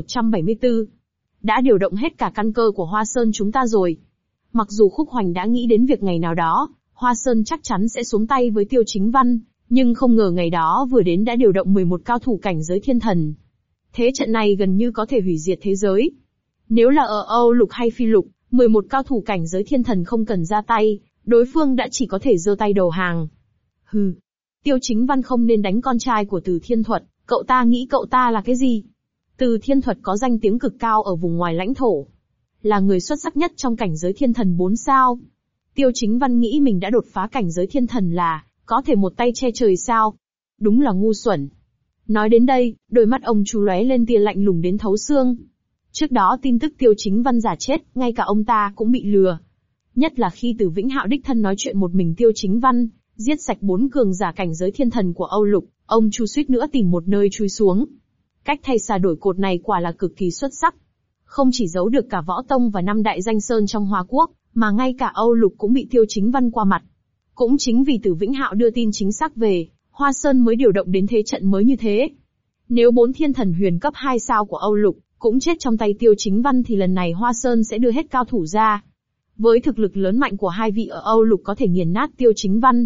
2174. Đã điều động hết cả căn cơ của Hoa Sơn chúng ta rồi. Mặc dù Khúc Hoành đã nghĩ đến việc ngày nào đó, Hoa Sơn chắc chắn sẽ xuống tay với Tiêu Chính Văn, nhưng không ngờ ngày đó vừa đến đã điều động 11 cao thủ cảnh giới thiên thần. Thế trận này gần như có thể hủy diệt thế giới. Nếu là ở Âu Lục hay Phi Lục, 11 cao thủ cảnh giới thiên thần không cần ra tay, đối phương đã chỉ có thể giơ tay đầu hàng. Hừ, Tiêu Chính Văn không nên đánh con trai của Từ Thiên Thuật, cậu ta nghĩ cậu ta là cái gì? Từ Thiên Thuật có danh tiếng cực cao ở vùng ngoài lãnh thổ. Là người xuất sắc nhất trong cảnh giới thiên thần 4 sao. Tiêu Chính Văn nghĩ mình đã đột phá cảnh giới thiên thần là, có thể một tay che trời sao? Đúng là ngu xuẩn. Nói đến đây, đôi mắt ông Chu lóe lên tia lạnh lùng đến thấu xương. Trước đó tin tức Tiêu Chính Văn giả chết, ngay cả ông ta cũng bị lừa. Nhất là khi Từ Vĩnh Hạo đích thân nói chuyện một mình Tiêu Chính Văn, giết sạch 4 cường giả cảnh giới thiên thần của Âu Lục, ông Chu suýt nữa tìm một nơi chui xuống. Cách thay xà đổi cột này quả là cực kỳ xuất sắc. Không chỉ giấu được cả Võ Tông và 5 đại danh sơn trong Hoa Quốc, mà ngay cả Âu Lục cũng bị Tiêu Chính Văn qua mặt. Cũng chính vì Tử Vĩnh Hạo đưa tin chính xác về, Hoa Sơn mới điều động đến thế trận mới như thế. Nếu 4 thiên thần huyền cấp 2 sao của Âu Lục cũng chết trong tay Tiêu Chính Văn thì lần này Hoa Sơn sẽ đưa hết cao thủ ra. Với thực lực lớn mạnh của hai vị ở Âu Lục có thể nghiền nát Tiêu Chính Văn.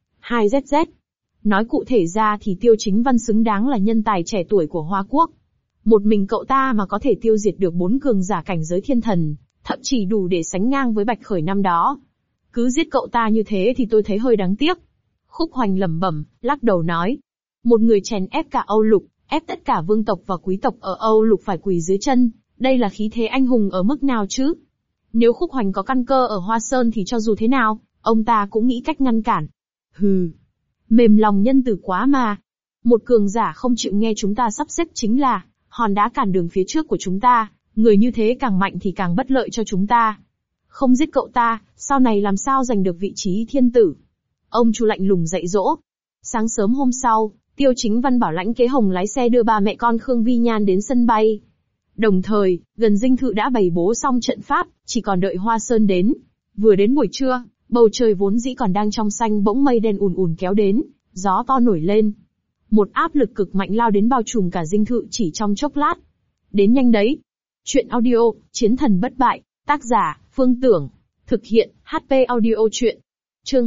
2ZZ. Nói cụ thể ra thì Tiêu Chính Văn xứng đáng là nhân tài trẻ tuổi của Hoa Quốc. Một mình cậu ta mà có thể tiêu diệt được 4 cường giả cảnh giới thiên thần, thậm chí đủ để sánh ngang với Bạch Khởi năm đó. Cứ giết cậu ta như thế thì tôi thấy hơi đáng tiếc. Khúc Hoành lẩm bẩm, lắc đầu nói. Một người chèn ép cả Âu Lục, ép tất cả vương tộc và quý tộc ở Âu Lục phải quỳ dưới chân, đây là khí thế anh hùng ở mức nào chứ? Nếu Khúc Hoành có căn cơ ở Hoa Sơn thì cho dù thế nào, ông ta cũng nghĩ cách ngăn cản. Hừ, mềm lòng nhân từ quá mà. Một cường giả không chịu nghe chúng ta sắp xếp chính là hòn đá cản đường phía trước của chúng ta, người như thế càng mạnh thì càng bất lợi cho chúng ta. Không giết cậu ta, sau này làm sao giành được vị trí thiên tử? Ông Chu lạnh lùng dạy dỗ. Sáng sớm hôm sau, Tiêu Chính Văn bảo Lãnh Kế Hồng lái xe đưa ba mẹ con Khương Vi Nhan đến sân bay. Đồng thời, gần dinh thự đã bày bố xong trận pháp, chỉ còn đợi Hoa Sơn đến. Vừa đến buổi trưa, bầu trời vốn dĩ còn đang trong xanh bỗng mây đen ùn ùn kéo đến, gió to nổi lên. Một áp lực cực mạnh lao đến bao trùm cả dinh thự chỉ trong chốc lát. Đến nhanh đấy. Chuyện audio, Chiến thần bất bại, tác giả, Phương Tưởng. Thực hiện, HP audio chuyện. Chương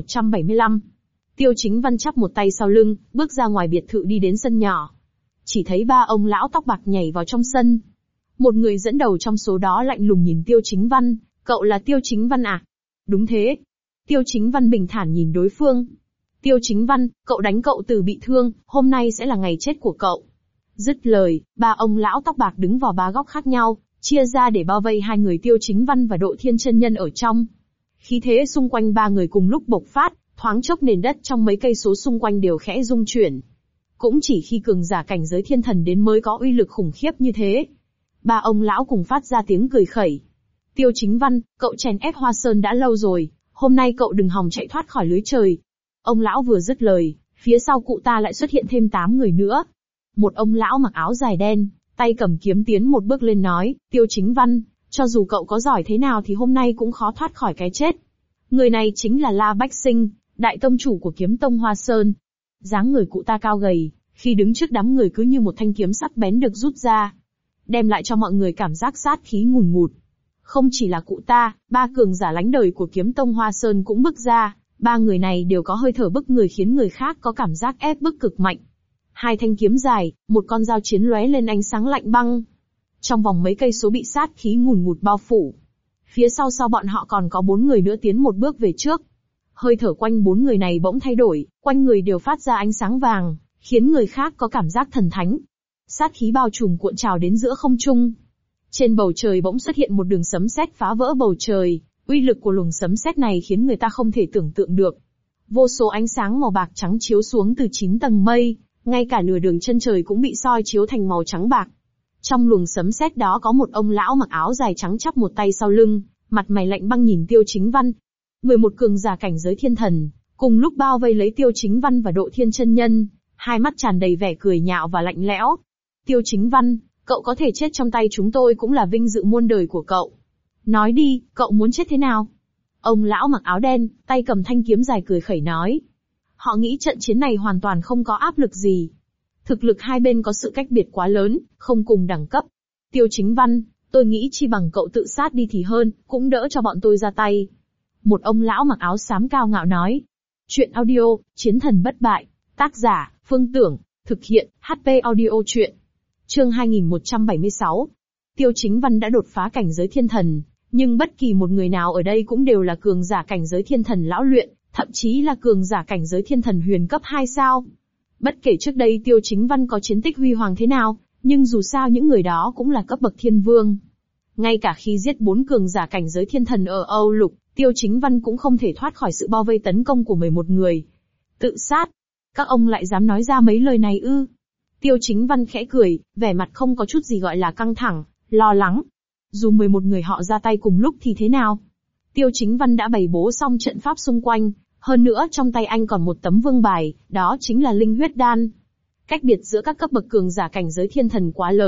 2175. Tiêu Chính Văn chắp một tay sau lưng, bước ra ngoài biệt thự đi đến sân nhỏ. Chỉ thấy ba ông lão tóc bạc nhảy vào trong sân. Một người dẫn đầu trong số đó lạnh lùng nhìn Tiêu Chính Văn, cậu là Tiêu Chính Văn à? Đúng thế. Tiêu Chính Văn bình thản nhìn đối phương. Tiêu Chính Văn, cậu đánh cậu Từ bị thương, hôm nay sẽ là ngày chết của cậu. Dứt lời, ba ông lão tóc bạc đứng vào ba góc khác nhau, chia ra để bao vây hai người Tiêu Chính Văn và Độ Thiên Chân Nhân ở trong. Khí thế xung quanh ba người cùng lúc bộc phát, thoáng chốc nền đất trong mấy cây số xung quanh đều khẽ rung chuyển. Cũng chỉ khi cường giả cảnh giới thiên thần đến mới có uy lực khủng khiếp như thế. Ba ông lão cùng phát ra tiếng cười khẩy. Tiêu Chính Văn, cậu chèn ép Hoa Sơn đã lâu rồi, hôm nay cậu đừng hòng chạy thoát khỏi lưới trời. Ông lão vừa dứt lời, phía sau cụ ta lại xuất hiện thêm 8 người nữa. Một ông lão mặc áo dài đen, tay cầm kiếm tiến một bước lên nói, Tiêu Chính Văn, cho dù cậu có giỏi thế nào thì hôm nay cũng khó thoát khỏi cái chết. Người này chính là La Bách Sinh, đại tông chủ của kiếm tông Hoa Sơn. Dáng người cụ ta cao gầy, khi đứng trước đám người cứ như một thanh kiếm sắc bén được rút ra, đem lại cho mọi người cảm giác sát khí ngùn ngụt. Không chỉ là cụ ta, ba cường giả lánh đời của kiếm tông Hoa Sơn cũng bước ra, ba người này đều có hơi thở bức người khiến người khác có cảm giác ép bức cực mạnh. Hai thanh kiếm dài, một con dao chiến lóe lên ánh sáng lạnh băng. Trong vòng mấy cây số bị sát khí ngùn ngụt bao phủ. Phía sau bọn họ còn có 4 người nữa tiến một bước về trước. Hơi thở quanh 4 người này bỗng thay đổi, quanh người đều phát ra ánh sáng vàng, khiến người khác có cảm giác thần thánh. Sát khí bao trùm cuộn trào đến giữa không trung. Trên bầu trời bỗng xuất hiện một đường sấm sét phá vỡ bầu trời, uy lực của luồng sấm sét này khiến người ta không thể tưởng tượng được. Vô số ánh sáng màu bạc trắng chiếu xuống từ 9 tầng mây, ngay cả nửa đường chân trời cũng bị soi chiếu thành màu trắng bạc. Trong luồng sấm sét đó có một ông lão mặc áo dài trắng chắp một tay sau lưng, mặt mày lạnh băng nhìn Tiêu Chính Văn. 11 cường giả cảnh giới thiên thần, cùng lúc bao vây lấy Tiêu Chính Văn và Độ Thiên Chân Nhân, hai mắt tràn đầy vẻ cười nhạo và lạnh lẽo. Tiêu Chính Văn, cậu có thể chết trong tay chúng tôi cũng là vinh dự muôn đời của cậu. Nói đi, cậu muốn chết thế nào? Ông lão mặc áo đen, tay cầm thanh kiếm dài cười khẩy nói. Họ nghĩ trận chiến này hoàn toàn không có áp lực gì. Thực lực hai bên có sự cách biệt quá lớn, không cùng đẳng cấp. Tiêu Chính Văn, tôi nghĩ chi bằng cậu tự sát đi thì hơn, cũng đỡ cho bọn tôi ra tay. Một ông lão mặc áo xám cao ngạo nói. Chuyện audio, Chiến thần bất bại, tác giả, Phương Tưởng, thực hiện, HP audio chuyện. Chương 2176. Tiêu Chính Văn đã đột phá cảnh giới thiên thần, nhưng bất kỳ một người nào ở đây cũng đều là cường giả cảnh giới thiên thần lão luyện, thậm chí là cường giả cảnh giới thiên thần huyền cấp 2 sao. Bất kể trước đây Tiêu Chính Văn có chiến tích huy hoàng thế nào, nhưng dù sao những người đó cũng là cấp bậc thiên vương. Ngay cả khi giết 4 cường giả cảnh giới thiên thần ở Âu Lục, Tiêu Chính Văn cũng không thể thoát khỏi sự bao vây tấn công của 11 người. Tự sát? Các ông lại dám nói ra mấy lời này ư? Tiêu Chính Văn khẽ cười, vẻ mặt không có chút gì gọi là căng thẳng, lo lắng. Dù 11 người họ ra tay cùng lúc thì thế nào? Tiêu Chính Văn đã bày bố xong trận pháp xung quanh, hơn nữa trong tay anh còn một tấm vương bài, đó chính là linh huyết đan. Cách biệt giữa các cấp bậc cường giả cảnh giới thiên thần quá lớn,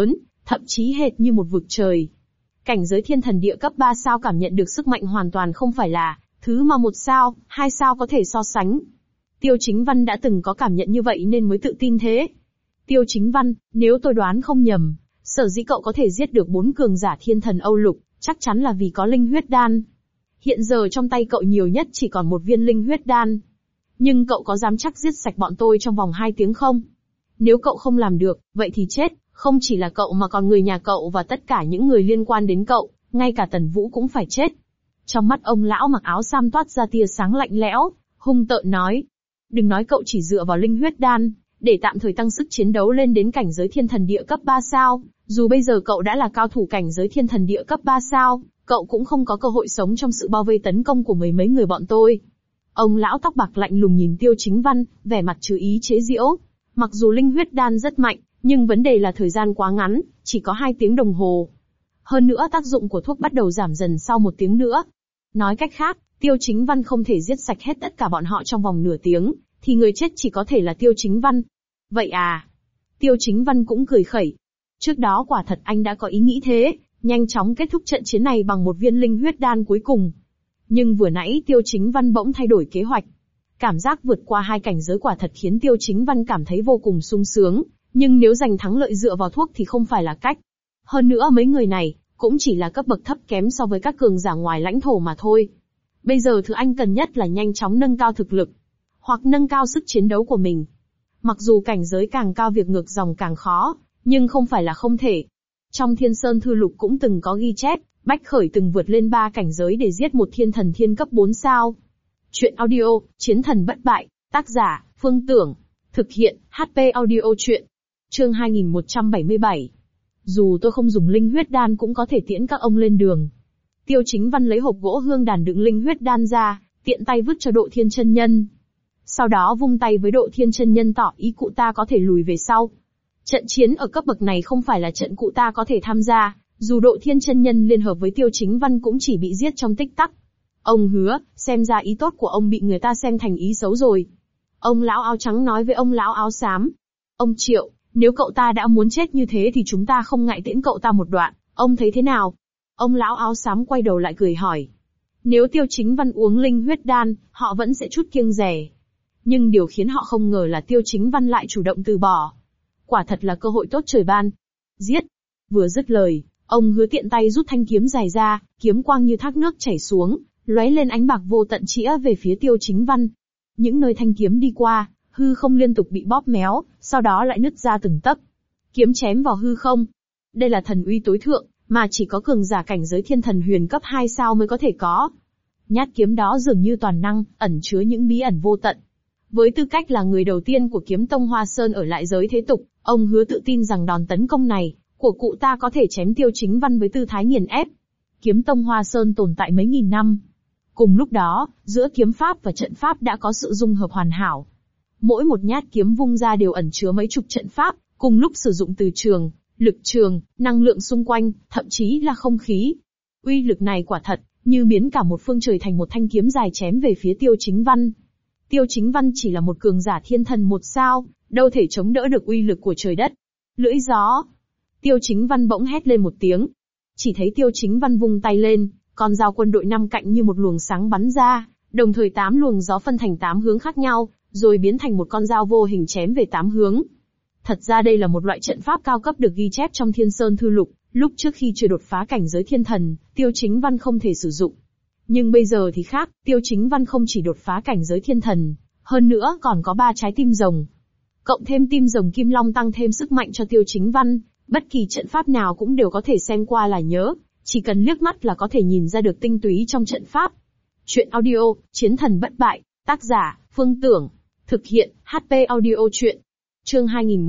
thậm chí hệt như một vực trời. Cảnh giới thiên thần địa cấp 3 sao cảm nhận được sức mạnh hoàn toàn không phải là thứ mà 1 sao, 2 sao có thể so sánh. Tiêu Chính Văn đã từng có cảm nhận như vậy nên mới tự tin thế. Tiêu Chính Văn, nếu tôi đoán không nhầm, sở dĩ cậu có thể giết được 4 cường giả thiên thần Âu Lục, chắc chắn là vì có linh huyết đan. Hiện giờ trong tay cậu nhiều nhất chỉ còn một viên linh huyết đan. Nhưng cậu có dám chắc giết sạch bọn tôi trong vòng 2 tiếng không? Nếu cậu không làm được, vậy thì chết, không chỉ là cậu mà còn người nhà cậu và tất cả những người liên quan đến cậu, ngay cả Tần Vũ cũng phải chết. Trong mắt ông lão mặc áo sam toát ra tia sáng lạnh lẽo, hung tợn nói. Đừng nói cậu chỉ dựa vào linh huyết đan, để tạm thời tăng sức chiến đấu lên đến cảnh giới thiên thần địa cấp 3 sao, dù bây giờ cậu đã là cao thủ cảnh giới thiên thần địa cấp 3 sao, cậu cũng không có cơ hội sống trong sự bao vây tấn công của mấy người bọn tôi. Ông lão tóc bạc lạnh lùng nhìn Tiêu Chính Văn, vẻ mặt chứa ý chế giễu. Mặc dù linh huyết đan rất mạnh, nhưng vấn đề là thời gian quá ngắn, chỉ có 2 tiếng đồng hồ. Hơn nữa tác dụng của thuốc bắt đầu giảm dần sau 1 tiếng nữa. Nói cách khác, Tiêu Chính Văn không thể giết sạch hết tất cả bọn họ trong vòng nửa tiếng, thì người chết chỉ có thể là Tiêu Chính Văn. Vậy à? Tiêu Chính Văn cũng cười khẩy. Trước đó quả thật anh đã có ý nghĩ thế, nhanh chóng kết thúc trận chiến này bằng một viên linh huyết đan cuối cùng. Nhưng vừa nãy Tiêu Chính Văn bỗng thay đổi kế hoạch. Cảm giác vượt qua 2 cảnh giới quả thật khiến Tiêu Chính Văn cảm thấy vô cùng sung sướng, nhưng nếu giành thắng lợi dựa vào thuốc thì không phải là cách. Hơn nữa mấy người này, cũng chỉ là cấp bậc thấp kém so với các cường giả ngoài lãnh thổ mà thôi. Bây giờ thứ anh cần nhất là nhanh chóng nâng cao thực lực, hoặc nâng cao sức chiến đấu của mình. Mặc dù cảnh giới càng cao việc ngược dòng càng khó, nhưng không phải là không thể. Trong Thiên Sơn Thư Lục cũng từng có ghi chép, Bách Khởi từng vượt lên 3 cảnh giới để giết một thiên thần thiên cấp 4 sao. Chuyện audio, Chiến thần bất bại, tác giả, Phương Tưởng. Thực hiện, HP audio chuyện. Chương 2177. Dù tôi không dùng linh huyết đan cũng có thể tiễn các ông lên đường. Tiêu Chính Văn lấy hộp gỗ hương đàn đựng linh huyết đan ra, tiện tay vứt cho Độ Thiên Chân Nhân. Sau đó vung tay với Độ Thiên Chân Nhân tỏ ý cụ ta có thể lùi về sau. Trận chiến ở cấp bậc này không phải là trận cụ ta có thể tham gia, dù Độ Thiên Chân Nhân liên hợp với Tiêu Chính Văn cũng chỉ bị giết trong tích tắc. Ông Hứa, xem ra ý tốt của ông bị người ta xem thành ý xấu rồi. Ông lão áo trắng nói với ông lão áo xám. Ông Triệu, nếu cậu ta đã muốn chết như thế thì chúng ta không ngại tiễn cậu ta một đoạn, ông thấy thế nào? Ông lão áo xám quay đầu lại cười hỏi. Nếu Tiêu Chính Văn uống linh huyết đan, họ vẫn sẽ chút kiêng dè. Nhưng điều khiến họ không ngờ là Tiêu Chính Văn lại chủ động từ bỏ. Quả thật là cơ hội tốt trời ban. Giết! Vừa dứt lời, ông Hứa tiện tay rút thanh kiếm dài ra, kiếm quang như thác nước chảy xuống, lóe lên ánh bạc vô tận chĩa về phía Tiêu Chính Văn. Những nơi thanh kiếm đi qua, hư không liên tục bị bóp méo, sau đó lại nứt ra từng tấc. Kiếm chém vào hư không. Đây là thần uy tối thượng, mà chỉ có cường giả cảnh giới thiên thần huyền cấp 2 sao mới có thể có. Nhát kiếm đó dường như toàn năng, ẩn chứa những bí ẩn vô tận. Với tư cách là người đầu tiên của kiếm tông Hoa Sơn ở lại giới thế tục, ông Hứa tự tin rằng đòn tấn công này của cụ ta có thể chém Tiêu Chính Văn với tư thái nghiền ép. Kiếm tông Hoa Sơn tồn tại mấy nghìn năm. Cùng lúc đó, giữa kiếm pháp và trận pháp đã có sự dung hợp hoàn hảo. Mỗi một nhát kiếm vung ra đều ẩn chứa mấy chục trận pháp, cùng lúc sử dụng từ trường, lực trường, năng lượng xung quanh, thậm chí là không khí. Uy lực này quả thật, như biến cả một phương trời thành một thanh kiếm dài chém về phía Tiêu Chính Văn. Tiêu Chính Văn chỉ là một cường giả thiên thần 1 sao, đâu thể chống đỡ được uy lực của trời đất. Lưỡi gió. Tiêu Chính Văn bỗng hét lên một tiếng. Chỉ thấy Tiêu Chính Văn vung tay lên, con dao quân đội 5 cạnh như một luồng sáng bắn ra, đồng thời 8 luồng gió phân thành 8 hướng khác nhau, rồi biến thành một con dao vô hình chém về 8 hướng. Thật ra đây là một loại trận pháp cao cấp được ghi chép trong Thiên Sơn Thư Lục, lúc trước khi chưa đột phá cảnh giới thiên thần, Tiêu Chính Văn không thể sử dụng. Nhưng bây giờ thì khác, Tiêu Chính Văn không chỉ đột phá cảnh giới thiên thần, hơn nữa còn có 3 trái tim rồng. Cộng thêm tim rồng Kim Long tăng thêm sức mạnh cho Tiêu Chính Văn, bất kỳ trận pháp nào cũng đều có thể xem qua là nhớ, chỉ cần liếc mắt là có thể nhìn ra được tinh túy trong trận pháp. Chuyện audio, Chiến thần bất bại, tác giả, Phương Tưởng. Thực hiện, HP audio chuyện. Chương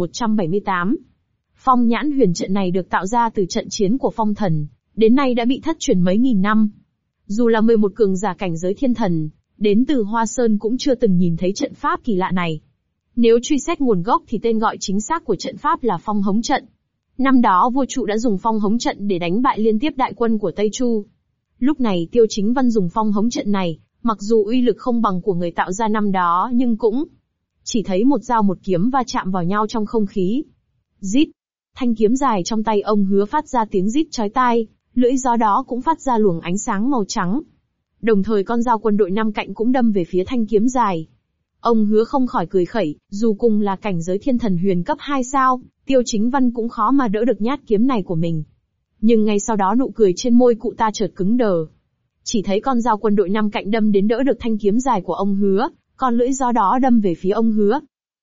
2178. Phong nhãn huyền trận này được tạo ra từ trận chiến của phong thần, đến nay đã bị thất truyền mấy nghìn năm. Dù là 11 cường giả cảnh giới thiên thần, đến từ Hoa Sơn cũng chưa từng nhìn thấy trận pháp kỳ lạ này. Nếu truy xét nguồn gốc thì tên gọi chính xác của trận pháp là phong hống trận. Năm đó vua Trụ đã dùng phong hống trận để đánh bại liên tiếp đại quân của Tây Chu. Lúc này Tiêu Chính Văn dùng phong hống trận này, mặc dù uy lực không bằng của người tạo ra năm đó nhưng cũng chỉ thấy một dao một kiếm va chạm vào nhau trong không khí. Rít. Thanh kiếm dài trong tay ông Hứa phát ra tiếng rít chói tai, lưỡi gió đó cũng phát ra luồng ánh sáng màu trắng. Đồng thời con dao quân đội năm cạnh cũng đâm về phía thanh kiếm dài. Ông Hứa không khỏi cười khẩy, dù cùng là cảnh giới thiên thần huyền cấp 2 sao, Tiêu Chính Văn cũng khó mà đỡ được nhát kiếm này của mình. Nhưng ngay sau đó nụ cười trên môi cụ ta chợt cứng đờ. Chỉ thấy con dao quân đội năm cạnh đâm đến đỡ được thanh kiếm dài của ông Hứa, còn lưỡi gió đó đâm về phía ông Hứa.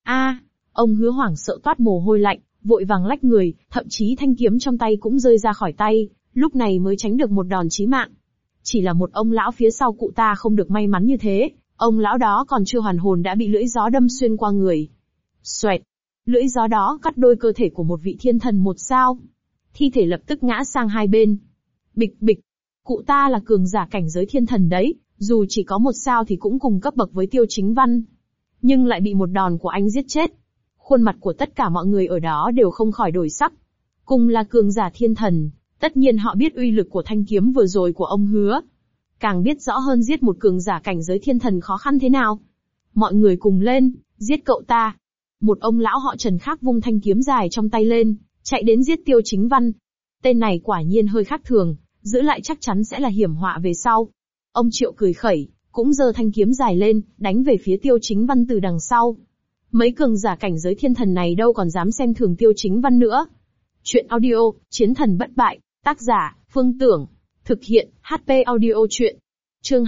Ông Hứa hoảng sợ toát mồ hôi lạnh, vội vàng lách người, thậm chí thanh kiếm trong tay cũng rơi ra khỏi tay, lúc này mới tránh được một đòn chí mạng. Chỉ là một ông lão phía sau cụ ta không được may mắn như thế, ông lão đó còn chưa hoàn hồn đã bị lưỡi gió đâm xuyên qua người. Xoẹt! Lưỡi gió đó cắt đôi cơ thể của một vị thiên thần 1 sao. Thi thể lập tức ngã sang hai bên. Bịch bịch! Cụ ta là cường giả cảnh giới thiên thần đấy, dù chỉ có 1 sao thì cũng cùng cấp bậc với Tiêu Chính Văn. Nhưng lại bị một đòn của anh giết chết. Khuôn mặt của tất cả mọi người ở đó đều không khỏi đổi sắc. Cùng là cường giả thiên thần, tất nhiên họ biết uy lực của thanh kiếm vừa rồi của ông Hứa. Càng biết rõ hơn giết một cường giả cảnh giới thiên thần khó khăn thế nào. Mọi người cùng lên, giết cậu ta. Một ông lão họ Trần khác vung thanh kiếm dài trong tay lên, chạy đến giết Tiêu Chính Văn. Tên này quả nhiên hơi khác thường, giữ lại chắc chắn sẽ là hiểm họa về sau. Ông Triệu cười khẩy, cũng giơ thanh kiếm dài lên, đánh về phía Tiêu Chính Văn từ đằng sau. Mấy cường giả cảnh giới thiên thần này đâu còn dám xem thường Tiêu Chính Văn nữa. Chuyện audio, Chiến thần bất bại, tác giả, Phương Tưởng. Thực hiện, HP audio chuyện. Chương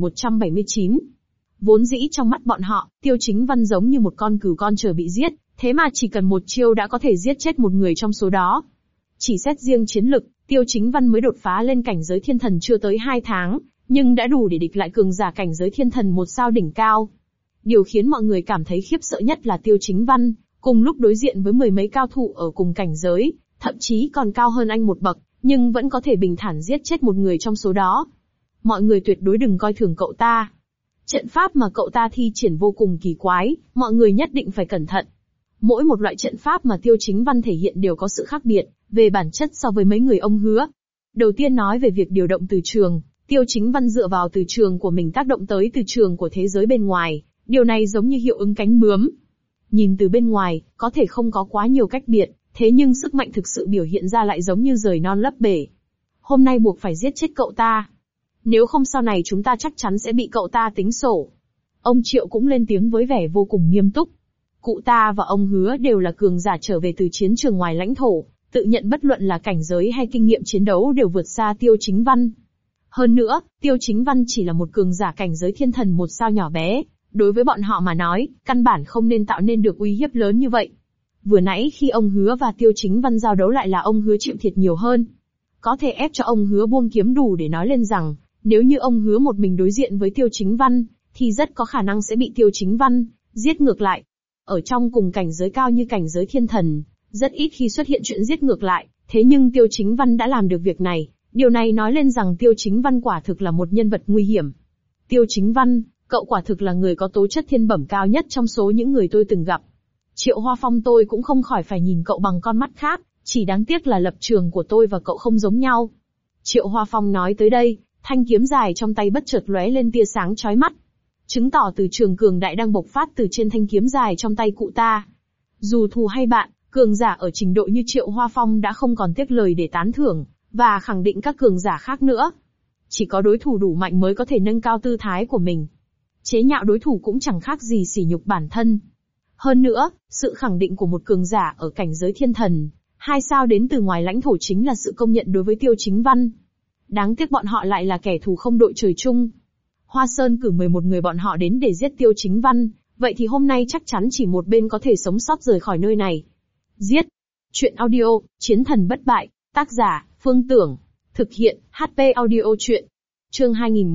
2179. Vốn dĩ trong mắt bọn họ, Tiêu Chính Văn giống như một con cừu con chờ bị giết, thế mà chỉ cần một chiêu đã có thể giết chết một người trong số đó. Chỉ xét riêng chiến lực, Tiêu Chính Văn mới đột phá lên cảnh giới thiên thần chưa tới 2 tháng, nhưng đã đủ để địch lại cường giả cảnh giới thiên thần 1 sao đỉnh cao. Điều khiến mọi người cảm thấy khiếp sợ nhất là Tiêu Chính Văn, cùng lúc đối diện với 10 mấy cao thủ ở cùng cảnh giới, thậm chí còn cao hơn anh một bậc, nhưng vẫn có thể bình thản giết chết một người trong số đó. Mọi người tuyệt đối đừng coi thường cậu ta. Trận pháp mà cậu ta thi triển vô cùng kỳ quái, mọi người nhất định phải cẩn thận. Mỗi một loại trận pháp mà Tiêu Chính Văn thể hiện đều có sự khác biệt, về bản chất so với mấy người ông Hứa. Đầu tiên nói về việc điều động từ trường, Tiêu Chính Văn dựa vào từ trường của mình tác động tới từ trường của thế giới bên ngoài, điều này giống như hiệu ứng cánh bướm. Nhìn từ bên ngoài, có thể không có quá nhiều cách biệt, thế nhưng sức mạnh thực sự biểu hiện ra lại giống như rời non lấp bể. Hôm nay buộc phải giết chết cậu ta. Nếu không sau này chúng ta chắc chắn sẽ bị cậu ta tính sổ. Ông Triệu cũng lên tiếng với vẻ vô cùng nghiêm túc. Cụ ta và ông Hứa đều là cường giả trở về từ chiến trường ngoài lãnh thổ, tự nhận bất luận là cảnh giới hay kinh nghiệm chiến đấu đều vượt xa Tiêu Chính Văn. Hơn nữa, Tiêu Chính Văn chỉ là một cường giả cảnh giới thiên thần 1 sao nhỏ bé, đối với bọn họ mà nói, căn bản không nên tạo nên được uy hiếp lớn như vậy. Vừa nãy khi ông Hứa và Tiêu Chính Văn giao đấu lại là ông Hứa chịu thiệt nhiều hơn. Có thể ép cho ông Hứa buông kiếm đủ để nói lên rằng, nếu như ông Hứa một mình đối diện với Tiêu Chính Văn, thì rất có khả năng sẽ bị Tiêu Chính Văn giết ngược lại. Ở trong cùng cảnh giới cao như cảnh giới thiên thần, rất ít khi xuất hiện chuyện giết ngược lại, thế nhưng Tiêu Chính Văn đã làm được việc này, điều này nói lên rằng Tiêu Chính Văn quả thực là một nhân vật nguy hiểm. Tiêu Chính Văn, cậu quả thực là người có tố chất thiên bẩm cao nhất trong số những người tôi từng gặp. Triệu Hoa Phong tôi cũng không khỏi phải nhìn cậu bằng con mắt khác, chỉ đáng tiếc là lập trường của tôi và cậu không giống nhau. Triệu Hoa Phong nói tới đây, thanh kiếm dài trong tay bất chợt lóe lên tia sáng chói mắt, chứng tỏ từ trường cường đại đang bộc phát từ trên thanh kiếm dài trong tay cụ ta. Dù thù hay bạn, cường giả ở trình độ như Triệu Hoa Phong đã không còn tiếc lời để tán thưởng, và khẳng định các cường giả khác nữa. Chỉ có đối thủ đủ mạnh mới có thể nâng cao tư thái của mình. Chế nhạo đối thủ cũng chẳng khác gì sỉ nhục bản thân. Hơn nữa, sự khẳng định của một cường giả ở cảnh giới thiên thần, 2 sao đến từ ngoài lãnh thổ chính là sự công nhận đối với Tiêu Chính Văn. Đáng tiếc bọn họ lại là kẻ thù không đội trời chung. Hoa Sơn cử 11 người bọn họ đến để giết Tiêu Chính Văn, vậy thì hôm nay chắc chắn chỉ một bên có thể sống sót rời khỏi nơi này. Giết! Chuyện audio, Chiến thần bất bại, tác giả, Phương Tưởng. Thực hiện, HP audio chuyện. Chương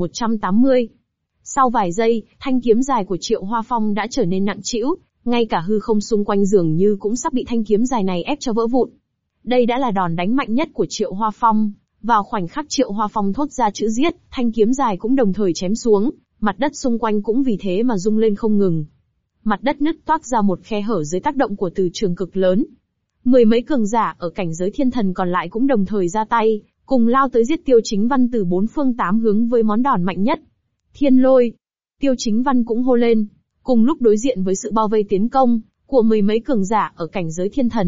2180. Sau vài giây, thanh kiếm dài của Triệu Hoa Phong đã trở nên nặng trĩu, ngay cả hư không xung quanh dường như cũng sắp bị thanh kiếm dài này ép cho vỡ vụn. Đây đã là đòn đánh mạnh nhất của Triệu Hoa Phong. Vào khoảnh khắc Triệu Hoa Phong thốt ra chữ giết, thanh kiếm dài cũng đồng thời chém xuống, mặt đất xung quanh cũng vì thế mà rung lên không ngừng. Mặt đất nứt toác ra một khe hở dưới tác động của từ trường cực lớn. 10 mấy cường giả ở cảnh giới thiên thần còn lại cũng đồng thời ra tay, cùng lao tới giết Tiêu Chính Văn từ 4 phương 8 hướng với món đòn mạnh nhất. Thiên lôi! Tiêu Chính Văn cũng hô lên. Cùng lúc đối diện với sự bao vây tiến công của 10 mấy cường giả ở cảnh giới thiên thần,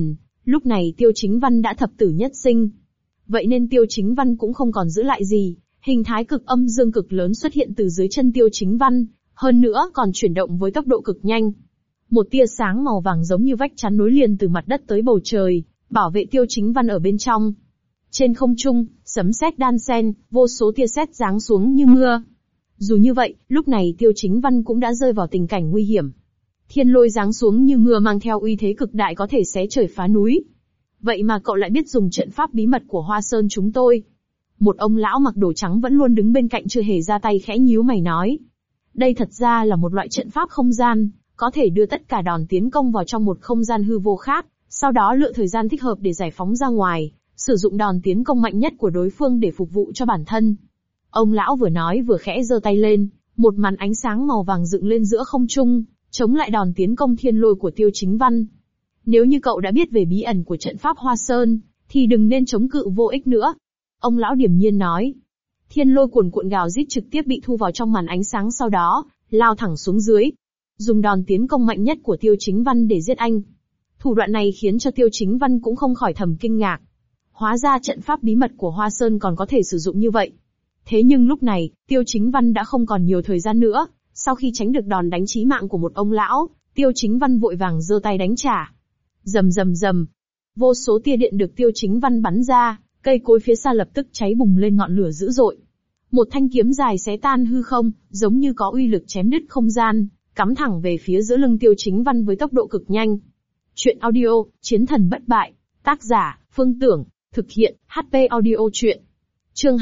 Lúc này Tiêu Chính Văn đã thập tử nhất sinh. Vậy nên Tiêu Chính Văn cũng không còn giữ lại gì, hình thái cực âm dương cực lớn xuất hiện từ dưới chân Tiêu Chính Văn, hơn nữa còn chuyển động với tốc độ cực nhanh. Một tia sáng màu vàng giống như vách chắn nối liền từ mặt đất tới bầu trời, bảo vệ Tiêu Chính Văn ở bên trong. Trên không trung, sấm sét đan xen, vô số tia sét giáng xuống như mưa. Dù như vậy, lúc này Tiêu Chính Văn cũng đã rơi vào tình cảnh nguy hiểm. Thiên lôi giáng xuống như mưa mang theo uy thế cực đại có thể xé trời phá núi. Vậy mà cậu lại biết dùng trận pháp bí mật của Hoa Sơn chúng tôi. Một ông lão mặc đồ trắng vẫn luôn đứng bên cạnh chưa hề ra tay khẽ nhíu mày nói. Đây thật ra là một loại trận pháp không gian, có thể đưa tất cả đòn tiến công vào trong một không gian hư vô khác, sau đó lựa thời gian thích hợp để giải phóng ra ngoài, sử dụng đòn tiến công mạnh nhất của đối phương để phục vụ cho bản thân. Ông lão vừa nói vừa khẽ giơ tay lên, một màn ánh sáng màu vàng dựng lên giữa không trung, chống lại đòn tiến công thiên lôi của Tiêu Chính Văn. Nếu như cậu đã biết về bí ẩn của trận pháp Hoa Sơn, thì đừng nên chống cự vô ích nữa. Ông lão điềm nhiên nói. Thiên lôi cuồn cuộn gào rít trực tiếp bị thu vào trong màn ánh sáng sau đó, lao thẳng xuống dưới. Dùng đòn tiến công mạnh nhất của Tiêu Chính Văn để giết anh. Thủ đoạn này khiến cho Tiêu Chính Văn cũng không khỏi thầm kinh ngạc. Hóa ra trận pháp bí mật của Hoa Sơn còn có thể sử dụng như vậy. Thế nhưng lúc này, Tiêu Chính Văn đã không còn nhiều thời gian nữa. Sau khi tránh được đòn đánh chí mạng của một ông lão, Tiêu Chính Văn vội vàng giơ tay đánh trả. Rầm rầm rầm. Vô số tia điện được Tiêu Chính Văn bắn ra, cây cối phía xa lập tức cháy bùng lên ngọn lửa dữ dội. Một thanh kiếm dài xé tan hư không, giống như có uy lực chém đứt không gian, cắm thẳng về phía giữa lưng Tiêu Chính Văn với tốc độ cực nhanh. Chuyện audio, Chiến thần bất bại. Tác giả, Phương Tưởng. Thực hiện, HP Audio Chuyện. Chương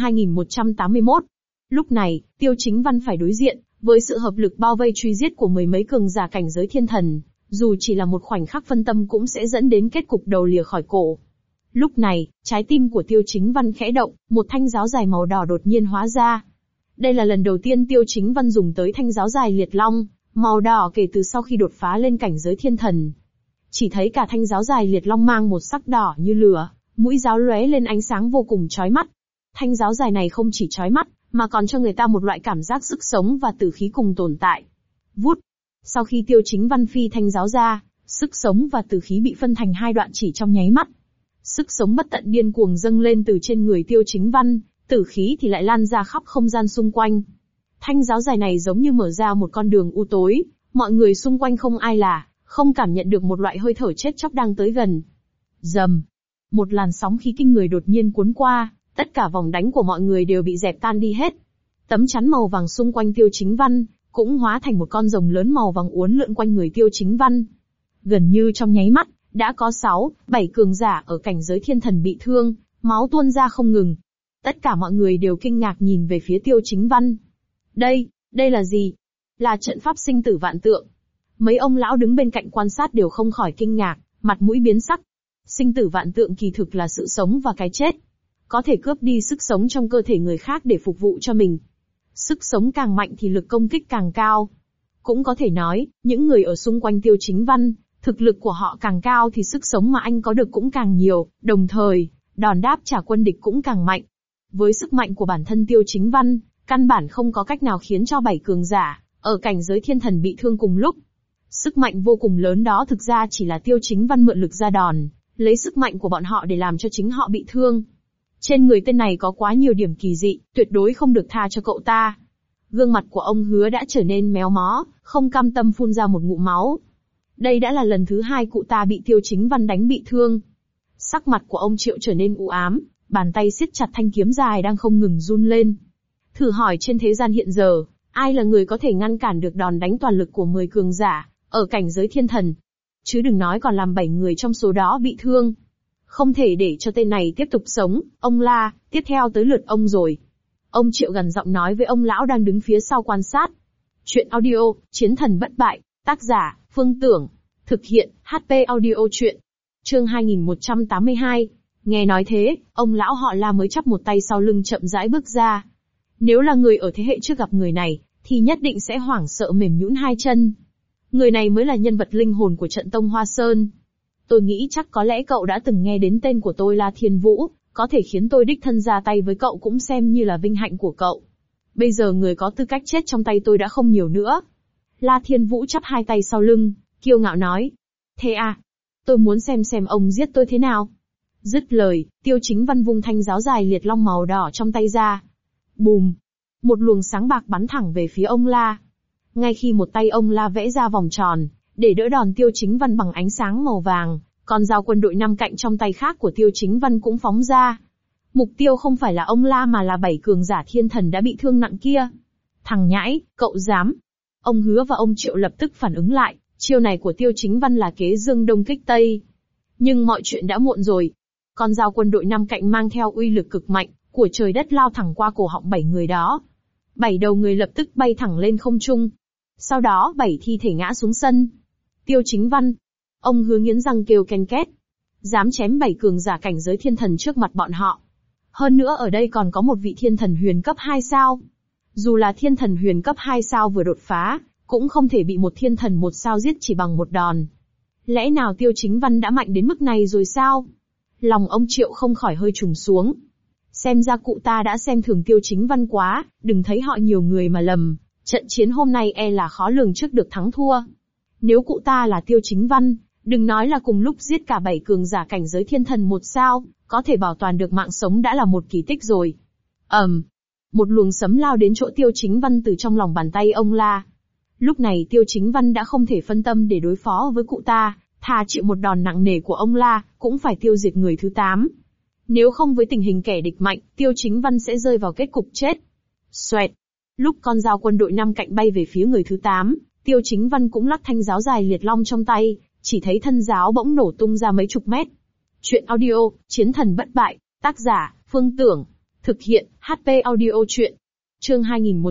2181. Lúc này, Tiêu Chính Văn phải đối diện với sự hợp lực bao vây truy giết của mười mấy cường giả cảnh giới thiên thần, dù chỉ là một khoảnh khắc phân tâm cũng sẽ dẫn đến kết cục đầu lìa khỏi cổ. Lúc này, trái tim của Tiêu Chính Văn khẽ động, một thanh giáo dài màu đỏ đột nhiên hóa ra. Đây là lần đầu tiên Tiêu Chính Văn dùng tới thanh giáo dài liệt long, màu đỏ kể từ sau khi đột phá lên cảnh giới thiên thần. Chỉ thấy cả thanh giáo dài liệt long mang một sắc đỏ như lửa, mũi giáo lóe lên ánh sáng vô cùng chói mắt. Thanh giáo dài này không chỉ chói mắt, mà còn cho người ta một loại cảm giác sức sống và tử khí cùng tồn tại. Vút. Sau khi Tiêu Chính Văn phi thanh giáo ra, sức sống và tử khí bị phân thành hai đoạn chỉ trong nháy mắt. Sức sống bất tận điên cuồng dâng lên từ trên người Tiêu Chính Văn, tử khí thì lại lan ra khắp không gian xung quanh. Thanh giáo dài này giống như mở ra một con đường u tối, mọi người xung quanh không ai là, không cảm nhận được một loại hơi thở chết chóc đang tới gần. Rầm. Một làn sóng khí kinh người đột nhiên cuốn qua, tất cả vòng đánh của mọi người đều bị dẹp tan đi hết. Tấm chắn màu vàng xung quanh Tiêu Chính Văn, cũng hóa thành một con rồng lớn màu vàng uốn lượn quanh người Tiêu Chính Văn. Gần như trong nháy mắt, đã có 6-7 cường giả ở cảnh giới thiên thần bị thương, máu tuôn ra không ngừng. Tất cả mọi người đều kinh ngạc nhìn về phía Tiêu Chính Văn. Đây là gì? Là trận pháp sinh tử vạn tượng. Mấy ông lão đứng bên cạnh quan sát đều không khỏi kinh ngạc, mặt mũi biến sắc. Sinh tử vạn tượng kỳ thực là sự sống và cái chết. Có thể cướp đi sức sống trong cơ thể người khác để phục vụ cho mình. Sức sống càng mạnh thì lực công kích càng cao. Cũng có thể nói, những người ở xung quanh Tiêu Chính Văn, thực lực của họ càng cao thì sức sống mà anh có được cũng càng nhiều, đồng thời, đòn đáp trả quân địch cũng càng mạnh. Với sức mạnh của bản thân Tiêu Chính Văn, căn bản không có cách nào khiến cho 7 cường giả ở cảnh giới thiên thần bị thương cùng lúc. Sức mạnh vô cùng lớn đó thực ra chỉ là Tiêu Chính Văn mượn lực ra đòn, lấy sức mạnh của bọn họ để làm cho chính họ bị thương. Trên người tên này có quá nhiều điểm kỳ dị, tuyệt đối không được tha cho cậu ta. Gương mặt của ông Hứa đã trở nên méo mó, không cam tâm phun ra một ngụm máu. Đây đã là lần thứ 2 cụ ta bị Tiêu Chính Văn đánh bị thương. Sắc mặt của ông Triệu trở nên u ám, bàn tay siết chặt thanh kiếm dài đang không ngừng run lên. Thử hỏi trên thế gian hiện giờ, ai là người có thể ngăn cản được đòn đánh toàn lực của 10 cường giả ở cảnh giới thiên thần? Chứ đừng nói còn làm 7 người trong số đó bị thương. Không thể để cho tên này tiếp tục sống, ông la, tiếp theo tới lượt ông rồi. Ông Triệu gằn giọng nói với ông lão đang đứng phía sau quan sát. Chuyện audio, Chiến thần bất bại, tác giả, Phương Tưởng. Thực hiện, HP Audio Chuyện. Chương 2182. Nghe nói thế, ông lão họ La mới chắp một tay sau lưng chậm rãi bước ra. Nếu là người ở thế hệ trước gặp người này, thì nhất định sẽ hoảng sợ mềm nhũn hai chân. Người này mới là nhân vật linh hồn của trận tông Hoa Sơn. Tôi nghĩ chắc có lẽ cậu đã từng nghe đến tên của tôi La Thiên Vũ, có thể khiến tôi đích thân ra tay với cậu cũng xem như là vinh hạnh của cậu. Bây giờ người có tư cách chết trong tay tôi đã không nhiều nữa. La Thiên Vũ chắp hai tay sau lưng, kiêu ngạo nói. Thế à? Tôi muốn xem ông giết tôi thế nào. Dứt lời, Tiêu Chính Văn vung thanh giáo dài liệt long màu đỏ trong tay ra. Bùm! Một luồng sáng bạc bắn thẳng về phía ông La. Ngay khi một tay ông La vẽ ra vòng tròn, để đỡ đòn Tiêu Chính Văn bằng ánh sáng màu vàng, con dao quân đội 5 cạnh trong tay khác của Tiêu Chính Văn cũng phóng ra. Mục tiêu không phải là ông La mà là 7 cường giả thiên thần đã bị thương nặng kia. Thằng nhãi, cậu dám! Ông Hứa và ông Triệu lập tức phản ứng lại, chiêu này của Tiêu Chính Văn là kế dương đông kích tây. Nhưng mọi chuyện đã muộn rồi. Con dao quân đội 5 cạnh mang theo uy lực cực mạnh của trời đất lao thẳng qua cổ họng 7 người đó. 7 đầu người lập tức bay thẳng lên không trung. Sau đó 7 thi thể ngã xuống sân. Tiêu Chính Văn. Ông Hứa nghiến răng kêu ken két. Dám chém 7 cường giả cảnh giới thiên thần trước mặt bọn họ. Hơn nữa ở đây còn có một vị thiên thần huyền cấp 2 sao. Dù là thiên thần huyền cấp 2 sao vừa đột phá, cũng không thể bị một thiên thần 1 sao giết chỉ bằng một đòn. Lẽ nào Tiêu Chính Văn đã mạnh đến mức này rồi sao? Lòng ông Triệu không khỏi hơi trùng xuống. Xem ra cụ ta đã xem thường Tiêu Chính Văn quá, đừng thấy họ nhiều người mà lầm. Trận chiến hôm nay e là khó lường trước được thắng thua. Nếu cụ ta là Tiêu Chính Văn, đừng nói là cùng lúc giết cả 7 cường giả cảnh giới thiên thần 1 sao, có thể bảo toàn được mạng sống đã là một kỳ tích rồi. Một luồng sấm lao đến chỗ Tiêu Chính Văn từ trong lòng bàn tay ông La. Lúc này Tiêu Chính Văn đã không thể phân tâm để đối phó với cụ ta, thà chịu một đòn nặng nề của ông La, cũng phải tiêu diệt người thứ 8. Nếu không với tình hình kẻ địch mạnh, Tiêu Chính Văn sẽ rơi vào kết cục chết. Xoẹt! Lúc con dao quân đội 5 cạnh bay về phía người thứ 8, Tiêu Chính Văn cũng lắc thanh giáo dài liệt long trong tay, chỉ thấy thân giáo bỗng nổ tung ra mấy chục mét. Chuyện audio, Chiến thần bất bại, tác giả, Phương Tưởng. Thực hiện, HP audio chuyện. Chương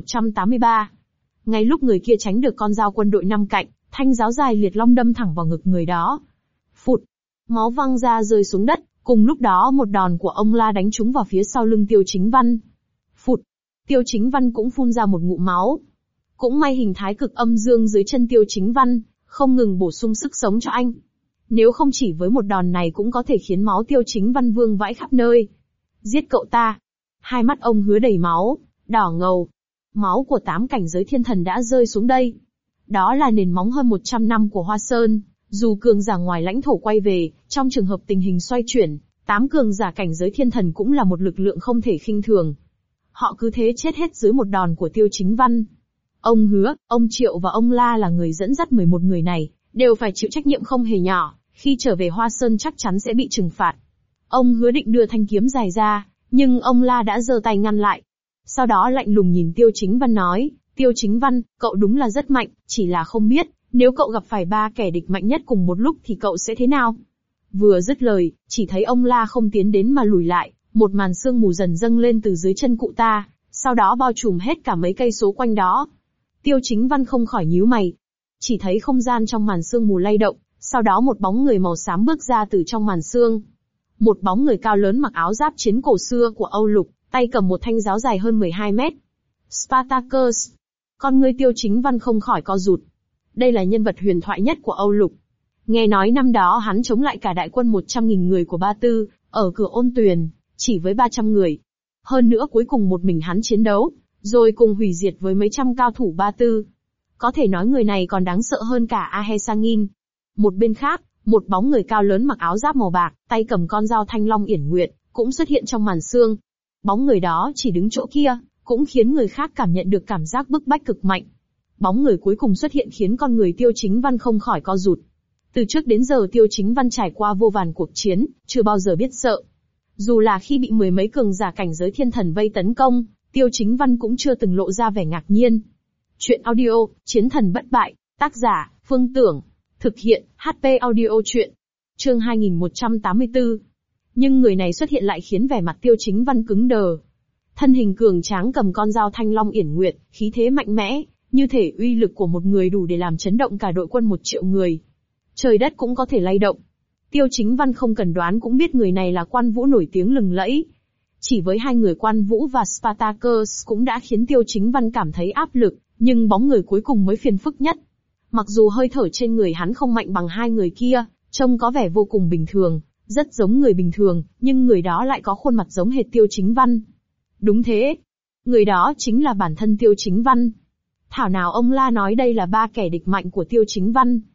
2183. Ngay lúc người kia tránh được con dao quân đội 5 cạnh, thanh giáo dài liệt long đâm thẳng vào ngực người đó. Phụt! Máu văng ra rơi xuống đất, cùng lúc đó một đòn của ông La đánh trúng vào phía sau lưng Tiêu Chính Văn. Phụt! Tiêu Chính Văn cũng phun ra một ngụm máu. Cũng may hình thái cực âm dương dưới chân Tiêu Chính Văn, không ngừng bổ sung sức sống cho anh. Nếu không chỉ với một đòn này cũng có thể khiến máu Tiêu Chính Văn vương vãi khắp nơi. Giết cậu ta! Hai mắt ông Hứa đầy máu, đỏ ngầu. Máu của 8 cảnh giới thiên thần đã rơi xuống đây. Đó là nền móng hơn 100 năm của Hoa Sơn. Dù cường giả ngoài lãnh thổ quay về, trong trường hợp tình hình xoay chuyển, 8 cường giả cảnh giới thiên thần cũng là một lực lượng không thể khinh thường. Họ cứ thế chết hết dưới một đòn của Tiêu Chính Văn. Ông Hứa, ông Triệu và ông La là người dẫn dắt 11 người này, đều phải chịu trách nhiệm không hề nhỏ, khi trở về Hoa Sơn chắc chắn sẽ bị trừng phạt. Ông Hứa định đưa thanh kiếm dài ra, nhưng ông La đã giơ tay ngăn lại. Sau đó lạnh lùng nhìn Tiêu Chính Văn nói, Tiêu Chính Văn, cậu đúng là rất mạnh, chỉ là không biết, nếu cậu gặp phải 3 kẻ địch mạnh nhất cùng một lúc thì cậu sẽ thế nào? Vừa dứt lời, chỉ thấy ông La không tiến đến mà lùi lại, một màn sương mù dần dâng lên từ dưới chân cụ ta, sau đó bao trùm hết cả mấy cây số quanh đó. Tiêu Chính Văn không khỏi nhíu mày. Chỉ thấy không gian trong màn sương mù lay động, sau đó một bóng người màu xám bước ra từ trong màn sương. Một bóng người cao lớn mặc áo giáp chiến cổ xưa của Âu Lục, tay cầm một thanh giáo dài hơn 12 mét. Spartacus. Con người Tiêu Chính Văn không khỏi co rụt. Đây là nhân vật huyền thoại nhất của Âu Lục. Nghe nói năm đó hắn chống lại cả đại quân 100.000 người của Ba Tư, ở cửa Ôn Tuyền, chỉ với 300 người. Hơn nữa cuối cùng một mình hắn chiến đấu, rồi cùng hủy diệt với mấy trăm cao thủ Ba Tư. Có thể nói người này còn đáng sợ hơn cả Ahesangin. Một bên khác, một bóng người cao lớn mặc áo giáp màu bạc, tay cầm con dao thanh long yển nguyệt, cũng xuất hiện trong màn sương. Bóng người đó chỉ đứng chỗ kia, cũng khiến người khác cảm nhận được cảm giác bức bách cực mạnh. Bóng người cuối cùng xuất hiện khiến con người Tiêu Chính Văn không khỏi co rụt. Từ trước đến giờ Tiêu Chính Văn trải qua vô vàn cuộc chiến, chưa bao giờ biết sợ. Dù là khi bị 10 mấy cường giả cảnh giới thiên thần vây tấn công, Tiêu Chính Văn cũng chưa từng lộ ra vẻ ngạc nhiên. Chuyện audio, Chiến thần bất bại, tác giả, Phương Tưởng. Thực hiện, HP audio chuyện. Chương 2184. Nhưng người này xuất hiện lại khiến vẻ mặt Tiêu Chính Văn cứng đờ. Thân hình cường tráng cầm con dao thanh long yển nguyệt, khí thế mạnh mẽ, như thể uy lực của một người đủ để làm chấn động cả đội quân 1 triệu người. Trời đất cũng có thể lay động. Tiêu Chính Văn không cần đoán cũng biết người này là Quan Vũ nổi tiếng lừng lẫy. Chỉ với hai người Quan Vũ và Spartacus cũng đã khiến Tiêu Chính Văn cảm thấy áp lực, nhưng bóng người cuối cùng mới phiền phức nhất. Mặc dù hơi thở trên người hắn không mạnh bằng hai người kia, trông có vẻ vô cùng bình thường, rất giống người bình thường, nhưng người đó lại có khuôn mặt giống hệt Tiêu Chính Văn. Đúng thế. Người đó chính là bản thân Tiêu Chính Văn. Thảo nào ông La nói đây là 3 kẻ địch mạnh của Tiêu Chính Văn.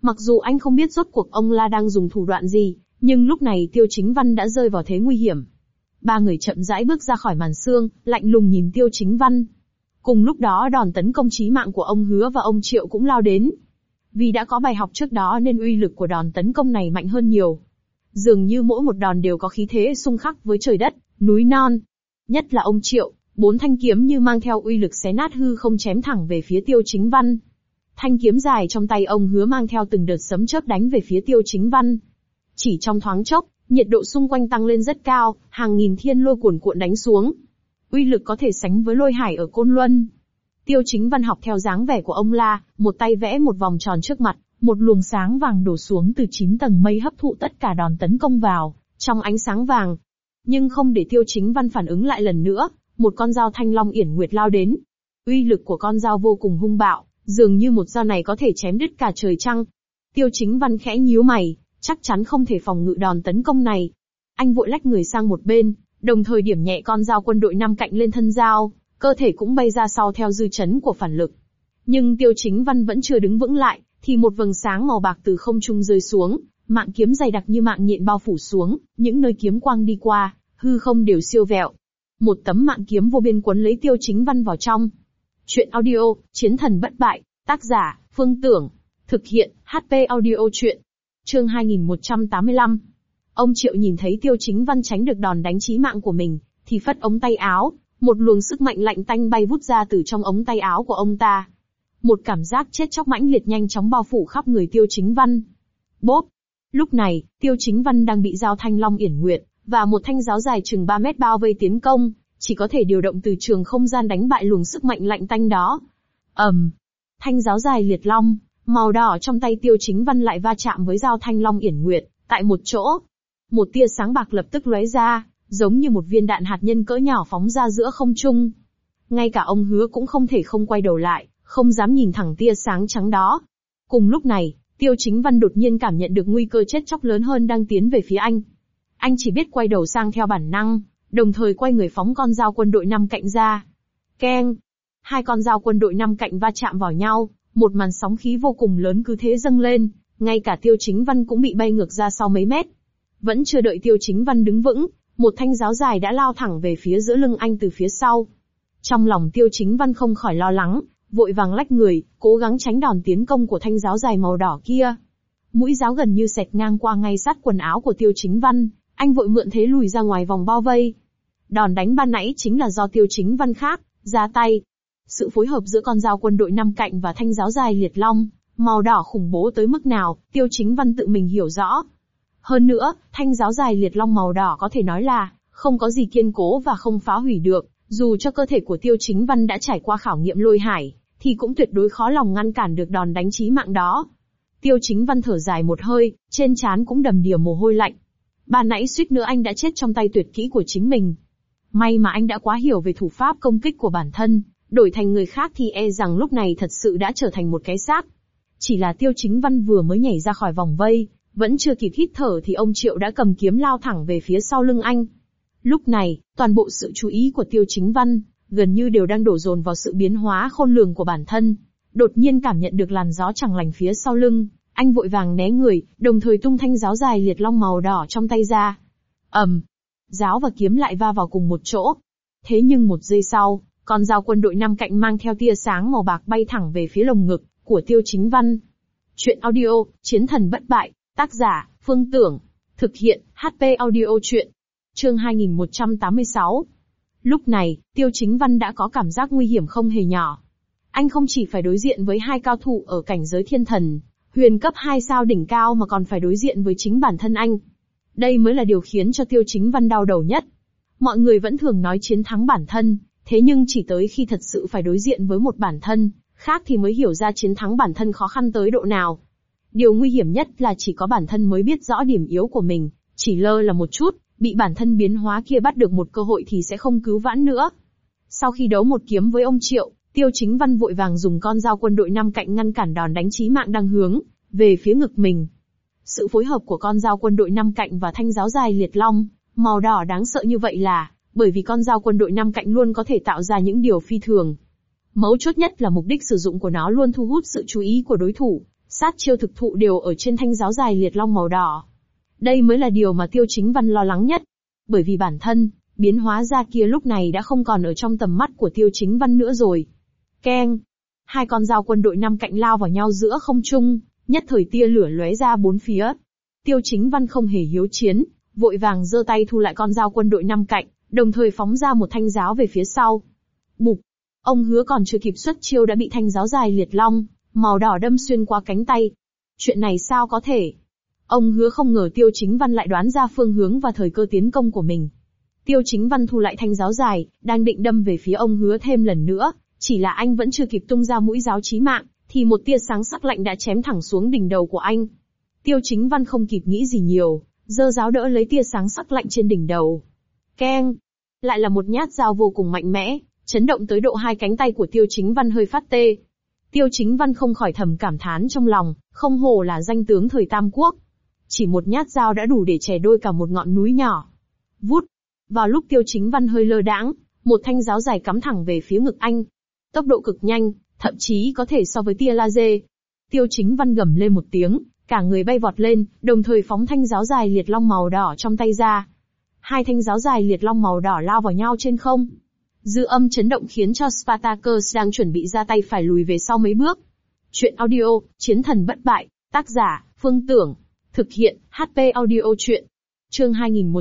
Mặc dù anh không biết rốt cuộc ông La đang dùng thủ đoạn gì, nhưng lúc này Tiêu Chính Văn đã rơi vào thế nguy hiểm. Ba người chậm rãi bước ra khỏi màn sương, lạnh lùng nhìn Tiêu Chính Văn. Cùng lúc đó đòn tấn công chí mạng của ông Hứa và ông Triệu cũng lao đến. Vì đã có bài học trước đó nên uy lực của đòn tấn công này mạnh hơn nhiều. Dường như mỗi một đòn đều có khí thế xung khắc với trời đất, núi non. Nhất là ông Triệu, 4 thanh kiếm như mang theo uy lực xé nát hư không chém thẳng về phía Tiêu Chính Văn. Thanh kiếm dài trong tay ông Hứa mang theo từng đợt sấm chớp đánh về phía Tiêu Chính Văn. Chỉ trong thoáng chốc, nhiệt độ xung quanh tăng lên rất cao, hàng nghìn thiên lôi cuồn cuộn đánh xuống. Uy lực có thể sánh với lôi hải ở Côn Luân. Tiêu Chính Văn học theo dáng vẻ của ông La, một tay vẽ một vòng tròn trước mặt, một luồng sáng vàng đổ xuống từ 9 tầng mây hấp thụ tất cả đòn tấn công vào, trong ánh sáng vàng. Nhưng không để Tiêu Chính Văn phản ứng lại lần nữa, một con dao thanh long yển nguyệt lao đến. Uy lực của con dao vô cùng hung bạo, dường như một dao này có thể chém đứt cả trời trăng. Tiêu Chính Văn khẽ nhíu mày, chắc chắn không thể phòng ngự đòn tấn công này. Anh vội lách người sang một bên, đồng thời điểm nhẹ con dao quân đội 5 cạnh lên thân dao, cơ thể cũng bay ra sau theo dư chấn của phản lực. Nhưng Tiêu Chính Văn vẫn chưa đứng vững lại, thì một vầng sáng màu bạc từ không trung rơi xuống, mạng kiếm dày đặc như mạng nhện bao phủ xuống, những nơi kiếm quang đi qua, hư không đều siêu vẹo. Một tấm mạng kiếm vô biên quấn lấy Tiêu Chính Văn vào trong. Chuyện audio, Chiến thần bất bại, tác giả, Phương Tưởng. Thực hiện, HP audio chuyện. Chương 2185. Ông Triệu nhìn thấy Tiêu Chính Văn tránh được đòn đánh chí mạng của mình, thì phất ống tay áo, một luồng sức mạnh lạnh tanh bay vút ra từ trong ống tay áo của ông ta. Một cảm giác chết chóc mãnh liệt nhanh chóng bao phủ khắp người Tiêu Chính Văn. Bốp! Lúc này, Tiêu Chính Văn đang bị dao thanh long yển nguyệt, và một thanh giáo dài chừng 3 mét bao vây tiến công, chỉ có thể điều động từ trường không gian đánh bại luồng sức mạnh lạnh tanh đó. Thanh giáo dài liệt long, màu đỏ trong tay Tiêu Chính Văn lại va chạm với dao thanh long yển nguyệt, tại một chỗ. Một tia sáng bạc lập tức lóe ra, giống như một viên đạn hạt nhân cỡ nhỏ phóng ra giữa không trung. Ngay cả ông Hứa cũng không thể không quay đầu lại, không dám nhìn thẳng tia sáng trắng đó. Cùng lúc này, Tiêu Chính Văn đột nhiên cảm nhận được nguy cơ chết chóc lớn hơn đang tiến về phía anh. Anh chỉ biết quay đầu sang theo bản năng, đồng thời quay người phóng con dao quân đội 5 cạnh ra. Keng! 2 con dao quân đội 5 cạnh va chạm vào nhau, một màn sóng khí vô cùng lớn cứ thế dâng lên, ngay cả Tiêu Chính Văn cũng bị bay ngược ra sau mấy mét. Vẫn chưa đợi Tiêu Chính Văn đứng vững, một thanh giáo dài đã lao thẳng về phía giữa lưng anh từ phía sau. Trong lòng Tiêu Chính Văn không khỏi lo lắng, vội vàng lách người, cố gắng tránh đòn tiến công của thanh giáo dài màu đỏ kia. Mũi giáo gần như xẹt ngang qua ngay sát quần áo của Tiêu Chính Văn, anh vội mượn thế lùi ra ngoài vòng bao vây. Đòn đánh ban nãy chính là do Tiêu Chính Văn khác ra tay. Sự phối hợp giữa con dao quân đội 5 cạnh và thanh giáo dài liệt long, màu đỏ khủng bố tới mức nào, Tiêu Chính Văn tự mình hiểu rõ. Hơn nữa, thanh giáo dài liệt long màu đỏ có thể nói là không có gì kiên cố và không phá hủy được, dù cho cơ thể của Tiêu Chính Văn đã trải qua khảo nghiệm lôi hải, thì cũng tuyệt đối khó lòng ngăn cản được đòn đánh chí mạng đó. Tiêu Chính Văn thở dài một hơi, trên trán cũng đầm đìa mồ hôi lạnh. Ban nãy suýt nữa anh đã chết trong tay tuyệt kỹ của chính mình. May mà anh đã quá hiểu về thủ pháp công kích của bản thân, đổi thành người khác thì e rằng lúc này thật sự đã trở thành một cái xác. Chỉ là Tiêu Chính Văn vừa mới nhảy ra khỏi vòng vây, vẫn chưa kịp hít thở thì ông Triệu đã cầm kiếm lao thẳng về phía sau lưng anh. Lúc này, toàn bộ sự chú ý của Tiêu Chính Văn gần như đều đang đổ dồn vào sự biến hóa khôn lường của bản thân. Đột nhiên cảm nhận được làn gió chẳng lành phía sau lưng, anh vội vàng né người, đồng thời tung thanh giáo dài liệt long màu đỏ trong tay ra. Giáo và kiếm lại va vào cùng một chỗ. Thế nhưng một giây sau, con dao quân đội 5 cạnh mang theo tia sáng màu bạc bay thẳng về phía lồng ngực của Tiêu Chính Văn. Chuyện audio, Chiến thần bất bại, tác giả, Phương Tưởng. Thực hiện, HP audio chuyện. Chương 2186. Lúc này, Tiêu Chính Văn đã có cảm giác nguy hiểm không hề nhỏ. Anh không chỉ phải đối diện với 2 cao thủ ở cảnh giới thiên thần, huyền cấp 2 sao đỉnh cao mà còn phải đối diện với chính bản thân anh. Đây mới là điều khiến cho Tiêu Chính Văn đau đầu nhất. Mọi người vẫn thường nói chiến thắng bản thân, thế nhưng chỉ tới khi thật sự phải đối diện với một bản thân khác thì mới hiểu ra chiến thắng bản thân khó khăn tới độ nào. Điều nguy hiểm nhất là chỉ có bản thân mới biết rõ điểm yếu của mình, chỉ lơ là một chút, bị bản thân biến hóa kia bắt được một cơ hội thì sẽ không cứu vãn nữa. Sau khi đấu một kiếm với ông Triệu, Tiêu Chính Văn vội vàng dùng con dao quân đội 5 cạnh ngăn cản đòn đánh chí mạng đang hướng về phía ngực mình. Sự phối hợp của con dao quân đội 5 cạnh và thanh giáo dài liệt long, màu đỏ đáng sợ như vậy là bởi vì con dao quân đội 5 cạnh luôn có thể tạo ra những điều phi thường. Mấu chốt nhất là mục đích sử dụng của nó luôn thu hút sự chú ý của đối thủ, sát chiêu thực thụ đều ở trên thanh giáo dài liệt long màu đỏ. Đây mới là điều mà Tiêu Chính Văn lo lắng nhất. Bởi vì bản thân, biến hóa ra kia lúc này đã không còn ở trong tầm mắt của Tiêu Chính Văn nữa rồi. Keng! Hai con dao quân đội năm cạnh lao vào nhau giữa không trung, nhất thời tia lửa lóe ra bốn phía. Tiêu Chính Văn không hề hiếu chiến, vội vàng giơ tay thu lại con dao quân đội năm cạnh, đồng thời phóng ra một thanh giáo về phía sau. Bụp! Ông Hứa còn chưa kịp xuất chiêu đã bị thanh giáo dài liệt long màu đỏ đâm xuyên qua cánh tay. Chuyện này sao có thể? Ông Hứa không ngờ Tiêu Chính Văn lại đoán ra phương hướng và thời cơ tiến công của mình. Tiêu Chính Văn thu lại thanh giáo dài, đang định đâm về phía ông Hứa thêm lần nữa, chỉ là anh vẫn chưa kịp tung ra mũi giáo chí mạng, thì một tia sáng sắc lạnh đã chém thẳng xuống đỉnh đầu của anh. Tiêu Chính Văn không kịp nghĩ gì nhiều, giơ giáo đỡ lấy tia sáng sắc lạnh trên đỉnh đầu. Keng! Lại là một nhát dao vô cùng mạnh mẽ, chấn động tới độ hai cánh tay của Tiêu Chính Văn hơi phát tê. Tiêu Chính Văn không khỏi thầm cảm thán trong lòng, không hổ là danh tướng thời Tam Quốc. Chỉ một nhát dao đã đủ để chẻ đôi cả một ngọn núi nhỏ. Vút! Vào lúc Tiêu Chính Văn hơi lơ đãng, một thanh giáo dài cắm thẳng về phía ngực anh. Tốc độ cực nhanh, thậm chí có thể so với tia laser. Tiêu Chính Văn gầm lên một tiếng, cả người bay vọt lên, đồng thời phóng thanh giáo dài liệt long màu đỏ trong tay ra. Hai thanh giáo dài liệt long màu đỏ lao vào nhau trên không. Dư âm chấn động khiến cho Spartacus đang chuẩn bị ra tay phải lùi về sau mấy bước. Chuyện audio, Chiến thần bất bại, tác giả, Phương Tưởng. Thực hiện, HP audio chuyện. Chương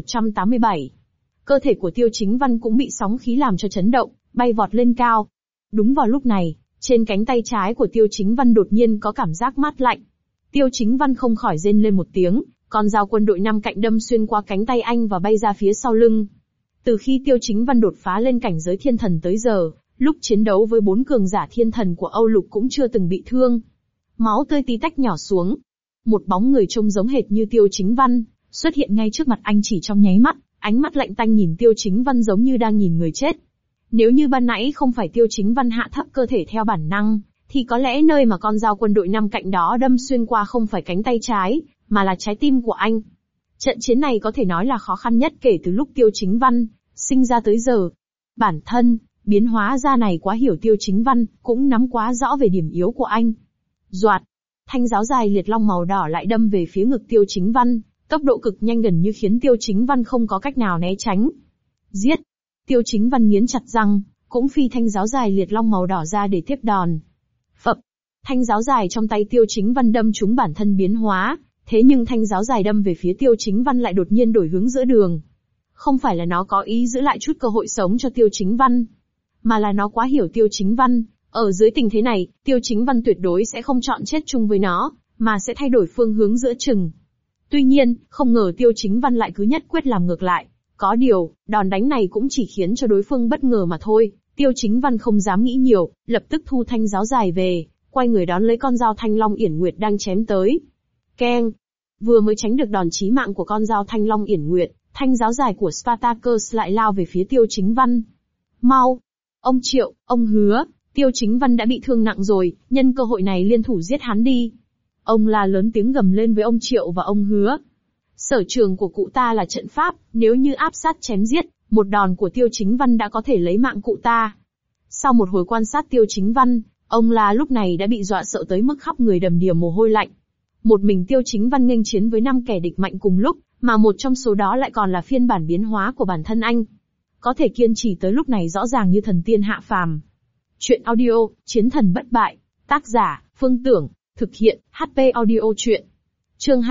2187. Cơ thể của Tiêu Chính Văn cũng bị sóng khí làm cho chấn động, bay vọt lên cao. Đúng vào lúc này, trên cánh tay trái của Tiêu Chính Văn đột nhiên có cảm giác mát lạnh. Tiêu Chính Văn không khỏi rên lên một tiếng, con dao quân đội năm cạnh đâm xuyên qua cánh tay anh và bay ra phía sau lưng. Từ khi Tiêu Chính Văn đột phá lên cảnh giới thiên thần tới giờ, lúc chiến đấu với 4 cường giả thiên thần của Âu Lục cũng chưa từng bị thương. Máu tươi tí tách nhỏ xuống. Một bóng người trông giống hệt như Tiêu Chính Văn, xuất hiện ngay trước mặt anh chỉ trong nháy mắt, ánh mắt lạnh tanh nhìn Tiêu Chính Văn giống như đang nhìn người chết. Nếu như ban nãy không phải Tiêu Chính Văn hạ thấp cơ thể theo bản năng, thì có lẽ nơi mà con dao quân đội năm cạnh đó đâm xuyên qua không phải cánh tay trái, mà là trái tim của anh. Trận chiến này có thể nói là khó khăn nhất kể từ lúc Tiêu Chính Văn sinh ra tới giờ. Bản thân, biến hóa ra này quá hiểu Tiêu Chính Văn, cũng nắm quá rõ về điểm yếu của anh. Doạt! Thanh giáo dài liệt long màu đỏ lại đâm về phía ngực Tiêu Chính Văn, tốc độ cực nhanh gần như khiến Tiêu Chính Văn không có cách nào né tránh. Giết! Tiêu Chính Văn nghiến chặt răng, cũng phi thanh giáo dài liệt long màu đỏ ra để tiếp đòn. Phập! Thanh giáo dài trong tay Tiêu Chính Văn đâm trúng bản thân biến hóa, thế nhưng thanh giáo dài đâm về phía Tiêu Chính Văn lại đột nhiên đổi hướng giữa đường. Không phải là nó có ý giữ lại chút cơ hội sống cho Tiêu Chính Văn, mà là nó quá hiểu Tiêu Chính Văn, ở dưới tình thế này, Tiêu Chính Văn tuyệt đối sẽ không chọn chết chung với nó, mà sẽ thay đổi phương hướng giữa chừng. Tuy nhiên, không ngờ Tiêu Chính Văn lại cứ nhất quyết làm ngược lại. Có điều, đòn đánh này cũng chỉ khiến cho đối phương bất ngờ mà thôi. Tiêu Chính Văn không dám nghĩ nhiều, lập tức thu thanh giáo dài về, quay người đón lấy con dao Thanh Long Yển Nguyệt đang chém tới. Keng! Vừa mới tránh được đòn chí mạng của con dao Thanh Long Yển Nguyệt, thanh giáo dài của Spartacus lại lao về phía Tiêu Chính Văn. Mau! Ông Triệu, ông Hứa, Tiêu Chính Văn đã bị thương nặng rồi, nhân cơ hội này liên thủ giết hắn đi. Ông la lớn tiếng gầm lên với ông Triệu và ông Hứa. Sở trường của cụ ta là trận pháp, nếu như áp sát chém giết, một đòn của Tiêu Chính Văn đã có thể lấy mạng cụ ta. Sau một hồi quan sát Tiêu Chính Văn, ông la lúc này đã bị dọa sợ tới mức khắp người đầm đìa mồ hôi lạnh. Một mình Tiêu Chính Văn nghênh chiến với 5 kẻ địch mạnh cùng lúc, mà một trong số đó lại còn là phiên bản biến hóa của bản thân anh. Có thể kiên trì tới lúc này rõ ràng như thần tiên hạ phàm. Chuyện audio, Chiến thần bất bại, tác giả, Phương Tưởng, thực hiện, HP audio chuyện. Chương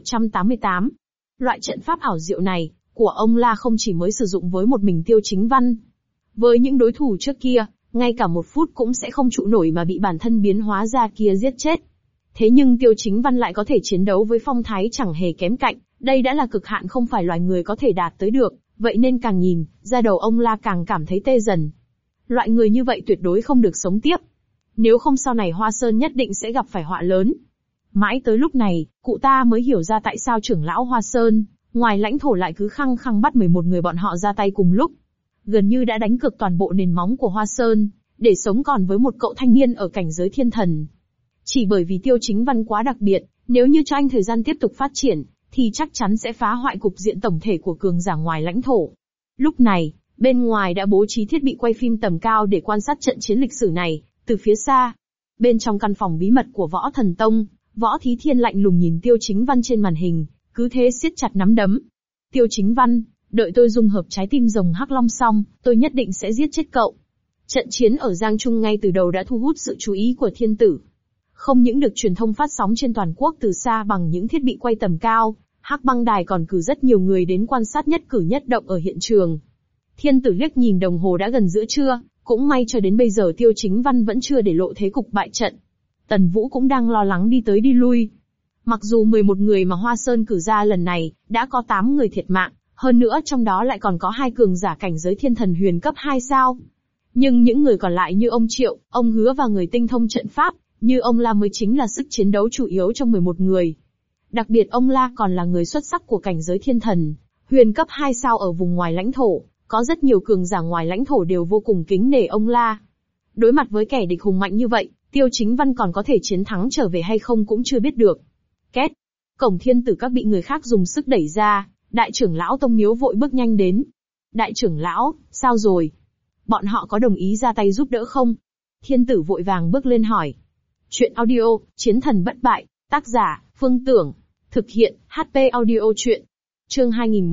2188. Loại trận pháp ảo diệu này, của ông La không chỉ mới sử dụng với một mình Tiêu Chính Văn. Với những đối thủ trước kia, ngay cả một phút cũng sẽ không trụ nổi mà bị bản thân biến hóa ra kia giết chết. Thế nhưng Tiêu Chính Văn lại có thể chiến đấu với phong thái chẳng hề kém cạnh, đây đã là cực hạn không phải loài người có thể đạt tới được, vậy nên càng nhìn, ra đầu ông La càng cảm thấy tê dần. Loại người như vậy tuyệt đối không được sống tiếp. Nếu không sau này Hoa Sơn nhất định sẽ gặp phải họa lớn. Mãi tới lúc này, cụ ta mới hiểu ra tại sao trưởng lão Hoa Sơn, ngoài lãnh thổ lại cứ khăng khăng bắt 11 người bọn họ ra tay cùng lúc. Gần như đã đánh cược toàn bộ nền móng của Hoa Sơn, để sống còn với một cậu thanh niên ở cảnh giới thiên thần. Chỉ bởi vì Tiêu Chính Văn quá đặc biệt, nếu như cho anh thời gian tiếp tục phát triển, thì chắc chắn sẽ phá hoại cục diện tổng thể của cường giả ngoài lãnh thổ. Lúc này, bên ngoài đã bố trí thiết bị quay phim tầm cao để quan sát trận chiến lịch sử này, từ phía xa. Bên trong căn phòng bí mật của Võ Thần Tông, Võ Thí Thiên lạnh lùng nhìn Tiêu Chính Văn trên màn hình, cứ thế siết chặt nắm đấm. Tiêu Chính Văn, đợi tôi dung hợp trái tim rồng Hắc Long xong, tôi nhất định sẽ giết chết cậu. Trận chiến ở Giang Trung ngay từ đầu đã thu hút sự chú ý của thiên tử. Không những được truyền thông phát sóng trên toàn quốc từ xa bằng những thiết bị quay tầm cao, Hắc Băng Đài còn cử rất nhiều người đến quan sát nhất cử nhất động ở hiện trường. Thiên tử liếc nhìn đồng hồ đã gần giữa trưa, cũng may cho đến bây giờ Tiêu Chính Văn vẫn chưa để lộ thế cục bại trận. Tần Vũ cũng đang lo lắng đi tới đi lui. Mặc dù 11 người mà Hoa Sơn cử ra lần này, đã có 8 người thiệt mạng, hơn nữa trong đó lại còn có 2 cường giả cảnh giới thiên thần huyền cấp 2 sao. Nhưng những người còn lại như ông Triệu, ông Hứa và người tinh thông trận pháp, như ông La mới chính là sức chiến đấu chủ yếu trong 11 người. Đặc biệt ông La còn là người xuất sắc của cảnh giới thiên thần, huyền cấp 2 sao ở vùng ngoài lãnh thổ, có rất nhiều cường giả ngoài lãnh thổ đều vô cùng kính nể ông La. Đối mặt với kẻ địch hùng mạnh như vậy, Tiêu Chính Văn còn có thể chiến thắng trở về hay không cũng chưa biết được. Két. Cổng thiên tử các bị người khác dùng sức đẩy ra, đại trưởng lão Tông Miếu vội bước nhanh đến. Đại trưởng lão, sao rồi? Bọn họ có đồng ý ra tay giúp đỡ không? Thiên tử vội vàng bước lên hỏi. Chuyện audio, Chiến thần bất bại, tác giả, Phương Tưởng. Thực hiện, HP audio chuyện. Chương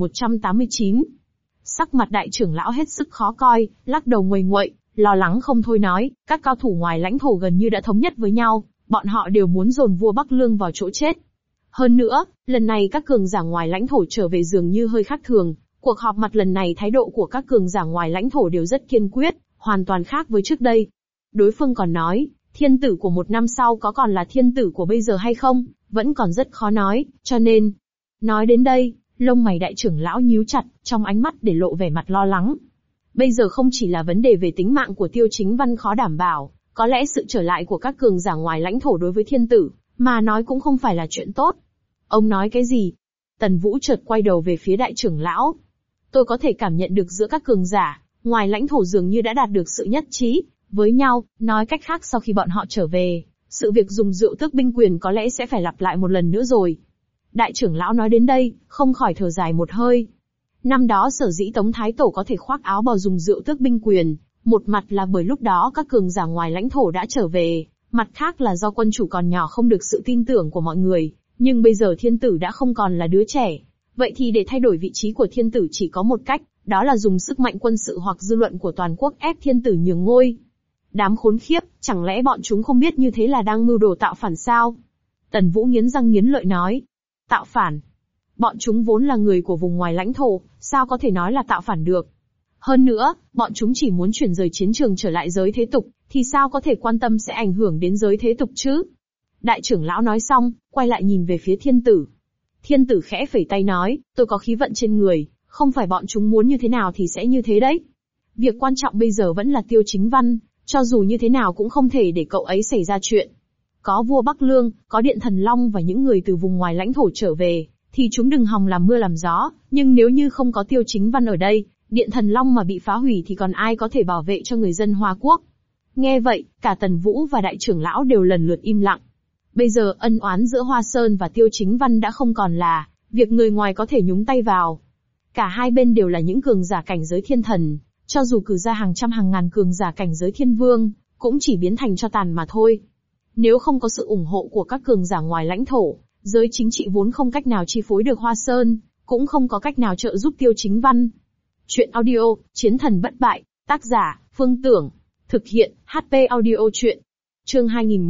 2189. Sắc mặt đại trưởng lão hết sức khó coi, lắc đầu nguầy nguậy, lo lắng không thôi nói, các cao thủ ngoài lãnh thổ gần như đã thống nhất với nhau, bọn họ đều muốn dồn vua Bắc Lương vào chỗ chết. Hơn nữa, lần này các cường giả ngoài lãnh thổ trở về dường như hơi khác thường, cuộc họp mặt lần này thái độ của các cường giả ngoài lãnh thổ đều rất kiên quyết, hoàn toàn khác với trước đây. Đối phương còn nói, thiên tử của một năm sau có còn là thiên tử của bây giờ hay không, vẫn còn rất khó nói, cho nên. Nói đến đây, lông mày đại trưởng lão nhíu chặt, trong ánh mắt để lộ vẻ mặt lo lắng. Bây giờ không chỉ là vấn đề về tính mạng của Tiêu Chính Văn khó đảm bảo, có lẽ sự trở lại của các cường giả ngoài lãnh thổ đối với thiên tử, mà nói cũng không phải là chuyện tốt. Ông nói cái gì? Tần Vũ chợt quay đầu về phía đại trưởng lão. Tôi có thể cảm nhận được giữa các cường giả, ngoài lãnh thổ dường như đã đạt được sự nhất trí với nhau, nói cách khác sau khi bọn họ trở về, sự việc dùng rượu tước binh quyền có lẽ sẽ phải lặp lại một lần nữa rồi. Đại trưởng lão nói đến đây, không khỏi thở dài một hơi. Năm đó sở dĩ Tống Thái Tổ có thể khoác áo bào dùng rượu tước binh quyền, một mặt là bởi lúc đó các cường giả ngoài lãnh thổ đã trở về, mặt khác là do quân chủ còn nhỏ không được sự tin tưởng của mọi người, nhưng bây giờ thiên tử đã không còn là đứa trẻ. Vậy thì để thay đổi vị trí của thiên tử chỉ có một cách, đó là dùng sức mạnh quân sự hoặc dư luận của toàn quốc ép thiên tử nhường ngôi. Đám khốn khiếp, chẳng lẽ bọn chúng không biết như thế là đang mưu đồ tạo phản sao? Tần Vũ nghiến răng nghiến lợi nói. Tạo phản? Bọn chúng vốn là người của vùng ngoài lãnh thổ, sao có thể nói là tạo phản được? Hơn nữa, bọn chúng chỉ muốn chuyển rời chiến trường trở lại giới thế tục, thì sao có thể quan tâm sẽ ảnh hưởng đến giới thế tục chứ? Đại trưởng lão nói xong, quay lại nhìn về phía thiên tử. Thiên tử khẽ phẩy tay nói, tôi có khí vận trên người, không phải bọn chúng muốn như thế nào thì sẽ như thế đấy. Việc quan trọng bây giờ vẫn là Tiêu Chính Văn, cho dù như thế nào cũng không thể để cậu ấy xảy ra chuyện. Có vua Bắc Lương, có Điện Thần Long và những người từ vùng ngoài lãnh thổ trở về, thì chúng đừng hòng làm mưa làm gió, nhưng nếu như không có Tiêu Chính Văn ở đây, Điện Thần Long mà bị phá hủy thì còn ai có thể bảo vệ cho người dân Hoa Quốc. Nghe vậy, cả Tần Vũ và đại trưởng lão đều lần lượt im lặng. Bây giờ ân oán giữa Hoa Sơn và Tiêu Chính Văn đã không còn là việc người ngoài có thể nhúng tay vào. Cả hai bên đều là những cường giả cảnh giới thiên thần, cho dù cử ra hàng trăm hàng ngàn cường giả cảnh giới thiên vương, cũng chỉ biến thành tro tàn mà thôi. Nếu không có sự ủng hộ của các cường giả ngoài lãnh thổ, giới chính trị vốn không cách nào chi phối được Hoa Sơn, cũng không có cách nào trợ giúp Tiêu Chính Văn. Chuyện audio, Chiến thần bất bại, tác giả, Phương Tưởng. Thực hiện, HP audio chuyện. Chương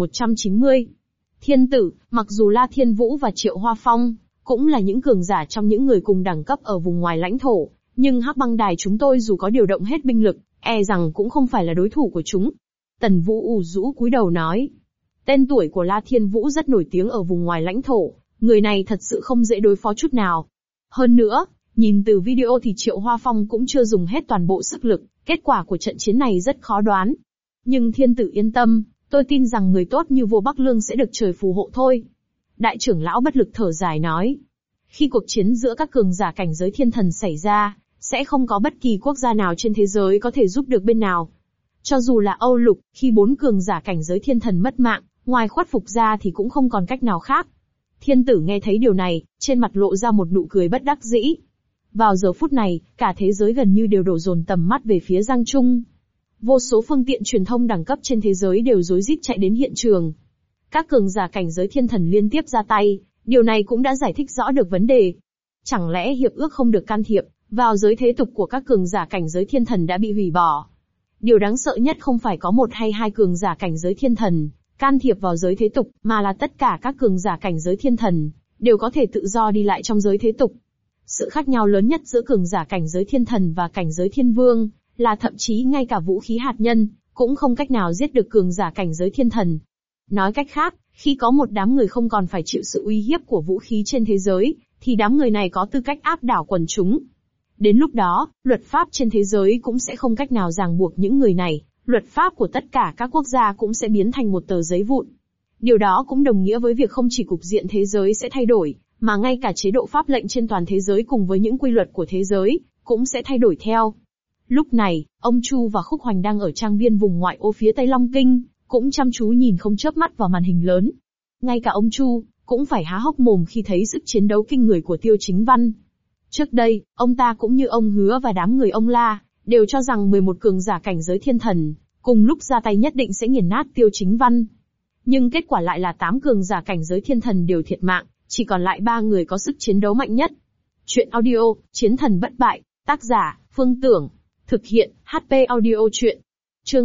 2190. Thiên tử, mặc dù La Thiên Vũ và Triệu Hoa Phong, cũng là những cường giả trong những người cùng đẳng cấp ở vùng ngoài lãnh thổ, nhưng Hắc Băng Đài chúng tôi dù có điều động hết binh lực, e rằng cũng không phải là đối thủ của chúng. Tần Vũ ủ rũ cúi đầu nói. Tên tuổi của La Thiên Vũ rất nổi tiếng ở vùng ngoài lãnh thổ, người này thật sự không dễ đối phó chút nào. Hơn nữa, nhìn từ video thì Triệu Hoa Phong cũng chưa dùng hết toàn bộ sức lực, kết quả của trận chiến này rất khó đoán. Nhưng thiên tử yên tâm, tôi tin rằng người tốt như vua Bắc Lương sẽ được trời phù hộ thôi. Đại trưởng lão bất lực thở dài nói. Khi cuộc chiến giữa các cường giả cảnh giới thiên thần xảy ra, sẽ không có bất kỳ quốc gia nào trên thế giới có thể giúp được bên nào. Cho dù là Âu Lục, khi 4 cường giả cảnh giới thiên thần mất mạng, ngoài khuất phục ra thì cũng không còn cách nào khác. Thiên tử nghe thấy điều này, trên mặt lộ ra một nụ cười bất đắc dĩ. Vào giờ phút này, cả thế giới gần như đều đổ dồn tầm mắt về phía Giang Trung. Vô số phương tiện truyền thông đẳng cấp trên thế giới đều rối rít chạy đến hiện trường. Các cường giả cảnh giới thiên thần liên tiếp ra tay, điều này cũng đã giải thích rõ được vấn đề. Chẳng lẽ hiệp ước không được can thiệp vào giới thế tục của các cường giả cảnh giới thiên thần đã bị hủy bỏ? Điều đáng sợ nhất không phải có một hay hai cường giả cảnh giới thiên thần can thiệp vào giới thế tục, mà là tất cả các cường giả cảnh giới thiên thần đều có thể tự do đi lại trong giới thế tục. Sự khác nhau lớn nhất giữa cường giả cảnh giới thiên thần và cảnh giới thiên vương là thậm chí ngay cả vũ khí hạt nhân cũng không cách nào giết được cường giả cảnh giới thiên thần. Nói cách khác, khi có một đám người không còn phải chịu sự uy hiếp của vũ khí trên thế giới, thì đám người này có tư cách áp đảo quần chúng. Đến lúc đó, luật pháp trên thế giới cũng sẽ không cách nào ràng buộc những người này, luật pháp của tất cả các quốc gia cũng sẽ biến thành một tờ giấy vụn. Điều đó cũng đồng nghĩa với việc không chỉ cục diện thế giới sẽ thay đổi, mà ngay cả chế độ pháp lệnh trên toàn thế giới cùng với những quy luật của thế giới cũng sẽ thay đổi theo. Lúc này, ông Chu và Khúc Hoành đang ở trang viên vùng ngoại ô phía Tây Long Kinh, cũng chăm chú nhìn không chớp mắt vào màn hình lớn. Ngay cả ông Chu cũng phải há hốc mồm khi thấy sức chiến đấu kinh người của Tiêu Chính Văn. Trước đây, ông ta cũng như ông Hứa và đám người ông La, đều cho rằng 11 cường giả cảnh giới thiên thần cùng lúc ra tay nhất định sẽ nghiền nát Tiêu Chính Văn. Nhưng kết quả lại là 8 cường giả cảnh giới thiên thần đều thiệt mạng, chỉ còn lại 3 người có sức chiến đấu mạnh nhất. Chuyện audio, Chiến thần bất bại, tác giả, Phương Tưởng, thực hiện, HP audio chuyện. Chương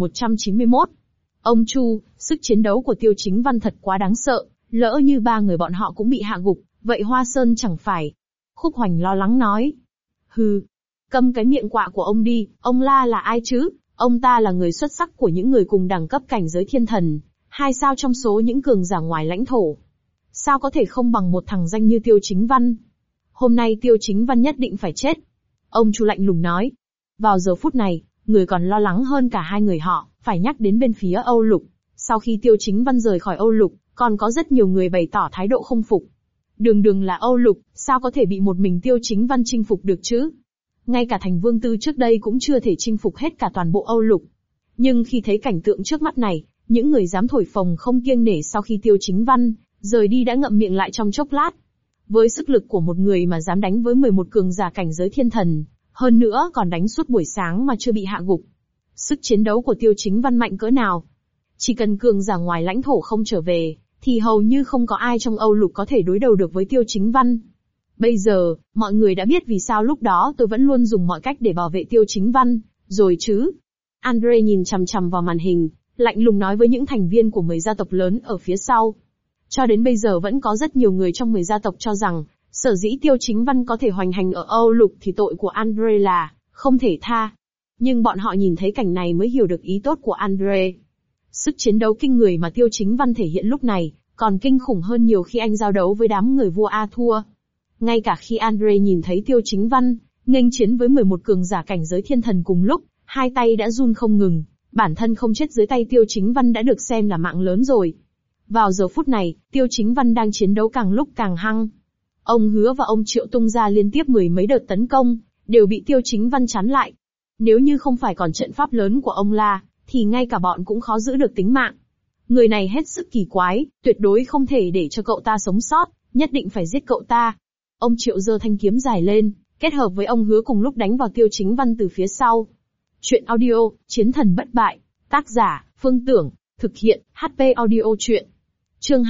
2191. Ông Chu, sức chiến đấu của Tiêu Chính Văn thật quá đáng sợ, lỡ như 3 người bọn họ cũng bị hạ gục, vậy Hoa Sơn chẳng phải. Khúc Hoành lo lắng nói. Hừ, câm cái miệng quạ của ông đi, ông La là ai chứ? Ông ta là người xuất sắc của những người cùng đẳng cấp cảnh giới thiên thần, 2 sao trong số những cường giả ngoài lãnh thổ. Sao có thể không bằng một thằng danh như Tiêu Chính Văn? Hôm nay Tiêu Chính Văn nhất định phải chết. Ông Chu lạnh lùng nói. Vào giờ phút này, người còn lo lắng hơn cả hai người họ, phải nhắc đến bên phía Âu Lục. Sau khi Tiêu Chính Văn rời khỏi Âu Lục, còn có rất nhiều người bày tỏ thái độ không phục. Đường là Âu Lục, sao có thể bị một mình Tiêu Chính Văn chinh phục được chứ? Ngay cả Thành Vương Tư trước đây cũng chưa thể chinh phục hết cả toàn bộ Âu Lục. Nhưng khi thấy cảnh tượng trước mắt này, những người dám thổi phồng không kiêng nể sau khi Tiêu Chính Văn rời đi đã ngậm miệng lại trong chốc lát. Với sức lực của một người mà dám đánh với 11 cường giả cảnh giới thiên thần, hơn nữa còn đánh suốt buổi sáng mà chưa bị hạ gục. Sức chiến đấu của Tiêu Chính Văn mạnh cỡ nào? Chỉ cần cường giả ngoài lãnh thổ không trở về, thì hầu như không có ai trong Âu Lục có thể đối đầu được với Tiêu Chính Văn. Bây giờ, mọi người đã biết vì sao lúc đó tôi vẫn luôn dùng mọi cách để bảo vệ Tiêu Chính Văn, rồi chứ? Andre nhìn chằm chằm vào màn hình, lạnh lùng nói với những thành viên của 10 gia tộc lớn ở phía sau. Cho đến bây giờ vẫn có rất nhiều người trong 10 gia tộc cho rằng, sở dĩ Tiêu Chính Văn có thể hoành hành ở Âu Lục thì tội của Andre là không thể tha. Nhưng bọn họ nhìn thấy cảnh này mới hiểu được ý tốt của Andre. Sức chiến đấu kinh người mà Tiêu Chính Văn thể hiện lúc này, còn kinh khủng hơn nhiều khi anh giao đấu với đám người vua A thua. Ngay cả khi Andre nhìn thấy Tiêu Chính Văn nghênh chiến với 11 cường giả cảnh giới thiên thần cùng lúc, hai tay đã run không ngừng. Bản thân không chết dưới tay Tiêu Chính Văn đã được xem là mạng lớn rồi. Vào giờ phút này, Tiêu Chính Văn đang chiến đấu càng lúc càng hăng. Ông Hứa và ông Triệu tung ra liên tiếp 10 mấy đợt tấn công, đều bị Tiêu Chính Văn chắn lại. Nếu như không phải còn trận pháp lớn của ông La, thì ngay cả bọn cũng khó giữ được tính mạng. Người này hết sức kỳ quái, tuyệt đối không thể để cho cậu ta sống sót, nhất định phải giết cậu ta. Ông Triệu giơ thanh kiếm dài lên, kết hợp với ông Hứa cùng lúc đánh vào Tiêu Chính Văn từ phía sau. Chuyện audio, Chiến thần bất bại, tác giả, Phương Tưởng, thực hiện, HP audio chuyện. Chương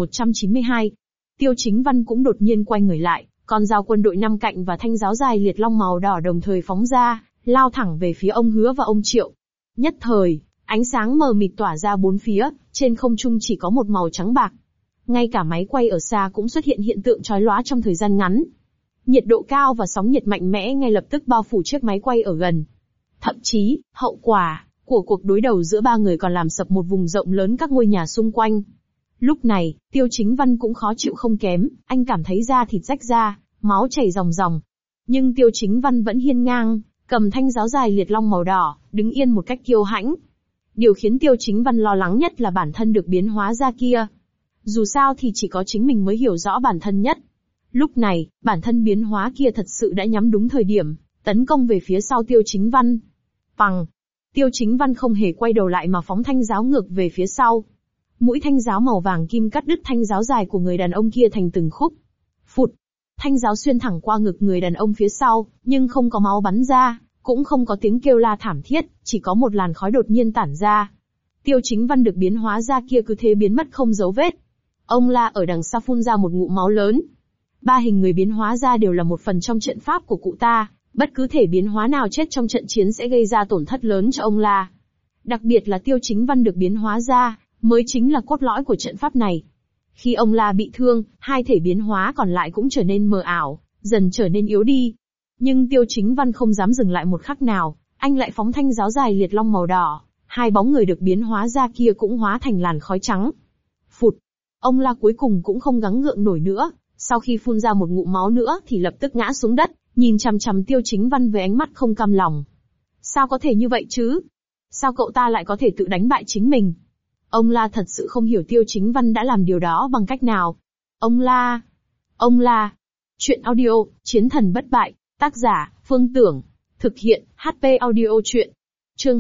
2192. Tiêu Chính Văn cũng đột nhiên quay người lại, con dao quân đội 5 cạnh và thanh giáo dài liệt long màu đỏ đồng thời phóng ra, lao thẳng về phía ông Hứa và ông Triệu. Nhất thời, ánh sáng mờ mịt tỏa ra bốn phía, trên không trung chỉ có một màu trắng bạc. Ngay cả máy quay ở xa cũng xuất hiện hiện tượng chói lóa trong thời gian ngắn. Nhiệt độ cao và sóng nhiệt mạnh mẽ ngay lập tức bao phủ chiếc máy quay ở gần. Thậm chí, hậu quả của cuộc đối đầu giữa ba người còn làm sập một vùng rộng lớn các ngôi nhà xung quanh. Lúc này, Tiêu Chính Văn cũng khó chịu không kém, anh cảm thấy da thịt rách ra, máu chảy ròng ròng. Nhưng Tiêu Chính Văn vẫn hiên ngang, cầm thanh giáo dài liệt long màu đỏ, đứng yên một cách kiêu hãnh. Điều khiến Tiêu Chính Văn lo lắng nhất là bản thân được biến hóa ra kia. Dù sao thì chỉ có chính mình mới hiểu rõ bản thân nhất. Lúc này, bản thân biến hóa kia thật sự đã nhắm đúng thời điểm, tấn công về phía sau Tiêu Chính Văn. Pằng! Tiêu Chính Văn không hề quay đầu lại mà phóng thanh giáo ngược về phía sau. Mũi thanh giáo màu vàng kim cắt đứt thanh giáo dài của người đàn ông kia thành từng khúc. Phụt! Thanh giáo xuyên thẳng qua ngực người đàn ông phía sau, nhưng không có máu bắn ra, cũng không có tiếng kêu la thảm thiết, chỉ có một làn khói đột nhiên tản ra. Tiêu Chính Văn được biến hóa ra kia cứ thế biến mất không dấu vết. Ông La ở đằng xa phun ra một ngụm máu lớn. 3 hình người biến hóa ra đều là một phần trong trận pháp của cụ ta, bất cứ thể biến hóa nào chết trong trận chiến sẽ gây ra tổn thất lớn cho ông La. Đặc biệt là Tiêu Chính Văn được biến hóa ra, mới chính là cốt lõi của trận pháp này. Khi ông La bị thương, 2 thể biến hóa còn lại cũng trở nên mờ ảo, dần trở nên yếu đi. Nhưng Tiêu Chính Văn không dám dừng lại một khắc nào, anh lại phóng thanh giáo dài liệt long màu đỏ, 2 bóng người được biến hóa ra kia cũng hóa thành làn khói trắng. Phụt! Ông La cuối cùng cũng không gắng gượng nổi nữa, sau khi phun ra một ngụm máu nữa thì lập tức ngã xuống đất, nhìn chằm chằm Tiêu Chính Văn với ánh mắt không cam lòng. Sao có thể như vậy chứ? Sao cậu ta lại có thể tự đánh bại chính mình? Ông La thật sự không hiểu Tiêu Chính Văn đã làm điều đó bằng cách nào. Ông La. Chuyện audio, Chiến thần bất bại, tác giả, Phương Tưởng. Thực hiện, HP audio chuyện. Chương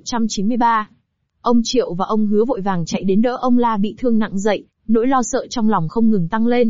2193. Ông Triệu và ông Hứa vội vàng chạy đến đỡ ông La bị thương nặng dậy, nỗi lo sợ trong lòng không ngừng tăng lên.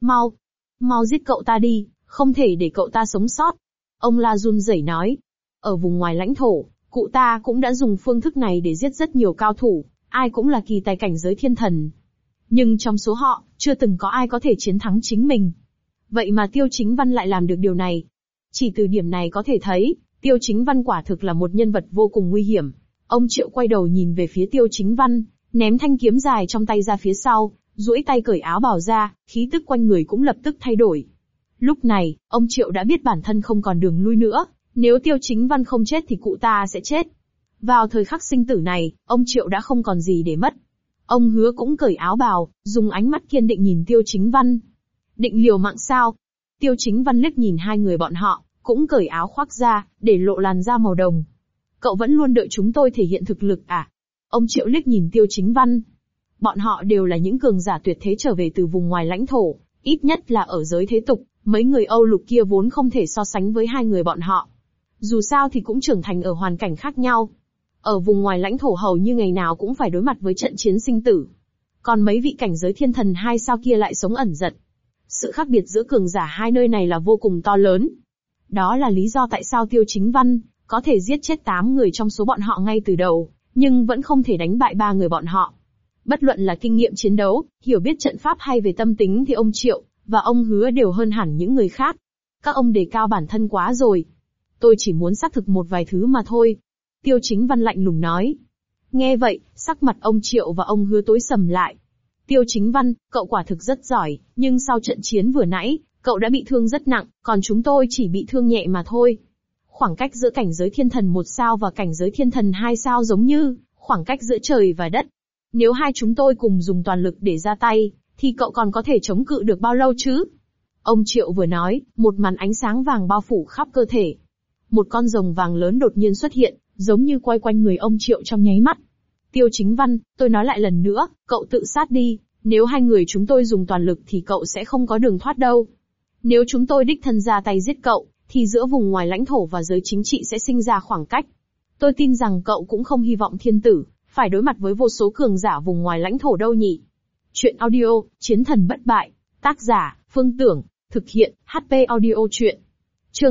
Mau giết cậu ta đi, không thể để cậu ta sống sót. Ông La run rẩy nói. Ở vùng ngoài lãnh thổ, cụ ta cũng đã dùng phương thức này để giết rất nhiều cao thủ, ai cũng là kỳ tài cảnh giới thiên thần. Nhưng trong số họ, chưa từng có ai có thể chiến thắng chính mình. Vậy mà Tiêu Chính Văn lại làm được điều này. Chỉ từ điểm này có thể thấy, Tiêu Chính Văn quả thực là một nhân vật vô cùng nguy hiểm. Ông Triệu quay đầu nhìn về phía Tiêu Chính Văn, ném thanh kiếm dài trong tay ra phía sau, duỗi tay cởi áo bào ra, khí tức quanh người cũng lập tức thay đổi. Lúc này, ông Triệu đã biết bản thân không còn đường lui nữa, nếu Tiêu Chính Văn không chết thì cụ ta sẽ chết. Vào thời khắc sinh tử này, ông Triệu đã không còn gì để mất. Ông Hứa cũng cởi áo bào, dùng ánh mắt kiên định nhìn Tiêu Chính Văn. Định liều mạng sao? Tiêu Chính Văn liếc nhìn 2 người bọn họ, cũng cởi áo khoác ra, để lộ làn da màu đồng. Cậu vẫn luôn đợi chúng tôi thể hiện thực lực à? Ông Triệu liếc nhìn Tiêu Chính Văn. Bọn họ đều là những cường giả tuyệt thế trở về từ vùng ngoài lãnh thổ, ít nhất là ở giới thế tục, mấy người Âu Lục kia vốn không thể so sánh với 2 người bọn họ. Dù sao thì cũng trưởng thành ở hoàn cảnh khác nhau. Ở vùng ngoài lãnh thổ hầu như ngày nào cũng phải đối mặt với trận chiến sinh tử. Còn mấy vị cảnh giới thiên thần 2 sao kia lại sống ẩn dật. Sự khác biệt giữa cường giả 2 nơi này là vô cùng to lớn. Đó là lý do tại sao Tiêu Chính Văn có thể giết chết 8 người trong số bọn họ ngay từ đầu, nhưng vẫn không thể đánh bại 3 người bọn họ. Bất luận là kinh nghiệm chiến đấu, hiểu biết trận pháp hay về tâm tính thì ông Triệu và ông Hứa đều hơn hẳn những người khác. Các ông đề cao bản thân quá rồi. Tôi chỉ muốn xác thực một vài thứ mà thôi. Tiêu Chính Văn lạnh lùng nói. Nghe vậy, sắc mặt ông Triệu và ông Hứa tối sầm lại. Tiêu Chính Văn, cậu quả thực rất giỏi, nhưng sau trận chiến vừa nãy, cậu đã bị thương rất nặng, còn chúng tôi chỉ bị thương nhẹ mà thôi. Khoảng cách giữa cảnh giới thiên thần 1 sao và cảnh giới thiên thần 2 sao giống như khoảng cách giữa trời và đất. Nếu hai chúng tôi cùng dùng toàn lực để ra tay, thì cậu còn có thể chống cự được bao lâu chứ? Ông Triệu vừa nói, một màn ánh sáng vàng bao phủ khắp cơ thể. Một con rồng vàng lớn đột nhiên xuất hiện, giống như quay quanh người ông Triệu trong nháy mắt. Tiêu Chính Văn, tôi nói lại lần nữa, cậu tự sát đi, nếu 2 người chúng tôi dùng toàn lực thì cậu sẽ không có đường thoát đâu. Nếu chúng tôi đích thân ra tay giết cậu, thì giữa vùng ngoài lãnh thổ và giới chính trị sẽ sinh ra khoảng cách. Tôi tin rằng cậu cũng không hy vọng thiên tử phải đối mặt với vô số cường giả vùng ngoài lãnh thổ đâu nhỉ. Chuyện audio, Chiến thần bất bại, tác giả, Phương Tưởng, thực hiện, HP audio chuyện. Chương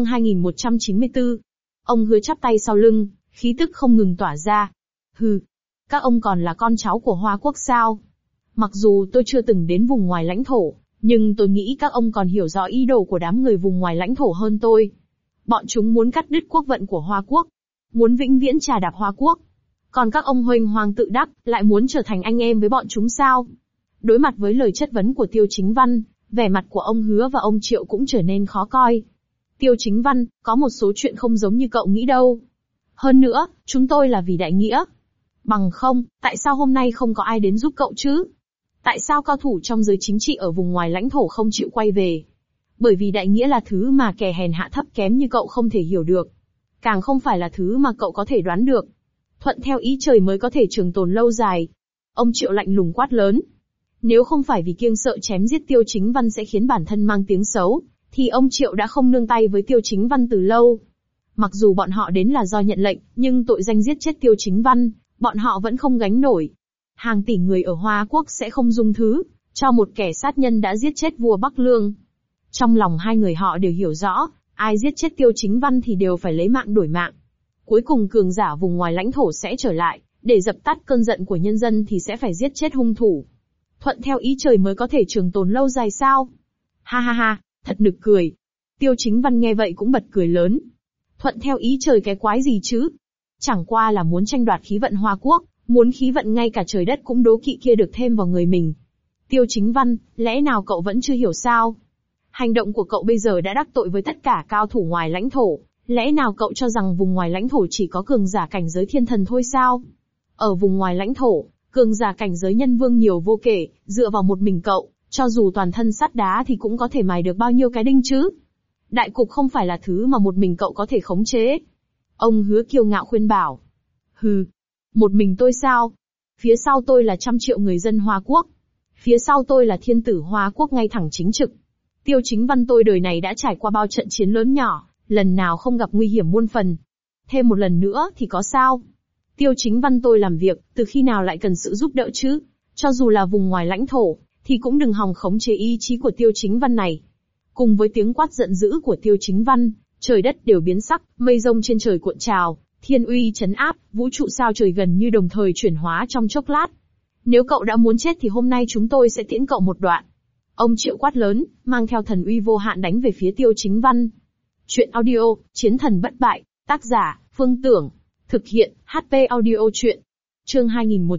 2194. Ông Hứa chắp tay sau lưng, khí tức không ngừng tỏa ra. Hừ, các ông còn là con cháu của Hoa Quốc sao? Mặc dù tôi chưa từng đến vùng ngoài lãnh thổ, nhưng tôi nghĩ các ông còn hiểu rõ ý đồ của đám người vùng ngoài lãnh thổ hơn tôi. Bọn chúng muốn cắt đứt quốc vận của Hoa Quốc, muốn vĩnh viễn trà đạp Hoa Quốc. Còn các ông huênh hoang tự đắc, lại muốn trở thành anh em với bọn chúng sao? Đối mặt với lời chất vấn của Tiêu Chính Văn, vẻ mặt của ông Hứa và ông Triệu cũng trở nên khó coi. Tiêu Chính Văn, có một số chuyện không giống như cậu nghĩ đâu. Hơn nữa, chúng tôi là vì đại nghĩa. Bằng không, tại sao hôm nay không có ai đến giúp cậu chứ? Tại sao cao thủ trong giới chính trị ở vùng ngoài lãnh thổ không chịu quay về? Bởi vì đại nghĩa là thứ mà kẻ hèn hạ thấp kém như cậu không thể hiểu được. Càng không phải là thứ mà cậu có thể đoán được. Thuận theo ý trời mới có thể trường tồn lâu dài. Ông Triệu lạnh lùng quát lớn. Nếu không phải vì kiêng sợ chém giết Tiêu Chính Văn sẽ khiến bản thân mang tiếng xấu, thì ông Triệu đã không nương tay với Tiêu Chính Văn từ lâu. Mặc dù bọn họ đến là do nhận lệnh, nhưng tội danh giết chết Tiêu Chính Văn, bọn họ vẫn không gánh nổi. Hàng tỷ người ở Hoa Quốc sẽ không dung thứ cho một kẻ sát nhân đã giết chết vua Bắc Lương. Trong lòng 2 người họ đều hiểu rõ, ai giết chết Tiêu Chính Văn thì đều phải lấy mạng đổi mạng. Cuối cùng cường giả vùng ngoài lãnh thổ sẽ trở lại, Để dập tắt cơn giận của nhân dân thì sẽ phải giết chết hung thủ. Thuận theo ý trời mới có thể trường tồn lâu dài sao? Ha ha ha, thật nực cười. Tiêu Chính Văn nghe vậy cũng bật cười lớn. Thuận theo ý trời cái quái gì chứ? Chẳng qua là muốn tranh đoạt khí vận Hoa Quốc, muốn khí vận ngay cả trời đất cũng đố kỵ kia được thêm vào người mình. Tiêu Chính Văn, lẽ nào cậu vẫn chưa hiểu sao? Hành động của cậu bây giờ đã đắc tội với tất cả cao thủ ngoài lãnh thổ, lẽ nào cậu cho rằng vùng ngoài lãnh thổ chỉ có cường giả cảnh giới thiên thần thôi sao? Ở vùng ngoài lãnh thổ, cường giả cảnh giới nhân vương nhiều vô kể, dựa vào một mình cậu, cho dù toàn thân sắt đá thì cũng có thể mài được bao nhiêu cái đinh chứ? Đại cục không phải là thứ mà một mình cậu có thể khống chế. Ông Hứa kiêu ngạo khuyên bảo. Hừ, một mình tôi sao? Phía sau tôi là 100 triệu người dân Hoa Quốc. Phía sau tôi là thiên tử Hoa Quốc ngay thẳng chính trực. Tiêu Chính Văn tôi đời này đã trải qua bao trận chiến lớn nhỏ, lần nào không gặp nguy hiểm muôn phần. Thêm một lần nữa thì có sao? Tiêu Chính Văn tôi làm việc, từ khi nào lại cần sự giúp đỡ chứ? Cho dù là vùng ngoài lãnh thổ, thì cũng đừng hòng khống chế ý chí của Tiêu Chính Văn này. Cùng với tiếng quát giận dữ của Tiêu Chính Văn, trời đất đều biến sắc, mây rông trên trời cuộn trào, thiên uy chấn áp, vũ trụ sao trời gần như đồng thời chuyển hóa trong chốc lát. Nếu cậu đã muốn chết thì hôm nay chúng tôi sẽ tiễn cậu một đoạn. Ông Triệu quát lớn, mang theo thần uy vô hạn đánh về phía Tiêu Chính Văn. Chuyện audio, Chiến thần bất bại, tác giả, Phương Tưởng. Thực hiện, HP audio chuyện. Chương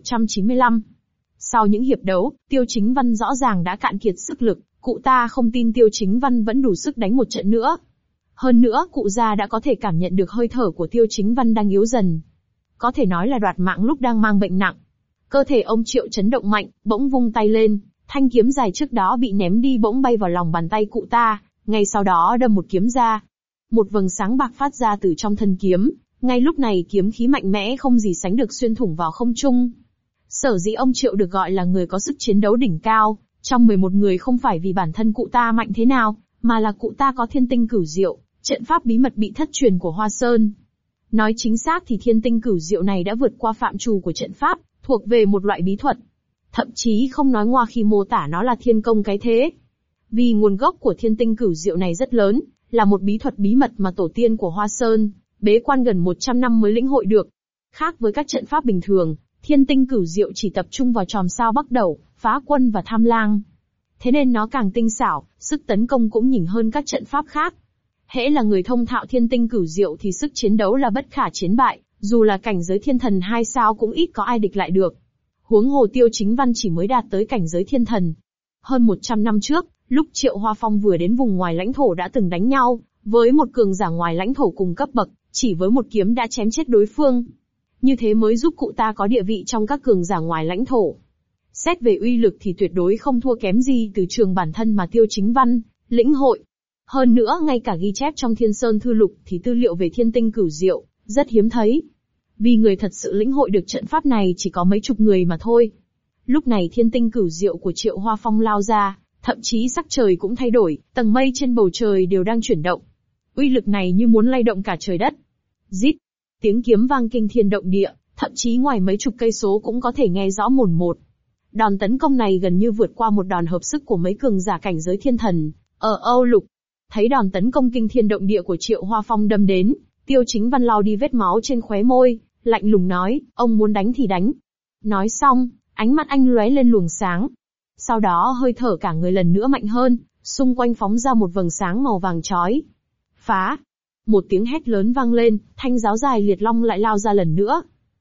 2195. Sau những hiệp đấu, Tiêu Chính Văn rõ ràng đã cạn kiệt sức lực, cụ ta không tin Tiêu Chính Văn vẫn đủ sức đánh một trận nữa. Hơn nữa, cụ già đã có thể cảm nhận được hơi thở của Tiêu Chính Văn đang yếu dần. Có thể nói là đoạt mạng lúc đang mang bệnh nặng. Cơ thể ông Triệu chấn động mạnh, bỗng vung tay lên, thanh kiếm dài trước đó bị ném đi bỗng bay vào lòng bàn tay cụ ta, ngay sau đó đâm một kiếm ra. Một vầng sáng bạc phát ra từ trong thân kiếm, ngay lúc này kiếm khí mạnh mẽ không gì sánh được xuyên thủng vào không trung. Sở dĩ ông Triệu được gọi là người có sức chiến đấu đỉnh cao, trong 11 người không phải vì bản thân cụ ta mạnh thế nào, mà là cụ ta có thiên tinh cửu diệu, trận pháp bí mật bị thất truyền của Hoa Sơn. Nói chính xác thì thiên tinh cửu diệu này đã vượt qua phạm trù của trận pháp, thuộc về một loại bí thuật. Thậm chí không nói ngoa khi mô tả nó là thiên công cái thế. Vì nguồn gốc của thiên tinh cửu diệu này rất lớn, là một bí thuật bí mật mà tổ tiên của Hoa Sơn, bế quan gần 100 năm mới lĩnh hội được. Khác với các trận pháp bình thường, thiên tinh cửu diệu chỉ tập trung vào chòm sao Bắc Đẩu, Phá Quân và Tham Lang. Thế nên nó càng tinh xảo, sức tấn công cũng nhỉnh hơn các trận pháp khác. Hễ là người thông thạo thiên tinh cửu diệu thì sức chiến đấu là bất khả chiến bại, dù là cảnh giới thiên thần 2 sao cũng ít có ai địch lại được. Huống hồ Tiêu Chính Văn chỉ mới đạt tới cảnh giới thiên thần. Hơn 100 năm trước, lúc Triệu Hoa Phong vừa đến vùng ngoài lãnh thổ đã từng đánh nhau với một cường giả ngoài lãnh thổ cùng cấp bậc, chỉ với một kiếm đã chém chết đối phương. Như thế mới giúp cụ ta có địa vị trong các cường giả ngoài lãnh thổ. Xét về uy lực thì tuyệt đối không thua kém gì từ trường bản thân mà Tiêu Chính Văn lĩnh hội. Hơn nữa ngay cả ghi chép trong Thiên Sơn Thư Lục thì tư liệu về thiên tinh cửu diệu rất hiếm thấy. Vì người thật sự lĩnh hội được trận pháp này chỉ có mấy chục người mà thôi. Lúc này thiên tinh cửu diệu của Triệu Hoa Phong lao ra, thậm chí sắc trời cũng thay đổi, tầng mây trên bầu trời đều đang chuyển động. Uy lực này như muốn lay động cả trời đất. Rít, tiếng kiếm vang kinh thiên động địa, thậm chí ngoài mấy chục cây số cũng có thể nghe rõ mồn một. Đòn tấn công này gần như vượt qua một đòn hợp sức của mấy cường giả cảnh giới thiên thần ở Âu Lục. Thấy đòn tấn công kinh thiên động địa của Triệu Hoa Phong đâm đến, Tiêu Chính Văn lau đi vết máu trên khóe môi, lạnh lùng nói, ông muốn đánh thì đánh. Nói xong, ánh mắt anh lóe lên luồng sáng. Sau đó hơi thở cả người lần nữa mạnh hơn, xung quanh phóng ra một vầng sáng màu vàng chói. Phá! Một tiếng hét lớn vang lên, thanh giáo dài liệt long lại lao ra lần nữa.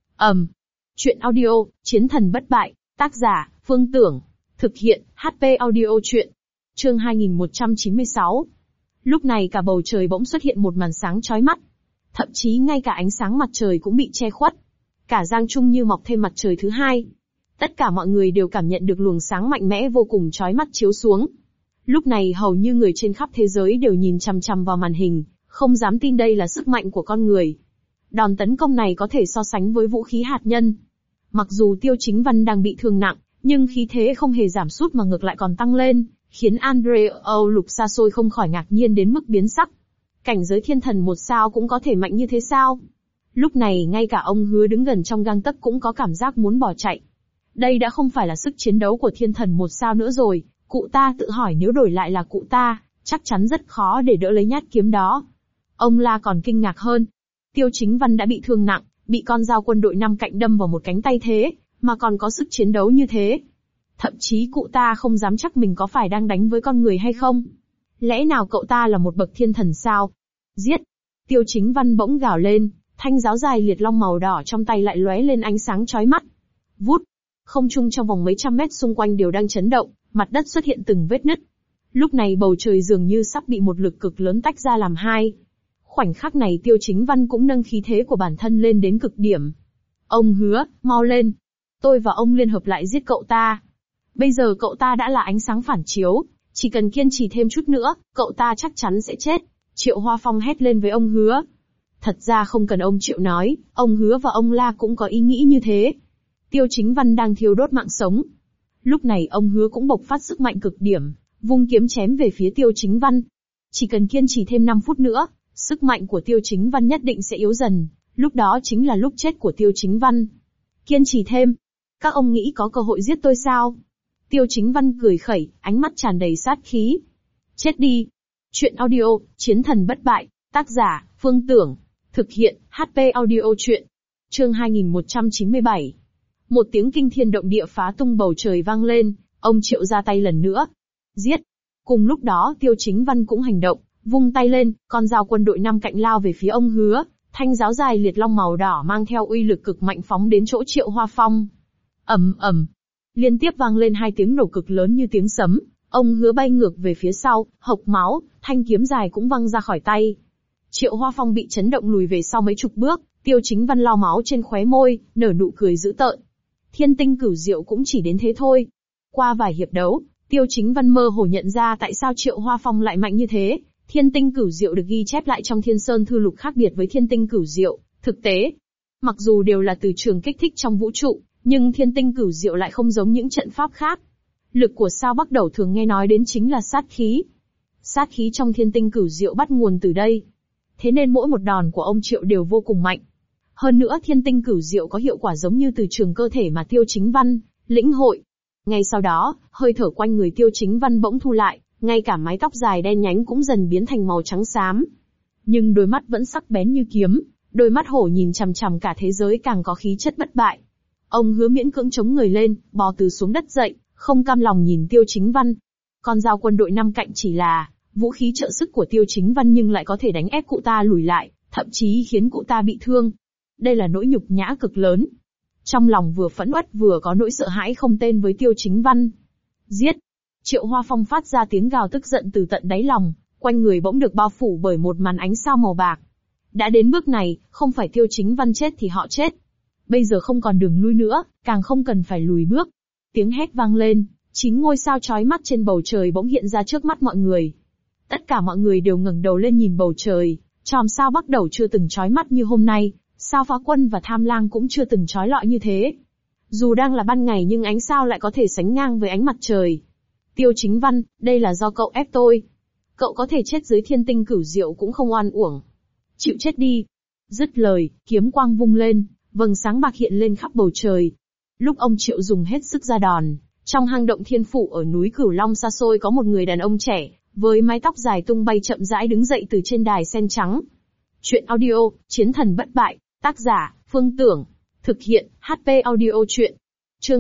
Chuyện audio, Chiến thần bất bại, tác giả, Phương Tưởng. Thực hiện, HP audio chuyện. Chương 2196. Lúc này cả bầu trời bỗng xuất hiện một màn sáng chói mắt. Thậm chí ngay cả ánh sáng mặt trời cũng bị che khuất. Cả Giang Trung như mọc thêm mặt trời thứ hai. Tất cả mọi người đều cảm nhận được luồng sáng mạnh mẽ vô cùng chói mắt chiếu xuống. Lúc này hầu như người trên khắp thế giới đều nhìn chằm chằm vào màn hình, không dám tin đây là sức mạnh của con người. Đòn tấn công này có thể so sánh với vũ khí hạt nhân. Mặc dù Tiêu Chính Văn đang bị thương nặng, nhưng khí thế không hề giảm sút mà ngược lại còn tăng lên, khiến Andre Âu Lục xa xôi không khỏi ngạc nhiên đến mức biến sắc. Cảnh giới thiên thần 1 sao cũng có thể mạnh như thế sao? Lúc này ngay cả ông Hứa đứng gần trong gang tấc cũng có cảm giác muốn bỏ chạy. Đây đã không phải là sức chiến đấu của thiên thần 1 sao nữa rồi, cụ ta tự hỏi nếu đổi lại là cụ ta, chắc chắn rất khó để đỡ lấy nhát kiếm đó. Ông La còn kinh ngạc hơn. Tiêu Chính Văn đã bị thương nặng, bị con dao quân đội 5 cạnh đâm vào một cánh tay thế, mà còn có sức chiến đấu như thế. Thậm chí cụ ta không dám chắc mình có phải đang đánh với con người hay không. Lẽ nào cậu ta là một bậc thiên thần sao? Giết! Tiêu Chính Văn bỗng gào lên, thanh giáo dài liệt long màu đỏ trong tay lại lóe lên ánh sáng chói mắt. Vút! Không trung trong vòng mấy trăm mét xung quanh đều đang chấn động, mặt đất xuất hiện từng vết nứt. Lúc này bầu trời dường như sắp bị một lực cực lớn tách ra làm hai. Khoảnh khắc này Tiêu Chính Văn cũng nâng khí thế của bản thân lên đến cực điểm. Ông Hứa, mau lên! Tôi và ông liên hợp lại giết cậu ta. Bây giờ cậu ta đã là ánh sáng phản chiếu, chỉ cần kiên trì thêm chút nữa, cậu ta chắc chắn sẽ chết. Triệu Hoa Phong hét lên với ông Hứa. Thật ra không cần ông Triệu nói, ông Hứa và ông La cũng có ý nghĩ như thế. Tiêu Chính Văn đang thiêu đốt mạng sống. Lúc này ông Hứa cũng bộc phát sức mạnh cực điểm, vung kiếm chém về phía Tiêu Chính Văn. Chỉ cần kiên trì thêm 5 phút nữa, sức mạnh của Tiêu Chính Văn nhất định sẽ yếu dần, lúc đó chính là lúc chết của Tiêu Chính Văn. Kiên trì thêm. Các ông nghĩ có cơ hội giết tôi sao? Tiêu Chính Văn cười khẩy, ánh mắt tràn đầy sát khí. Chết đi. Chuyện audio, Chiến thần bất bại, tác giả, Phương Tưởng. Thực hiện, HP audio chuyện. Chương 2197. Một tiếng kinh thiên động địa phá tung bầu trời vang lên, ông Triệu ra tay lần nữa. Giết. Cùng lúc đó Tiêu Chính Văn cũng hành động, vung tay lên, con dao quân đội 5 cạnh lao về phía ông Hứa, thanh giáo dài liệt long màu đỏ mang theo uy lực cực mạnh phóng đến chỗ Triệu Hoa Phong. Ầm ầm. Liên tiếp vang lên 2 tiếng nổ cực lớn như tiếng sấm, ông Hứa bay ngược về phía sau, hộc máu, thanh kiếm dài cũng văng ra khỏi tay. Triệu Hoa Phong bị chấn động lùi về sau mấy chục bước, Tiêu Chính Văn lau máu trên khóe môi, nở nụ cười dữ tợn. Thiên tinh cửu diệu cũng chỉ đến thế thôi. Qua vài hiệp đấu, Tiêu Chính Văn mơ hồ nhận ra tại sao Triệu Hoa Phong lại mạnh như thế. Thiên tinh cửu diệu được ghi chép lại trong Thiên Sơn Thư Lục khác biệt với thiên tinh cửu diệu, thực tế. Mặc dù đều là từ trường kích thích trong vũ trụ, nhưng thiên tinh cửu diệu lại không giống những trận pháp khác. Lực của sao Bắc Đẩu thường nghe nói đến chính là sát khí. Sát khí trong thiên tinh cửu diệu bắt nguồn từ đây. Thế nên mỗi một đòn của ông Triệu đều vô cùng mạnh. Hơn nữa thiên tinh cửu diệu có hiệu quả giống như từ trường cơ thể mà Tiêu Chính Văn lĩnh hội. Ngay sau đó, hơi thở quanh người Tiêu Chính Văn bỗng thu lại, ngay cả mái tóc dài đen nhánh cũng dần biến thành màu trắng xám. Nhưng đôi mắt vẫn sắc bén như kiếm, đôi mắt hổ nhìn chằm chằm cả thế giới càng có khí chất bất bại. Ông Hứa miễn cưỡng chống người lên, bò từ xuống đất dậy, không cam lòng nhìn Tiêu Chính Văn. Con dao quân đội 5 cạnh chỉ là vũ khí trợ sức của Tiêu Chính Văn nhưng lại có thể đánh ép cụ ta lùi lại, thậm chí khiến cụ ta bị thương. Đây là nỗi nhục nhã cực lớn. Trong lòng vừa phẫn uất vừa có nỗi sợ hãi không tên với Tiêu Chính Văn. Giết! Triệu Hoa Phong phát ra tiếng gào tức giận từ tận đáy lòng, quanh người bỗng được bao phủ bởi một màn ánh sao màu bạc. Đã đến bước này, không phải Tiêu Chính Văn chết thì họ chết. Bây giờ không còn đường lui nữa, càng không cần phải lùi bước. Tiếng hét vang lên, 9 ngôi sao chói mắt trên bầu trời bỗng hiện ra trước mắt mọi người. Tất cả mọi người đều ngẩng đầu lên nhìn bầu trời, chòm sao Bắc Đẩu chưa từng chói mắt như hôm nay, sao Phá Quân và Tham Lang cũng chưa từng chói lọi như thế. Dù đang là ban ngày nhưng ánh sao lại có thể sánh ngang với ánh mặt trời. Tiêu Chính Văn, đây là do cậu ép tôi. Cậu có thể chết dưới thiên tinh cửu diệu cũng không oan uổng. Chịu chết đi. Dứt lời, kiếm quang vung lên, vầng sáng bạc hiện lên khắp bầu trời. Lúc ông Triệu dùng hết sức ra đòn, trong hang động thiên phủ ở núi Cửu Long xa xôi có một người đàn ông trẻ, với mái tóc dài tung bay chậm rãi đứng dậy từ trên đài sen trắng. Chuyện audio, Chiến thần bất bại, tác giả, Phương Tưởng. Thực hiện, HP audio chuyện. Chương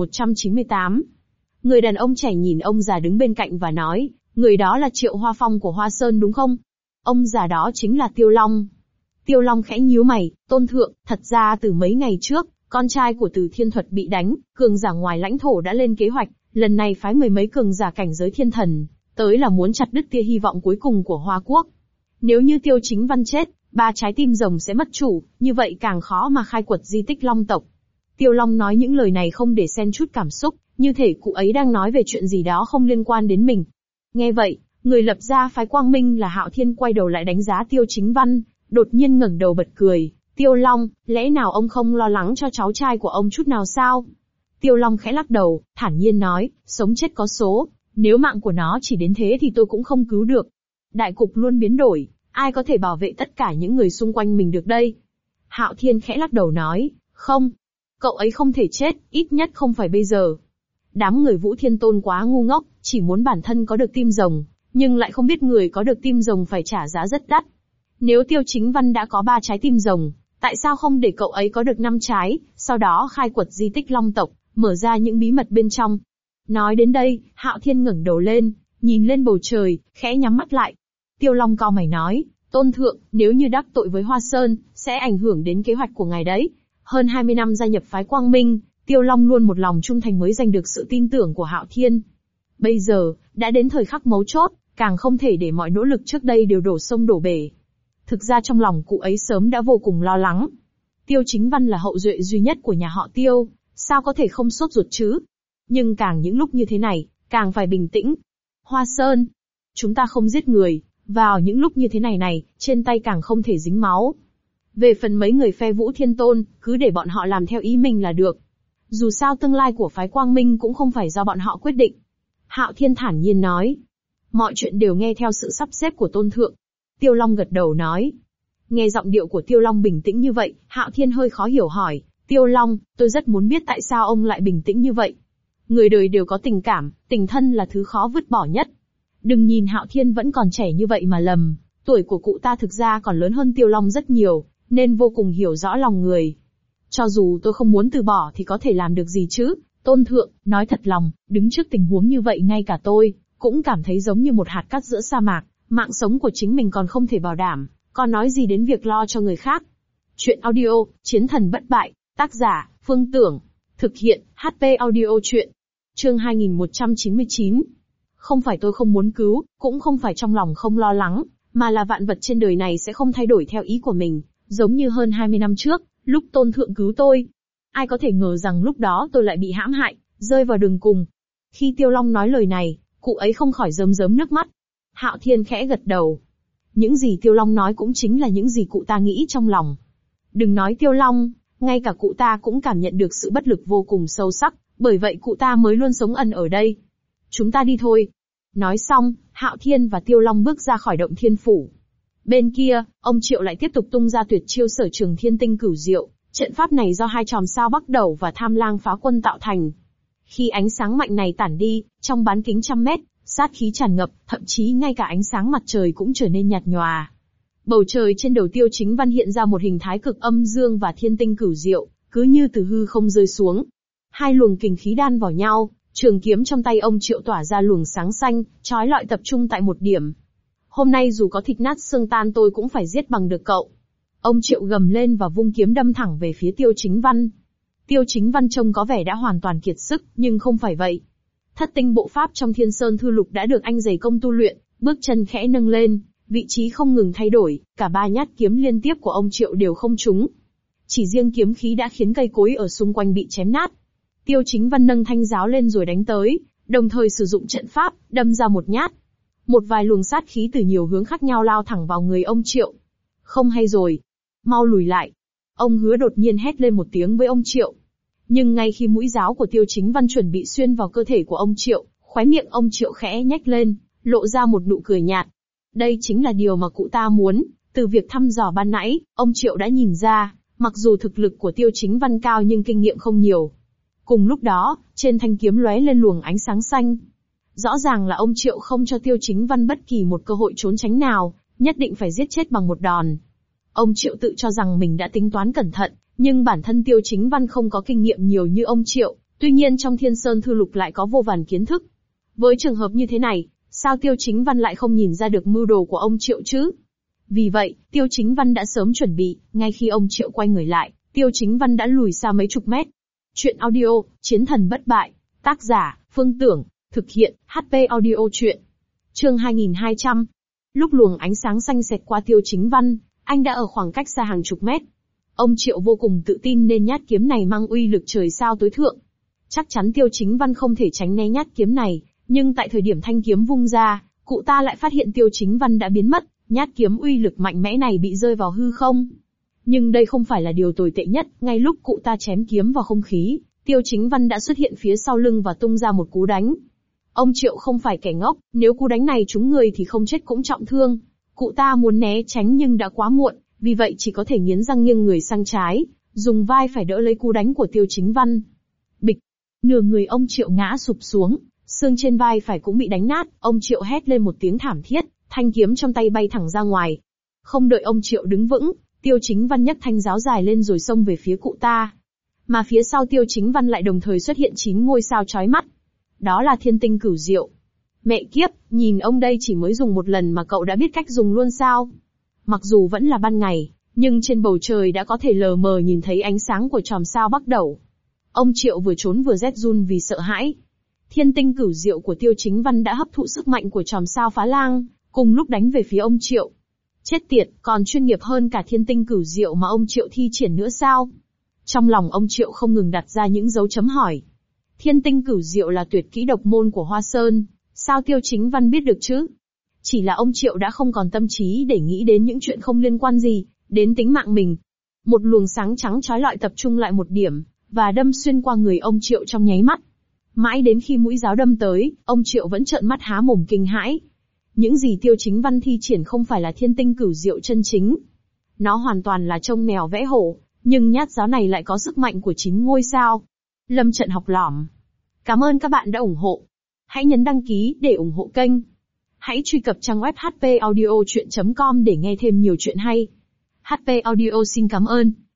2198. Người đàn ông trẻ nhìn ông già đứng bên cạnh và nói, người đó là Triệu Hoa Phong của Hoa Sơn đúng không? Ông già đó chính là Tiêu Long. Tiêu Long khẽ nhíu mày, tôn thượng, thật ra từ mấy ngày trước, con trai của Từ Thiên Thuật bị đánh, cường giả ngoài lãnh thổ đã lên kế hoạch, lần này phái mười mấy cường giả cảnh giới thiên thần, tới là muốn chặt đứt tia hy vọng cuối cùng của Hoa Quốc. Nếu như Tiêu Chính Văn chết, 3 trái tim rồng sẽ mất chủ, như vậy càng khó mà khai quật di tích Long tộc. Tiêu Long nói những lời này không để xen chút cảm xúc, như thể cụ ấy đang nói về chuyện gì đó không liên quan đến mình. Nghe vậy, người lập ra phái Quang Minh là Hạo Thiên quay đầu lại đánh giá Tiêu Chính Văn, đột nhiên ngẩng đầu bật cười. Tiêu Long, lẽ nào ông không lo lắng cho cháu trai của ông chút nào sao? Tiêu Long khẽ lắc đầu, thản nhiên nói, sống chết có số, nếu mạng của nó chỉ đến thế thì tôi cũng không cứu được. Đại cục luôn biến đổi, ai có thể bảo vệ tất cả những người xung quanh mình được đây? Hạo Thiên khẽ lắc đầu nói, không, cậu ấy không thể chết, ít nhất không phải bây giờ. Đám người Vũ Thiên Tôn quá ngu ngốc, chỉ muốn bản thân có được tim rồng, nhưng lại không biết người có được tim rồng phải trả giá rất đắt. Nếu Tiêu Chính Văn đã có 3 trái tim rồng, Tại sao không để cậu ấy có được 5 trái, sau đó khai quật di tích Long tộc, mở ra những bí mật bên trong? Nói đến đây, Hạo Thiên ngẩng đầu lên, nhìn lên bầu trời, khẽ nhắm mắt lại. Tiêu Long cau mày nói, Tôn Thượng, nếu như đắc tội với Hoa Sơn, sẽ ảnh hưởng đến kế hoạch của ngài đấy. Hơn 20 năm gia nhập phái Quang Minh, Tiêu Long luôn một lòng trung thành mới giành được sự tin tưởng của Hạo Thiên. Bây giờ, đã đến thời khắc mấu chốt, càng không thể để mọi nỗ lực trước đây đều đổ sông đổ bể. Thực ra trong lòng cụ ấy sớm đã vô cùng lo lắng. Tiêu Chính Văn là hậu duệ duy nhất của nhà họ Tiêu, sao có thể không sốt ruột chứ? Nhưng càng những lúc như thế này, càng phải bình tĩnh. Hoa Sơn, chúng ta không giết người, vào những lúc như thế này, trên tay càng không thể dính máu. Về phần mấy người phe Vũ Thiên Tôn, cứ để bọn họ làm theo ý mình là được. Dù sao tương lai của phái Quang Minh cũng không phải do bọn họ quyết định. Hạo Thiên thản nhiên nói. Mọi chuyện đều nghe theo sự sắp xếp của Tôn Thượng. Tiêu Long gật đầu nói. Nghe giọng điệu của Tiêu Long bình tĩnh như vậy, Hạo Thiên hơi khó hiểu hỏi. Tiêu Long, tôi rất muốn biết tại sao ông lại bình tĩnh như vậy. Người đời đều có tình cảm, tình thân là thứ khó vứt bỏ nhất. Đừng nhìn Hạo Thiên vẫn còn trẻ như vậy mà lầm. Tuổi của cụ ta thực ra còn lớn hơn Tiêu Long rất nhiều, nên vô cùng hiểu rõ lòng người. Cho dù tôi không muốn từ bỏ thì có thể làm được gì chứ? Tôn Thượng, nói thật lòng, đứng trước tình huống như vậy ngay cả tôi cũng cảm thấy giống như một hạt cát giữa sa mạc, mạng sống của chính mình còn không thể bảo đảm, còn nói gì đến việc lo cho người khác. Chuyện audio, Chiến thần bất bại, tác giả, Phương Tưởng, thực hiện, HP audio chuyện. Chương 2199. Không phải tôi không muốn cứu, cũng không phải trong lòng không lo lắng, mà là vạn vật trên đời này sẽ không thay đổi theo ý của mình, giống như hơn 20 năm trước, lúc Tôn Thượng cứu tôi. Ai có thể ngờ rằng lúc đó tôi lại bị hãm hại, rơi vào đường cùng. Khi Tiêu Long nói lời này, cụ ấy không khỏi rơm rớm nước mắt. Hạo Thiên khẽ gật đầu. Những gì Tiêu Long nói cũng chính là những gì cụ ta nghĩ trong lòng. Đừng nói Tiêu Long, ngay cả cụ ta cũng cảm nhận được sự bất lực vô cùng sâu sắc, bởi vậy cụ ta mới luôn sống ẩn ở đây. Chúng ta đi thôi. Nói xong, Hạo Thiên và Tiêu Long bước ra khỏi động thiên phủ. Bên kia, ông Triệu lại tiếp tục tung ra tuyệt chiêu Sở Trường Thiên Tinh Cửu Diệu. Trận pháp này do hai chòm sao Bắc Đẩu và Tham Lang Phá Quân tạo thành. Khi ánh sáng mạnh này tản đi, trong bán kính 100 mét, sát khí tràn ngập, thậm chí ngay cả ánh sáng mặt trời cũng trở nên nhạt nhòa. Bầu trời trên đầu Tiêu Chính Văn hiện ra một hình thái cực âm dương và thiên tinh cửu diệu, cứ như từ hư không rơi xuống. Hai luồng kình khí đan vào nhau, trường kiếm trong tay ông Triệu tỏa ra luồng sáng xanh, chói lọi tập trung tại một điểm. Hôm nay dù có thịt nát xương tan tôi cũng phải giết bằng được cậu. Ông Triệu gầm lên và vung kiếm đâm thẳng về phía Tiêu Chính Văn. Tiêu Chính Văn trông có vẻ đã hoàn toàn kiệt sức, nhưng không phải vậy. Thất tinh bộ pháp trong Thiên Sơn Thư Lục đã được anh dày công tu luyện, bước chân khẽ nâng lên, vị trí không ngừng thay đổi, cả ba nhát kiếm liên tiếp của ông Triệu đều không trúng. Chỉ riêng kiếm khí đã khiến cây cối ở xung quanh bị chém nát. Tiêu Chính Văn nâng thanh giáo lên rồi đánh tới, đồng thời sử dụng trận pháp, đâm ra một nhát. Một vài luồng sát khí từ nhiều hướng khác nhau lao thẳng vào người ông Triệu. Không hay rồi. Mau lùi lại. Ông Hứa đột nhiên hét lên một tiếng với ông Triệu. Nhưng ngay khi mũi giáo của Tiêu Chính Văn chuẩn bị xuyên vào cơ thể của ông Triệu, khóe miệng ông Triệu khẽ nhếch lên, lộ ra một nụ cười nhạt. Đây chính là điều mà cụ ta muốn, từ việc thăm dò ban nãy, ông Triệu đã nhìn ra, mặc dù thực lực của Tiêu Chính Văn cao nhưng kinh nghiệm không nhiều. Cùng lúc đó, trên thanh kiếm lóe lên luồng ánh sáng xanh. Rõ ràng là ông Triệu không cho Tiêu Chính Văn bất kỳ một cơ hội trốn tránh nào, nhất định phải giết chết bằng một đòn. Ông Triệu tự cho rằng mình đã tính toán cẩn thận, nhưng bản thân Tiêu Chính Văn không có kinh nghiệm nhiều như ông Triệu, tuy nhiên trong Thiên Sơn Thư Lục lại có vô vàn kiến thức. Với trường hợp như thế này, sao Tiêu Chính Văn lại không nhìn ra được mưu đồ của ông Triệu chứ? Vì vậy, Tiêu Chính Văn đã sớm chuẩn bị, ngay khi ông Triệu quay người lại, Tiêu Chính Văn đã lùi xa mấy chục mét. Chuyện audio, Chiến thần bất bại, tác giả, Phương Tưởng, thực hiện, HP audio chuyện. Chương 2200. Lúc luồng ánh sáng xanh xẹt qua Tiêu Chính Văn, anh đã ở khoảng cách xa hàng chục mét. Ông Triệu vô cùng tự tin nên nhát kiếm này mang uy lực trời sao tối thượng. Chắc chắn Tiêu Chính Văn không thể tránh né nhát kiếm này, nhưng tại thời điểm thanh kiếm vung ra, cụ ta lại phát hiện Tiêu Chính Văn đã biến mất, nhát kiếm uy lực mạnh mẽ này bị rơi vào hư không. Nhưng đây không phải là điều tồi tệ nhất, ngay lúc cụ ta chém kiếm vào không khí, Tiêu Chính Văn đã xuất hiện phía sau lưng và tung ra một cú đánh. Ông Triệu không phải kẻ ngốc, nếu cú đánh này trúng người thì không chết cũng trọng thương. Cụ ta muốn né tránh nhưng đã quá muộn, vì vậy chỉ có thể nghiến răng nghiêng người sang trái, dùng vai phải đỡ lấy cú đánh của Tiêu Chính Văn. Bịch! Nửa người ông Triệu ngã sụp xuống, xương trên vai phải cũng bị đánh nát, ông Triệu hét lên một tiếng thảm thiết, thanh kiếm trong tay bay thẳng ra ngoài. Không đợi ông Triệu đứng vững, Tiêu Chính Văn nhấc thanh giáo dài lên rồi xông về phía cụ ta. Mà phía sau Tiêu Chính Văn lại đồng thời xuất hiện 9 ngôi sao chói mắt. Đó là thiên tinh cửu diệu. Mẹ kiếp, nhìn ông đây chỉ mới dùng một lần mà cậu đã biết cách dùng luôn sao? Mặc dù vẫn là ban ngày, nhưng trên bầu trời đã có thể lờ mờ nhìn thấy ánh sáng của chòm sao Bắc Đẩu. Ông Triệu vừa trốn vừa rét run vì sợ hãi. Thiên tinh cửu diệu của Tiêu Chính Văn đã hấp thụ sức mạnh của chòm sao Phá Lang, cùng lúc đánh về phía ông Triệu. Chết tiệt, còn chuyên nghiệp hơn cả thiên tinh cửu diệu mà ông Triệu thi triển nữa sao? Trong lòng ông Triệu không ngừng đặt ra những dấu chấm hỏi. Thiên tinh cửu diệu là tuyệt kỹ độc môn của Hoa Sơn, sao Tiêu Chính Văn biết được chứ? Chỉ là ông Triệu đã không còn tâm trí để nghĩ đến những chuyện không liên quan gì đến tính mạng mình. Một luồng sáng trắng chói lọi tập trung lại một điểm, và đâm xuyên qua người ông Triệu trong nháy mắt. Mãi đến khi mũi giáo đâm tới, ông Triệu vẫn trợn mắt há mồm kinh hãi. Những gì Tiêu Chính Văn thi triển không phải là thiên tinh cửu diệu chân chính. Nó hoàn toàn là trông mèo vẽ hổ, nhưng nhát giáo này lại có sức mạnh của 9 ngôi sao. Lâm Trận học lỏm. Cảm ơn các bạn đã ủng hộ. Hãy nhấn đăng ký để ủng hộ kênh. Hãy truy cập trang web hpaudiochuyen.com để nghe thêm nhiều chuyện hay. HP Audio xin cảm ơn.